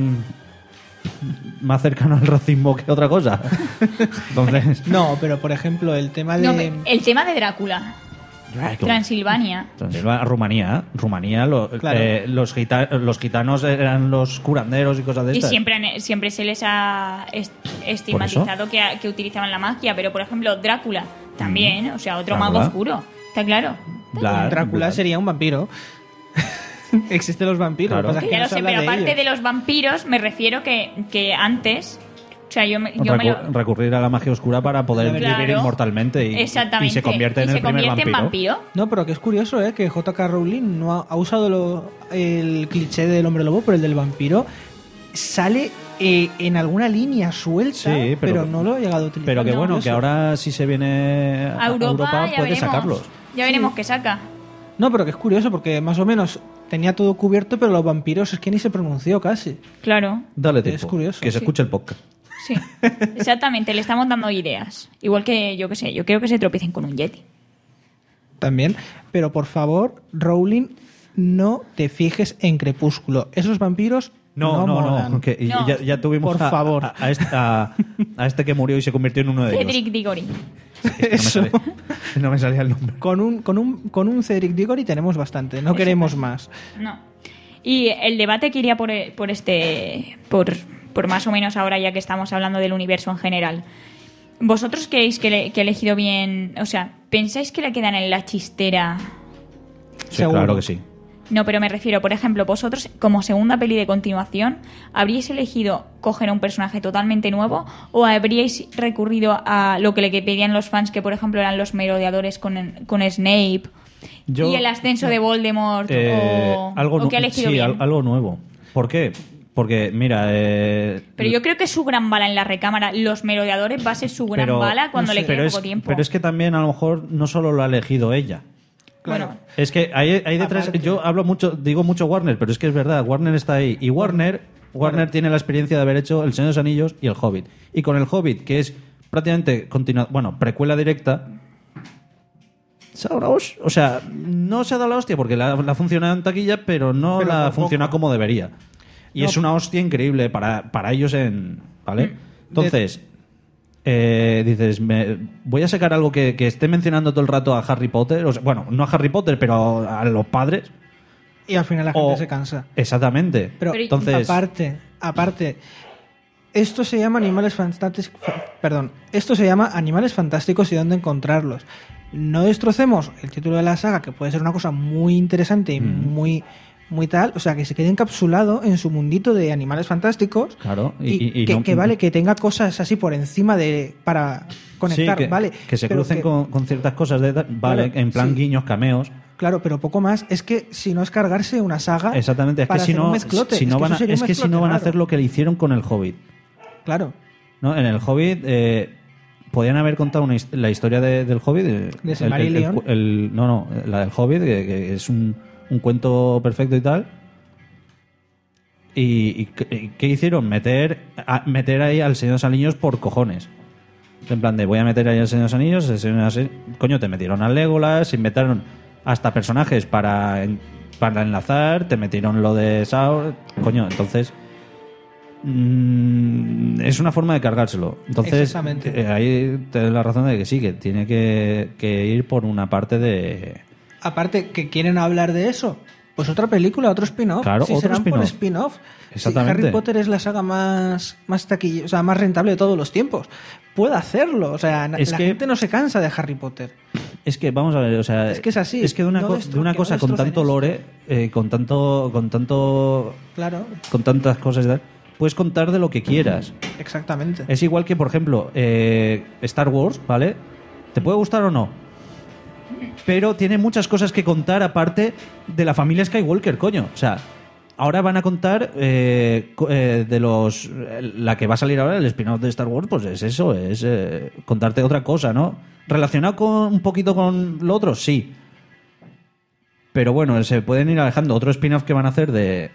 más cercano al racismo que otra cosa. Entonces. No, pero por ejemplo, el tema de... No, pero el tema de Drácula, Transilvania. Transilvania, Rumanía. Rumanía, lo- Claro. eh, los, gita- los gitanos eran los curanderos y cosas de Y estas. siempre, han- siempre se les ha est- estigmatizado que, que utilizaban la magia, pero por ejemplo Drácula también, o sea, otro mago Drácula. oscuro, ¿está claro? Bla- Drácula bla- sería un vampiro. Existen los vampiros. Claro. lo que pasa es Que que ya no lo se sé, habla pero de aparte ellos. de los vampiros me refiero que, que antes, o sea, yo me, yo me Recu- lo... recurrir a la magia oscura para poder Claro. vivir inmortalmente y, Exactamente. y se convierte en Y el se primer convierte en vampiro. vampiro. No, pero que es curioso, ¿eh? Que J K. Rowling no ha, ha usado lo- el cliché del hombre lobo, pero el del vampiro sale eh, en alguna línea suelta, Sí, pero, pero- no lo ha llegado a utilizar. Pero que No, bueno, eso. que ahora si se viene A Europa, ya puede veremos. sacarlos. Ya veremos qué saca. No, pero que es curioso porque más o menos tenía todo cubierto, pero los vampiros es que ni se pronunció casi. Claro, Dale Es tiempo. curioso, que se sí. escuche el podcast. sí. Exactamente, le estamos dando ideas. Igual que, yo qué sé, yo creo que se tropiecen con un yeti. También. Pero por favor, Rowling, no te fijes en Crepúsculo. Esos vampiros No, no, no. molan. que y No. Ya, ya tuvimos Por a, favor. A, a este, a- a este que murió y se convirtió en uno de ellos. Cedric Diggory. Eso. No me, salía, no me salía el nombre. Con un, con un, con un Cedric Diggory tenemos bastante, no queremos más. No. Y el debate que iría por, por este. Por, por más o menos ahora, ya que estamos hablando del universo en general. ¿Vosotros creéis que, le- que he elegido bien? O sea, ¿pensáis que le quedan en la chistera? Sí, Seguro. claro que sí. No, pero me refiero, por ejemplo, vosotros, como segunda peli de continuación, ¿habríais elegido coger a un personaje totalmente nuevo o habríais recurrido a lo que le pedían los fans, que por ejemplo eran los merodeadores con, con Snape Yo- y el ascenso de Voldemort? Eh, o, algo, o nu- que ha elegido sí, bien? al- algo nuevo. ¿Por qué? Porque, mira... Eh, Pero yo creo que es su gran bala en la recámara. Los merodeadores va a ser su gran pero- bala cuando no sé, le quede pero poco es, tiempo. Pero es que también a lo mejor no solo lo ha elegido ella. Claro. Bueno, Es que hay, hay detrás... Aparte. Yo hablo mucho, digo mucho Warner, pero es que es verdad, Warner está ahí. Y Warner, Warner tiene la experiencia de haber hecho El Señor de los Anillos y El Hobbit. Y con El Hobbit, que es prácticamente continua, bueno, precuela directa... se ha dado la hos- O sea, no se ha dado la hostia porque la, la ha funcionado en taquilla, pero no Pero la ha poco. funcionado como debería. Y No. es una hostia increíble para, para ellos en... ¿Vale? Entonces, eh, dices, me, voy a sacar algo que, que esté mencionando todo el rato a Harry Potter. O sea, bueno, no a Harry Potter, pero a los padres. Y al final la gente O- se cansa. Exactamente. Pero, Pero- Entonces, aparte, aparte, esto se llama Animales Fantásticos. Perdón, esto se llama Animales Fantásticos y dónde encontrarlos. No destrocemos el título de la saga, que puede ser una cosa muy interesante y Mm. muy, muy tal. O sea, que se quede encapsulado en su mundito de Animales Fantásticos. claro. Y, Y, y- y que, no- que vale, que tenga cosas así por encima de para conectar, sí, que, vale. que se pero crucen que- con, con ciertas cosas. De, vale, Claro, en plan sí. guiños, cameos. Claro, pero poco más. Es que si no es cargarse una saga. Exactamente. Es que para si hacer un no, mezclote. si no Es que van a, eso sería un es que si no mezclote van a raro. hacer lo que le hicieron con El Hobbit. Claro. ¿No? En El Hobbit eh, podían haber contado una his- la historia de- del Hobbit. eh, De el- Silmarillion. el- el- el- no, no, la del Hobbit, que, que es un, un cuento perfecto y tal. ¿Y, y qué- y qué hicieron? Meter, a- meter ahí al Señor de los Anillos por cojones. En plan de, voy a meter ahí al Señor de los Anillos. El Señor de los Anillos- Coño, te metieron a Legolas, inventaron hasta personajes para, en- para enlazar, te metieron lo de Sauron. Coño, entonces... mm, es una forma de cargárselo. Entonces, Exactamente. eh, ahí te doy la razón de que sí, que tiene que, que ir por una parte de... Aparte, que quieren hablar de eso. Pues otra película, otro spin-off. Claro, si otro serán por spin-off. spin-off. Exactamente. Si Harry Potter es la saga más, más taquilla, o sea, más rentable de todos los tiempos. Puede hacerlo. O sea, na- Es la que- gente no se cansa de Harry Potter. Es que, vamos a ver, o sea... Es que es así, Es que de una, no co- destro- de una que no cosa con destrocen tanto esto. lore, eh, con tanto... Con tanto... Claro, Con tantas cosas y tal, puedes contar de lo que quieras. exactamente. Es igual que, por ejemplo, eh, Star Wars, ¿vale? ¿Te puede gustar o no? Pero tiene muchas cosas que contar aparte de la familia Skywalker, coño. O sea, ahora van a contar eh, co- eh, de los... La que va a salir ahora, el spin-off de Star Wars, pues es eso, es eh, contarte otra cosa, ¿no? ¿Relacionado con un poquito con lo otro? Sí. Pero bueno, se pueden ir alejando. Otro spin-off que van a hacer de,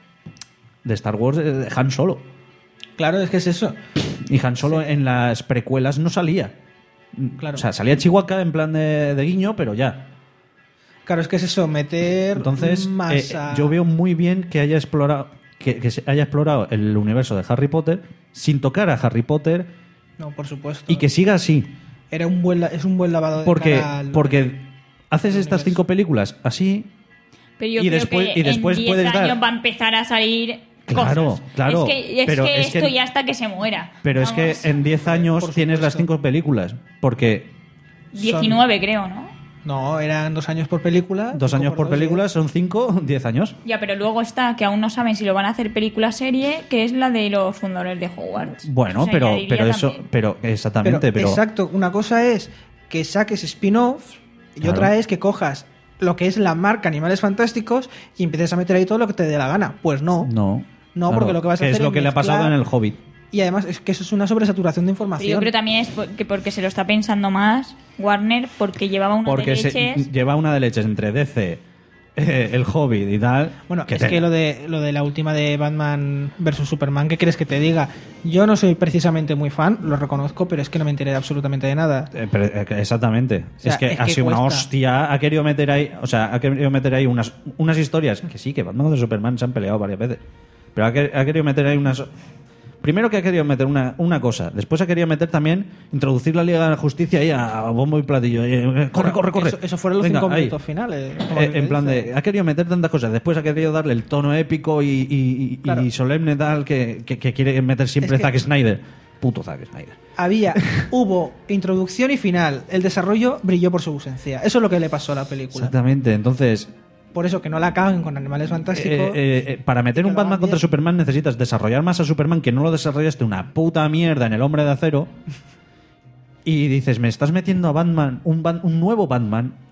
de Star Wars, eh, de Han Solo. Claro, es que es eso. Y Han Solo en las precuelas no salía. Claro. O sea, salía Chihuahua en plan de, de guiño, pero ya. Claro, es que es eso, meter Entonces, más eh, a- yo veo muy bien que haya explorado que, que se haya explorado el universo de Harry Potter sin tocar a Harry Potter No, por supuesto. y que siga así. Era un buen, la- es un buen lavado de Porque, cara al- porque haces al estas universo. cinco películas así. Pero yo Y creo después- que y después en diez puedes dar- años va a empezar a salir Claro, cosas. claro, Es que, es pero que es esto que- ya hasta que se muera. Pero es que Vamos, en diez años Por tienes las supuesto. cinco películas. Porque diecinueve creo, ¿no? No, eran dos años por película. dos cinco años por dos, película ¿eh? son cinco, diez años. Ya, pero luego está que aún no saben si lo van a hacer película serie, que es la de los fundadores de Hogwarts. Bueno, Se pero, añadiría pero eso, también. pero exactamente, pero, Exacto, una cosa es que saques spin-off y Claro. otra es que cojas lo que es la marca Animales Fantásticos y empieces a meter ahí todo lo que te dé la gana. Pues no. no. No, porque lo que vas a es hacer lo es que le ha pasado en mezclar- el Hobbit. Y además es que eso es una sobresaturación de Pero información. yo creo también es porque, porque se lo está pensando más Warner, porque llevaba una Porque de se leches. lleva una de leches entre D C, eh, el Hobbit y tal. Bueno, es te- que lo de, lo de la última de Batman versus Superman, ¿qué quieres que te diga? Yo no soy precisamente muy fan, lo reconozco, pero es que no me enteré de absolutamente de nada. Eh, pero, eh, exactamente. sea, es que es ha que sido una cuesta. hostia. Ha querido meter ahí, o sea, ha querido meter ahí unas, unas historias que sí, que Batman contra Superman se han peleado varias veces. Pero ha, que- ha querido meter ahí unas. Primero que ha querido meter una, una cosa, después ha querido meter también, introducir la Liga de la Justicia ahí a, a bombo y platillo. Eh, eh, corre, Bueno, corre, corre. Eso, eso fueron los Venga, cinco ahí. minutos finales. como Eh, se en plan dice. de, ha querido meter tantas cosas, después ha querido darle el tono épico y, y- y- Claro. y solemne tal que, que- que quiere meter siempre Es que- Zack Snyder. Puto Zack Snyder. Había, hubo introducción y final. El desarrollo brilló por su ausencia. Eso es lo que le pasó a la película. Exactamente, entonces Por eso que no la caguen con Animales Fantásticos. Eh, eh, eh, para meter que un lo Batman hagan contra bien. Superman necesitas desarrollar más a Superman, que no lo desarrollaste una puta mierda en El Hombre de Acero. Y dices, me estás metiendo a Batman, un, Bat- un nuevo Batman,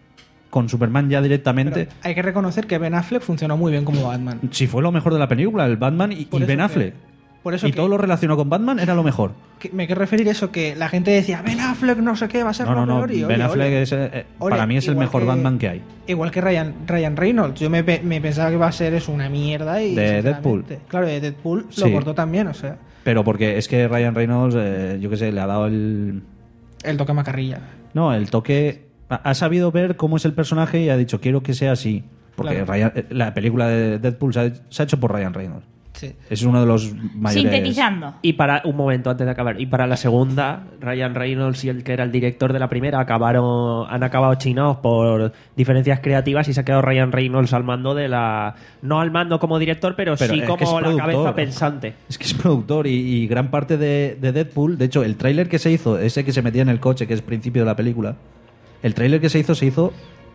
con Superman ya directamente. Pero hay que reconocer que Ben Affleck funcionó muy bien como Batman. Si fue lo mejor de la película, el Batman y, Por y eso Ben que- Affleck. Por eso y que- todo lo relacionado con Batman era lo mejor. que me quiero referir a eso, que la gente decía, Ben Affleck no sé qué, va a ser No, lo no, no. peor. Y, Ben oye, Affleck ole, es, eh, ole, para mí es el igual mejor que- Batman que hay. Igual que Ryan, Ryan Reynolds. Yo me, pe- me pensaba que iba a ser eso una mierda. Y, De sinceramente, Deadpool. Claro, de Deadpool Sí. lo cortó también, o sea, Pero porque es que Ryan Reynolds, eh, yo qué sé, le ha dado el... el toque macarrilla. No, el toque... Ha ha sabido ver cómo es el personaje y ha dicho, quiero que sea así. Porque Claro. Ryan- eh, la película de Deadpool se ha, se ha hecho por Ryan Reynolds. Sí. Es uno de los mayores... Sintetizando. Y para un momento antes de acabar, y para la segunda, Ryan Reynolds y el que era el director de la primera acabaron, han acabado chinados por diferencias creativas y se ha quedado Ryan Reynolds al mando de la, no al mando como director, pero, Pero sí es como que es la productor. cabeza pensante. Es que es productor y, y gran parte de, de Deadpool, de hecho, el tráiler que se hizo, ese que se metía en el coche, que es el principio de la película, el tráiler que se hizo, se hizo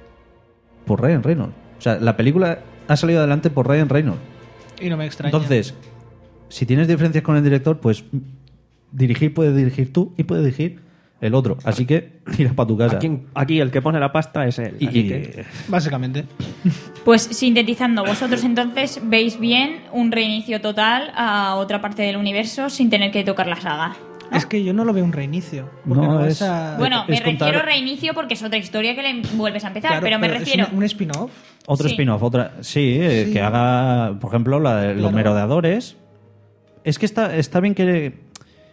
por Ryan Reynolds. O sea, la película ha salido adelante por Ryan Reynolds. Y no me extraña. Entonces, si tienes diferencias con el director, pues dirigir puede dirigir tú y puede dirigir el otro. Así que tira para tu casa. Aquí, aquí el que pone la pasta es él. Y- así y- que- Básicamente. Pues sintetizando, vosotros entonces veis bien un reinicio total a otra parte del universo sin tener que tocar la saga. Es que yo no lo veo un reinicio. Porque No, no, es- vas a- Bueno, es me refiero contar- a reinicio porque es otra historia que le vuelves a empezar, Claro, pero me es refiero... una- un spin-off. Otro Sí. spin-off, otra. Sí, eh, Sí. que haga, por ejemplo, la de los Claro. merodeadores. Es que está, está bien que.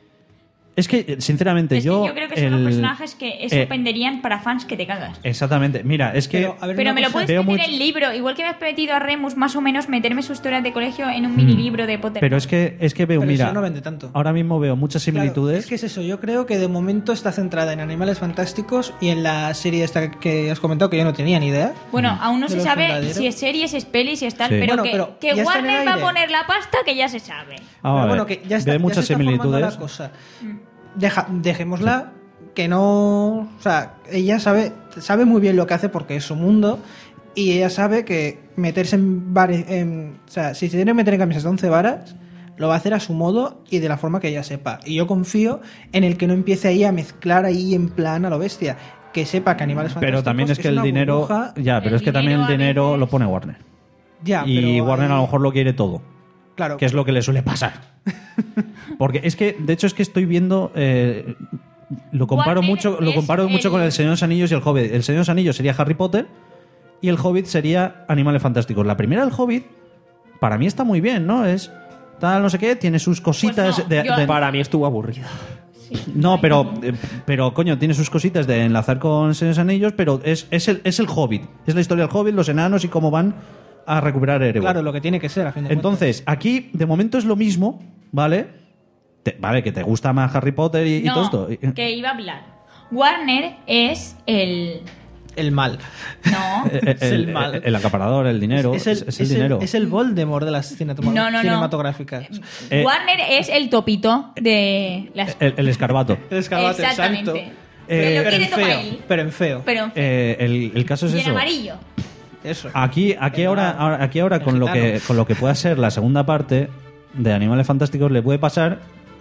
Es que, sinceramente, Es que yo. yo creo que son los el- personajes que eh, sorprenderían para fans que te cagas. Exactamente. Mira, es que. Pero, a ver, Pero una me lo cosa- puedes veo meter mucho- en el libro, igual que me has metido a Remus más o menos meterme su historia de colegio en un mini libro de Potter. Mm. Pero es que, es que veo, Pero mira. eso no vende tanto. Ahora mismo veo muchas Claro, similitudes. es que es eso, yo creo que de momento está centrada en Animales Fantásticos y en la serie esta que has comentado, que yo no tenía ni idea. Bueno, aún no De se los sabe fondaderos. si es series, es pelis, si es tal, Sí. pero, Bueno, que, pero que ya está en el Warner va a aire. poner la pasta que ya se sabe. Ah, a Pero ver, bueno, que ya está, veo ya muchas se está formando similitudes. la cosa. Deja- dejémosla, que no... O sea, ella sabe, sabe muy bien lo que hace porque es su mundo y ella sabe que meterse en bares... En, o sea, si se tiene que meter en camisas de once varas, lo va a hacer a su modo y de la forma que ella sepa. Y yo confío en el que no empiece ahí a mezclar ahí en plan a lo bestia. Que sepa que Animales Fantásticos Pero también es que el una dinero. burbuja. Ya, pero El es que también el dinero a dinero veces- lo pone Warner. Ya, Y pero Warner a ahí- lo mejor lo quiere todo. Claro, Que es lo que le suele pasar. Porque es que, de hecho, es que estoy viendo. eh, lo comparo Warner mucho, lo es comparo mucho el- con el Señor de los Anillos y el Hobbit. El Señor de los Anillos sería Harry Potter y el Hobbit sería Animales Fantásticos. La primera del Hobbit, para mí está muy bien, ¿no? Es tal, no sé qué, tiene sus cositas Pues no, de, yo- de- Para mí estuvo aburrida. No, pero, eh, pero coño, tiene sus cositas de enlazar con el Señor de los Anillos, pero es, es, el, es el Hobbit. Es la historia del Hobbit, los enanos y cómo van a recuperar Erebor. claro, lo que tiene que ser a fin de Entonces, aquí de momento es lo mismo, ¿vale? Te- vale, que te gusta más Harry Potter y, y No, todo esto. Y- que iba a hablar. Warner es el... cuentas. El mal. No. el, es el el- mal. el acaparador, el dinero. es el, es, es el es dinero. es el Voldemort de las cinematoma- No, no, no. cinematográficas. Eh, Warner es el topito de las... el, el escarbato. El escarbate, Exactamente. exacto. Pero Eh, lo quiere en tomar feo. él. Pero en feo. Pero en- Eh, el, el caso es y en eso. amarillo. Eso. Aquí, aquí ahora, ahora- aquí ahora con lo que gitano. con lo que pueda ser la segunda parte de Animales Fantásticos le puede pasar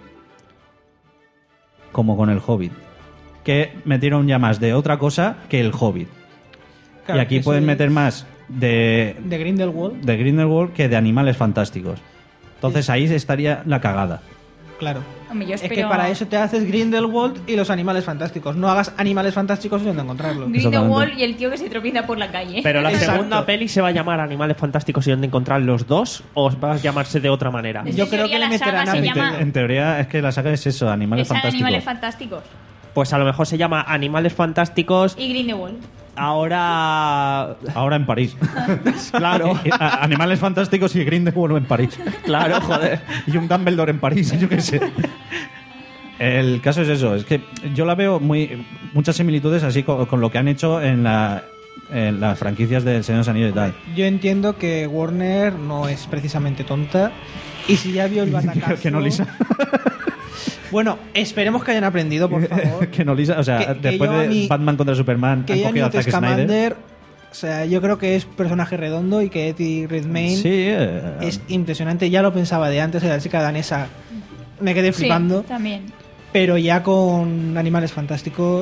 como con el Hobbit, que metieron ya más de otra cosa que el Hobbit. Claro, y aquí eso pueden de- meter más de, De Grindelwald, de Grindelwald que de Animales Fantásticos. Entonces ahí estaría la cagada. claro. Hombre, yo Es espero... que para eso te haces Grindelwald y los animales fantásticos. No hagas animales fantásticos y donde encontrarlos. Grindelwald y el tío que se tropieza por la calle. Pero la Exacto. segunda peli se va a llamar Animales Fantásticos y dónde encontrar los dos, o va a llamarse de otra manera. Es Yo que creo en que teoría le la saga meterán a se Peter. llama... En teoría es que la saga es eso, Animales Esa de Fantásticos. Animales Fantásticos. Pues a lo mejor se llama Animales Fantásticos Y Grindelwald. ahora... Ahora en París. Claro, Y- a- Animales Fantásticos y Grindelwald en París. claro, joder. Y un Dumbledore en París, yo qué sé. El caso es eso, es que yo la veo muy muchas similitudes así con, con lo que han hecho en, la, en las franquicias del Señor de los Anillos y tal. Yo entiendo que Warner no es precisamente tonta. Y si ya vio el batacazo... Que no, Lisa. Bueno, esperemos que hayan aprendido, por favor. que no, Lisa. O sea, Que- que después yo a de mí- Batman contra Superman que han ya cogido a Newt Zack Snyder. Scamander, o sea, yo creo que es personaje redondo y que Eddie Redmayne Sí, eh, es impresionante. Ya lo pensaba de antes, de la chica danesa. Me quedé flipando. Sí, también. Pero ya con Animales Fantásticos,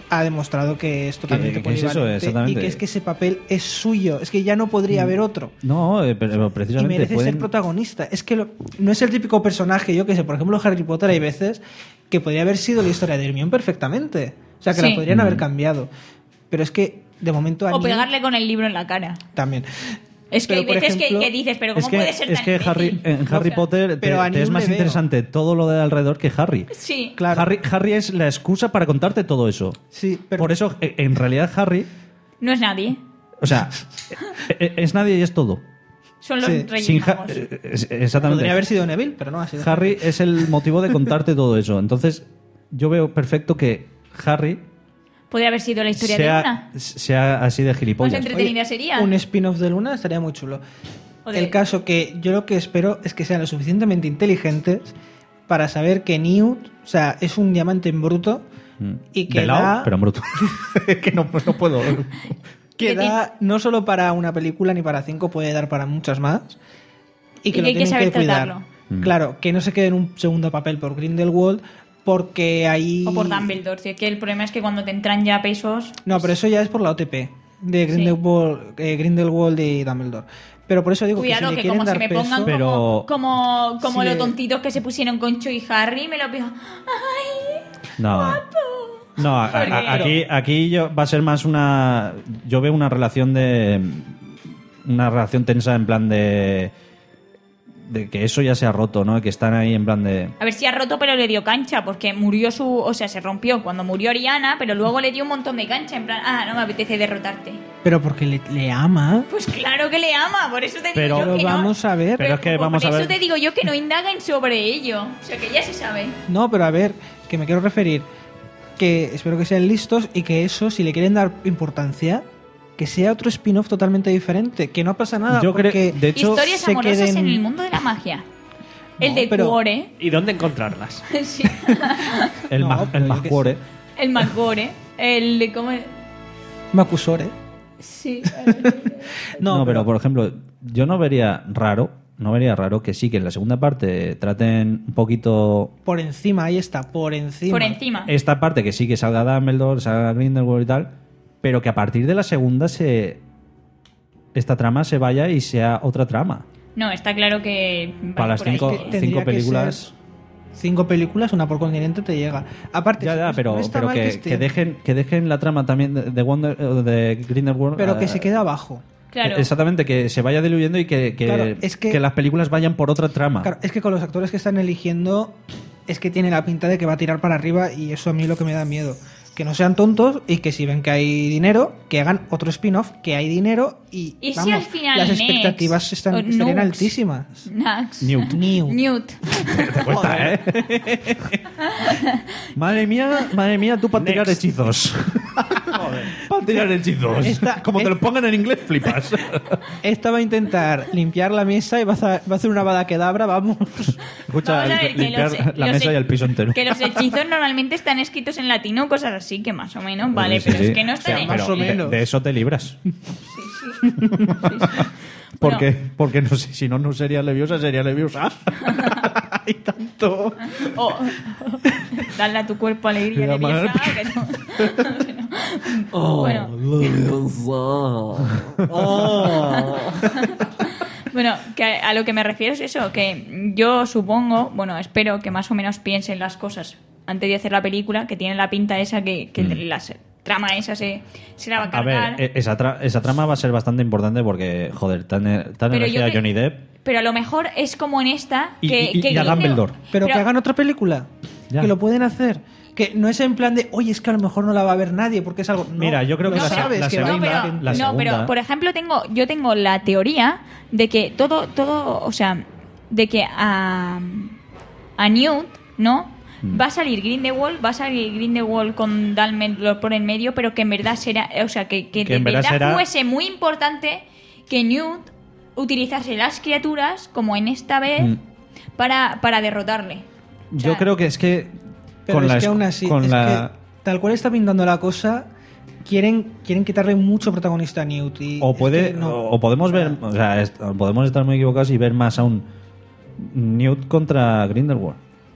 ha demostrado que es totalmente que es eso, polivalente exactamente. y que es que ese papel es suyo, es que ya no podría haber otro. No, eh, pero Y precisamente merece pueden... ser protagonista. Es que lo- no es el típico personaje, yo que sé, por ejemplo, Harry Potter hay veces que podría haber sido la historia de Hermione perfectamente. O sea, que Sí. la podrían haber Mm. cambiado. Pero es que, de momento, a O Newt pegarle con el libro en la cara. también. Es que Pero, hay por veces que- ejemplo, que, dices, pero ¿cómo Es que, puede ser es tan que Harry, imbécil? en Harry O sea, Potter te, pero a te Newt es más le veo. interesante todo lo de alrededor que Harry. Sí. Claro. Harry. Harry es la excusa para contarte todo eso. Sí, pero Por eso, eh, en realidad, Harry, No es nadie. o sea, eh, eh, es nadie y es todo. Son los Sí. Reyes Sin Ha- Magos. eh, es- exactamente. podría haber sido Neville, pero no ha sido. Harry es el motivo de contarte todo eso. Entonces, yo veo perfecto que Harry Podría haber sido la historia de sea, Luna. sea así de Más gilipollas. entretenida sería. Un spin-off de Luna estaría muy chulo. O de- El caso que yo lo que espero es que sean lo suficientemente inteligentes para saber que Newt, o sea, es un diamante en bruto y que de lado, da, pero en bruto. que no, no puedo. que que da no solo para una película ni para cinco, puede dar para muchas más. Y que Y lo que hay que tienen saber que cuidar. tratarlo. Mm. Claro, que no se quede en un segundo papel por Grindelwald porque ahí... O por Dumbledore. Si es que el problema es que cuando te entran ya pesos. No, pero eso ya es por la O T P de Grindelwald, eh, Grindelwald y Dumbledore. Pero por eso digo Cuidado, que si que, le quieren como se dar me peso... pongan Pero- como, como, como Sí. los tontitos que se pusieron con Cho y Harry, me lo pido. ¡Ay! No. No, a- a- Porque- aquí, aquí yo, va a ser más una. Yo veo una relación de. Una relación tensa en plan de. De que eso ya se ha roto, ¿no? Que están ahí en plan de. A ver si ha roto, pero le dio cancha, porque murió su. O sea, se rompió cuando murió Ariana, pero luego le dio un montón de cancha, en plan, ah, no me apetece derrotarte. Pero porque le, le ama. Pues claro que le ama, por eso te digo Pero- yo Pero que vamos no. a ver. Pero es que por vamos a eso ver. te digo yo que no indaguen sobre ello. O sea, que ya se sabe. No, pero a ver, que me quiero referir. Que espero que sean listos y que eso, si le quieren dar importancia, que sea otro spin-off totalmente diferente. Que no pasa nada. Yo creo- porque de hecho, Historias se amorosas queden- en el mundo de la magia. El No, de pero- Cuore. ¿Y dónde encontrarlas? Sí. El, No, ma- pero el yo qué Magcore. El Magore. El de cómo. Macusore. Sí. No, pero, por ejemplo, yo no vería raro. No vería raro que sí, que en la segunda parte traten un poquito Por encima, ahí está, por encima. Por encima. esta parte, que sí que salga Dumbledore, salga Grindelwald y tal, pero que a partir de la segunda se esta trama se vaya y sea otra trama. No, está claro que. va Para las por ahí. cinco, que tendría cinco que películas. ser- Cinco películas, una por continente te llega. Aparte, Ya, no- ya, pero, no está pero mal que, esté- que dejen, que dejen la trama también de, de Wonder, o de Grindelwald. Pero que eh, se quede abajo. Claro. Exactamente, que se vaya diluyendo y que, que, Claro, es que- que las películas vayan por otra trama. Claro, es que con los actores que están eligiendo es que tiene la pinta de que va a tirar para arriba y eso a mí es lo que me da miedo. Que no sean tontos y que si ven que hay dinero, que hagan otro spin-off, que hay dinero y, ¿Y si vamos, al final las Nex expectativas están, o estarían Nux? altísimas. Nax. Newt. Newt. Newt. Te cuesta, ¿eh? Madre mía, madre mía, tú para tirar hechizos. Para tirar hechizos. Esta- Como te eh. lo pongan en inglés, flipas. Esta va a intentar limpiar la mesa y va a, hacer- va a hacer una badaquedabra, vamos. Escucha, Vamos a ver, que limpiar los- la los mesa he- y el piso entero. Que los hechizos normalmente están escritos en latino o cosas así, que más o menos, vale, Sí, pero sí. es que no están O sea, en más pero o inglés. menos. De, de eso te libras. Porque, porque no sé, si no, no sería leviosa, sería leviosa. Hay tanto. O, dale a tu cuerpo alegría La de madre- vieja, que no- Oh, bueno, bueno, que a lo que me refiero es eso, que yo supongo, bueno, espero que más o menos piensen las cosas antes de hacer la película, que tiene la pinta esa que, que Mm. la se- trama esa se, se la va a A cargar. ver, e- esa, tra- esa trama va a ser bastante importante porque, joder, tan, tan Pero elegida yo que- Johnny Depp. Pero a lo mejor es como en esta Y- que, y- que y a Grindel- Dumbledore. Pero, que hagan otra película. Ya. Que lo pueden hacer. Que no es en plan de, oye, es que a lo mejor no la va a ver nadie porque es algo. No, Mira, yo creo que lo la se- sabes la que va a No, segunda- ir pero, gente. la no, segunda- pero por ejemplo tengo, yo tengo la teoría de que todo, todo, o sea, de que a, a Newt, ¿no? Mm. Va a salir Grindelwald, va a salir Grindelwald con Dumbledore por en medio, pero que en verdad será, o sea, que, que, Que de en verdad verdad será- fuese muy importante que Newt utilizase las criaturas, como en esta vez, Mm. para, para derrotarle. O sea, Yo creo que es que. Pero con es la, que esc- aún así, con es la- que tal cual está pintando la cosa, quieren, quieren quitarle mucho protagonista a Newt. Y O es puede, que no. o o podemos ver, o sea, est- podemos estar muy equivocados y ver más a un Newt contra Grindelwald.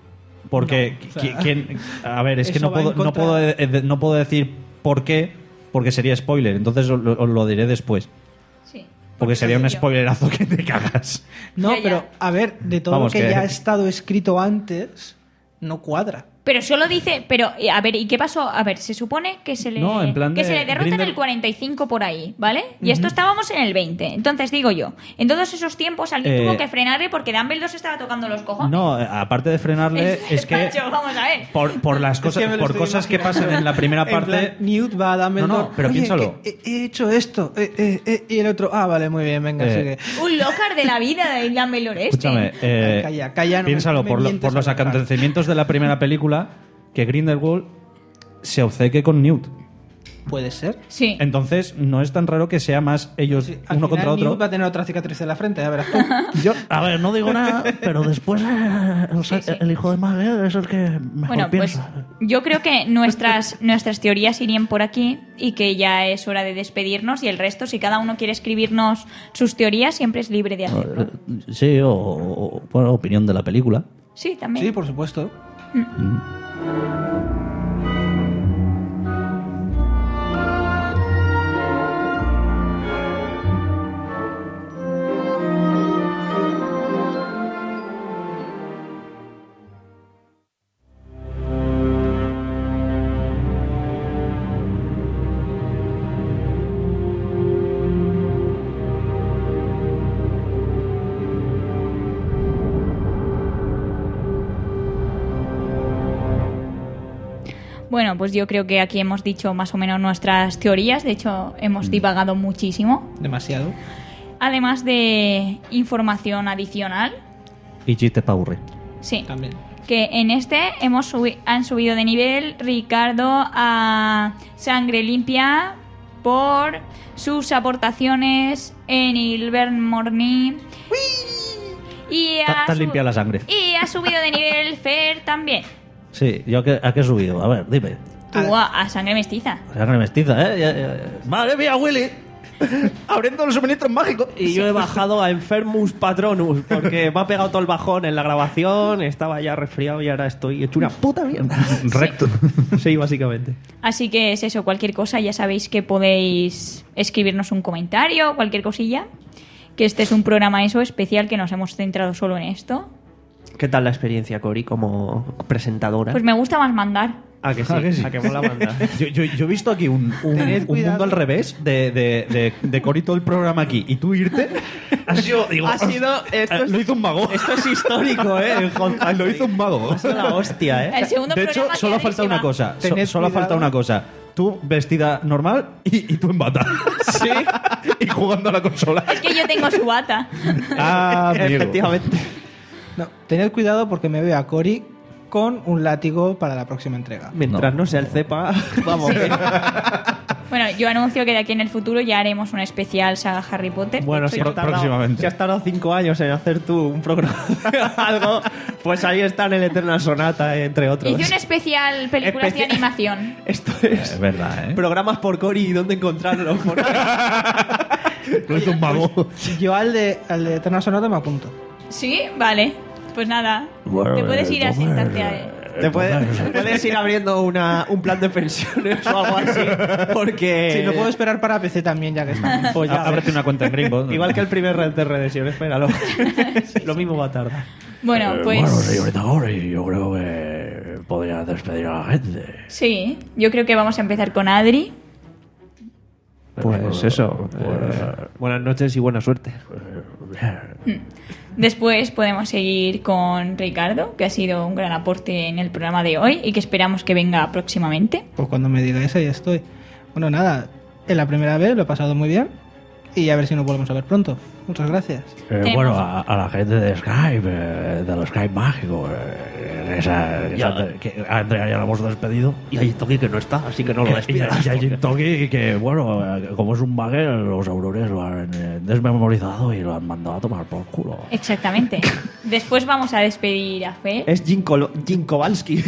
Porque, No, o sea, qui- quién- a ver, es que eso no va en puedo, no, contra- puedo, eh, de- no puedo decir por qué, porque sería spoiler. Entonces os lo, os lo diré después. Sí. Porque sería un yo. spoilerazo que te cagas. No, Ya, ya. pero a ver, de todo Vamos, lo que, que- ya ha estado escrito antes, no cuadra. Pero solo dice, pero eh, a ver, ¿y qué pasó? A ver, se supone que se le No, en plan que de se le derrota en Grindel- el cuarenta y cinco por ahí, ¿vale? Y esto estábamos en el veinte. Entonces digo yo, en todos esos tiempos alguien Eh, tuvo que frenarle porque Dumbledore se estaba tocando los cojones. No, eh, aparte de frenarle, es que Macho, vamos a ver. por, por las cosas, Es que me lo por estoy cosas que imaginando. pasan en la primera En plan, parte. Newt va a Dumbledore. No, no, pero "Oye, piénsalo. que he, he hecho esto. eh, eh, eh", y el otro, ah, vale, muy bien, venga, Eh, sigue. Un locar de la vida de Dumbledore este. Escúchame, eh, Calla, calla, no me- piénsalo, no me por, lo- mientes por los a la cara. acontecimientos de la primera película, que Grindelwald se obceque con Newt. Puede ser. Sí. Entonces, no es tan raro que sea más ellos Sí, al uno final contra otro. Newt va a tener otra cicatriz en la frente, ya verás tú. Yo, a ver, no digo nada, pero después eh, el, Sí, sí. el hijo de Magel es el que mejor Bueno, pues piensa. yo creo que nuestras, nuestras teorías irían por aquí y que ya es hora de despedirnos y el resto, si cada uno quiere escribirnos sus teorías, siempre es libre de hacerlo. Eh, Sí, o, o- bueno, opinión de la película. Sí, también. Sí, por supuesto. Bueno, pues yo creo que aquí hemos dicho más o menos nuestras teorías. De hecho, hemos Mm. divagado muchísimo. Demasiado. Además de información adicional. Y chistes para aburrir. Sí. También. Que en este hemos subi- han subido de nivel Ricardo a Sangre Limpia por sus aportaciones en Ilvermorny. Y Ta- ha, Tan su- limpia la sangre. y ha subido de nivel Fer también. Sí, ¿yo a qué, a qué he subido? A ver, dime. Tú a, a Sangre Mestiza. Sangre mestiza, ¿eh? Ya- ya- ya. ¡Madre mía, Willy! Abriendo los suministros mágicos. Y yo he bajado a Enfermus Patronus porque me ha pegado todo el bajón en la grabación, estaba ya resfriado y ahora estoy hecho una puta mierda. Recto. Sí, básicamente. Así que es eso, cualquier cosa, ya sabéis que podéis escribirnos un comentario, cualquier cosilla. Que este es un programa eso especial que nos hemos centrado solo en esto. ¿Qué tal la experiencia, Cori, como presentadora? Pues me gusta más mandar. ¿A que sí? ¿A que sí? ¿A que mola mandar? Yo, yo- yo he visto aquí un, un- Tened un cuidado. mundo al revés de, de, de, de Cori todo el programa aquí y tú irte. Ha sido, digo, Ha sido- esto eh, es- lo hizo un mago. Esto es histórico, ¿eh? En Hot Ah, lo hizo un mago. Es la hostia, ¿eh? El segundo De hecho, programa solo falta quedadísima. una cosa. So- Tened solo cuidado. falta una cosa. Tú vestida normal y, y tú en bata. Sí. y jugando a la consola. Es que yo tengo su bata. Ah, amigo. Efectivamente. No, tened cuidado porque me veo a Cory con un látigo para la próxima entrega. Mientras no, sea el cepa, vamos bien. Bueno, yo anuncio que de aquí en el futuro ya haremos un especial saga Harry Potter. Bueno, Soy- si has, tardado, próximamente. si has tardado cinco años en hacer tú un programa algo, pues ahí está en el Eternal Sonata, entre otros. Hice un especial películas Especial- de animación. Esto es Es verdad, ¿eh? programas por Cori y dónde encontrarlo. Por- Lo hizo un mago. Yo al de, al de Eterna Sonata me apunto. ¿Sí? Vale. Pues nada. Bueno, Te puedes ir a entonces, sentarte a... eh, Te puedes, entonces, puedes ir abriendo una, un plan de pensiones o algo así, porque... Sí, no puedo esperar para P C también, ya que está. Pues ya Á- Ábrete ves. una cuenta en Greenbox. Igual que el primer Red Dead Redemption, espéralo. Lo mismo va a tardar. Bueno, eh, pues... Bueno, señorita Gori, yo creo que podría despedir a la gente. Sí, yo creo que vamos a empezar con Adri. Pues eso. eh, buenas noches y buena suerte. Después podemos seguir con Ricardo, que ha sido un gran aporte en el programa de hoy y que esperamos que venga próximamente. Pues cuando me digáis ahí estoy. Bueno, nada, en la primera vez lo he pasado muy bien y a ver si nos volvemos a ver pronto. Muchas gracias. Eh, Tenemos- bueno, a, a la gente de Skype, eh, del Skype mágico, eh, esa, esa- que a Andrea ya la hemos despedido. Y hay Toki que no está, así que no lo Y despidas. y a Jim Toki, que bueno, eh, como es un maguer, los aurores lo han eh, desmemorizado y lo han mandado a tomar por culo. Exactamente. Después vamos a despedir a Fe. Es Jim, Kolo- Jim Kowalski.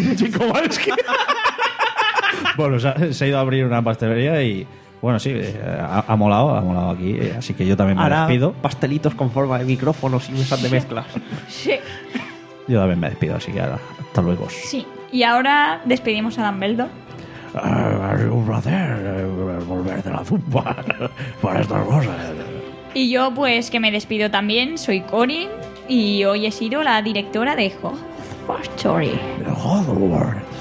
Bueno, se ha, se ha ido a abrir una pastelería y... Bueno, sí, eh, ha, ha molado, ha molado aquí. eh, Así que yo también me Hará despido. pastelitos con forma de micrófonos y mesas de mezclas. Sí. Yo también me despido, así que hasta luego. Sí. Y ahora despedimos a Dumbledore. Ah, ha sido un placer eh, volver de la zumba para estas cosas. Y yo, pues, que me despido también. Soy Corin y hoy he sido la directora de Hogwarts Factory. Hogwarts.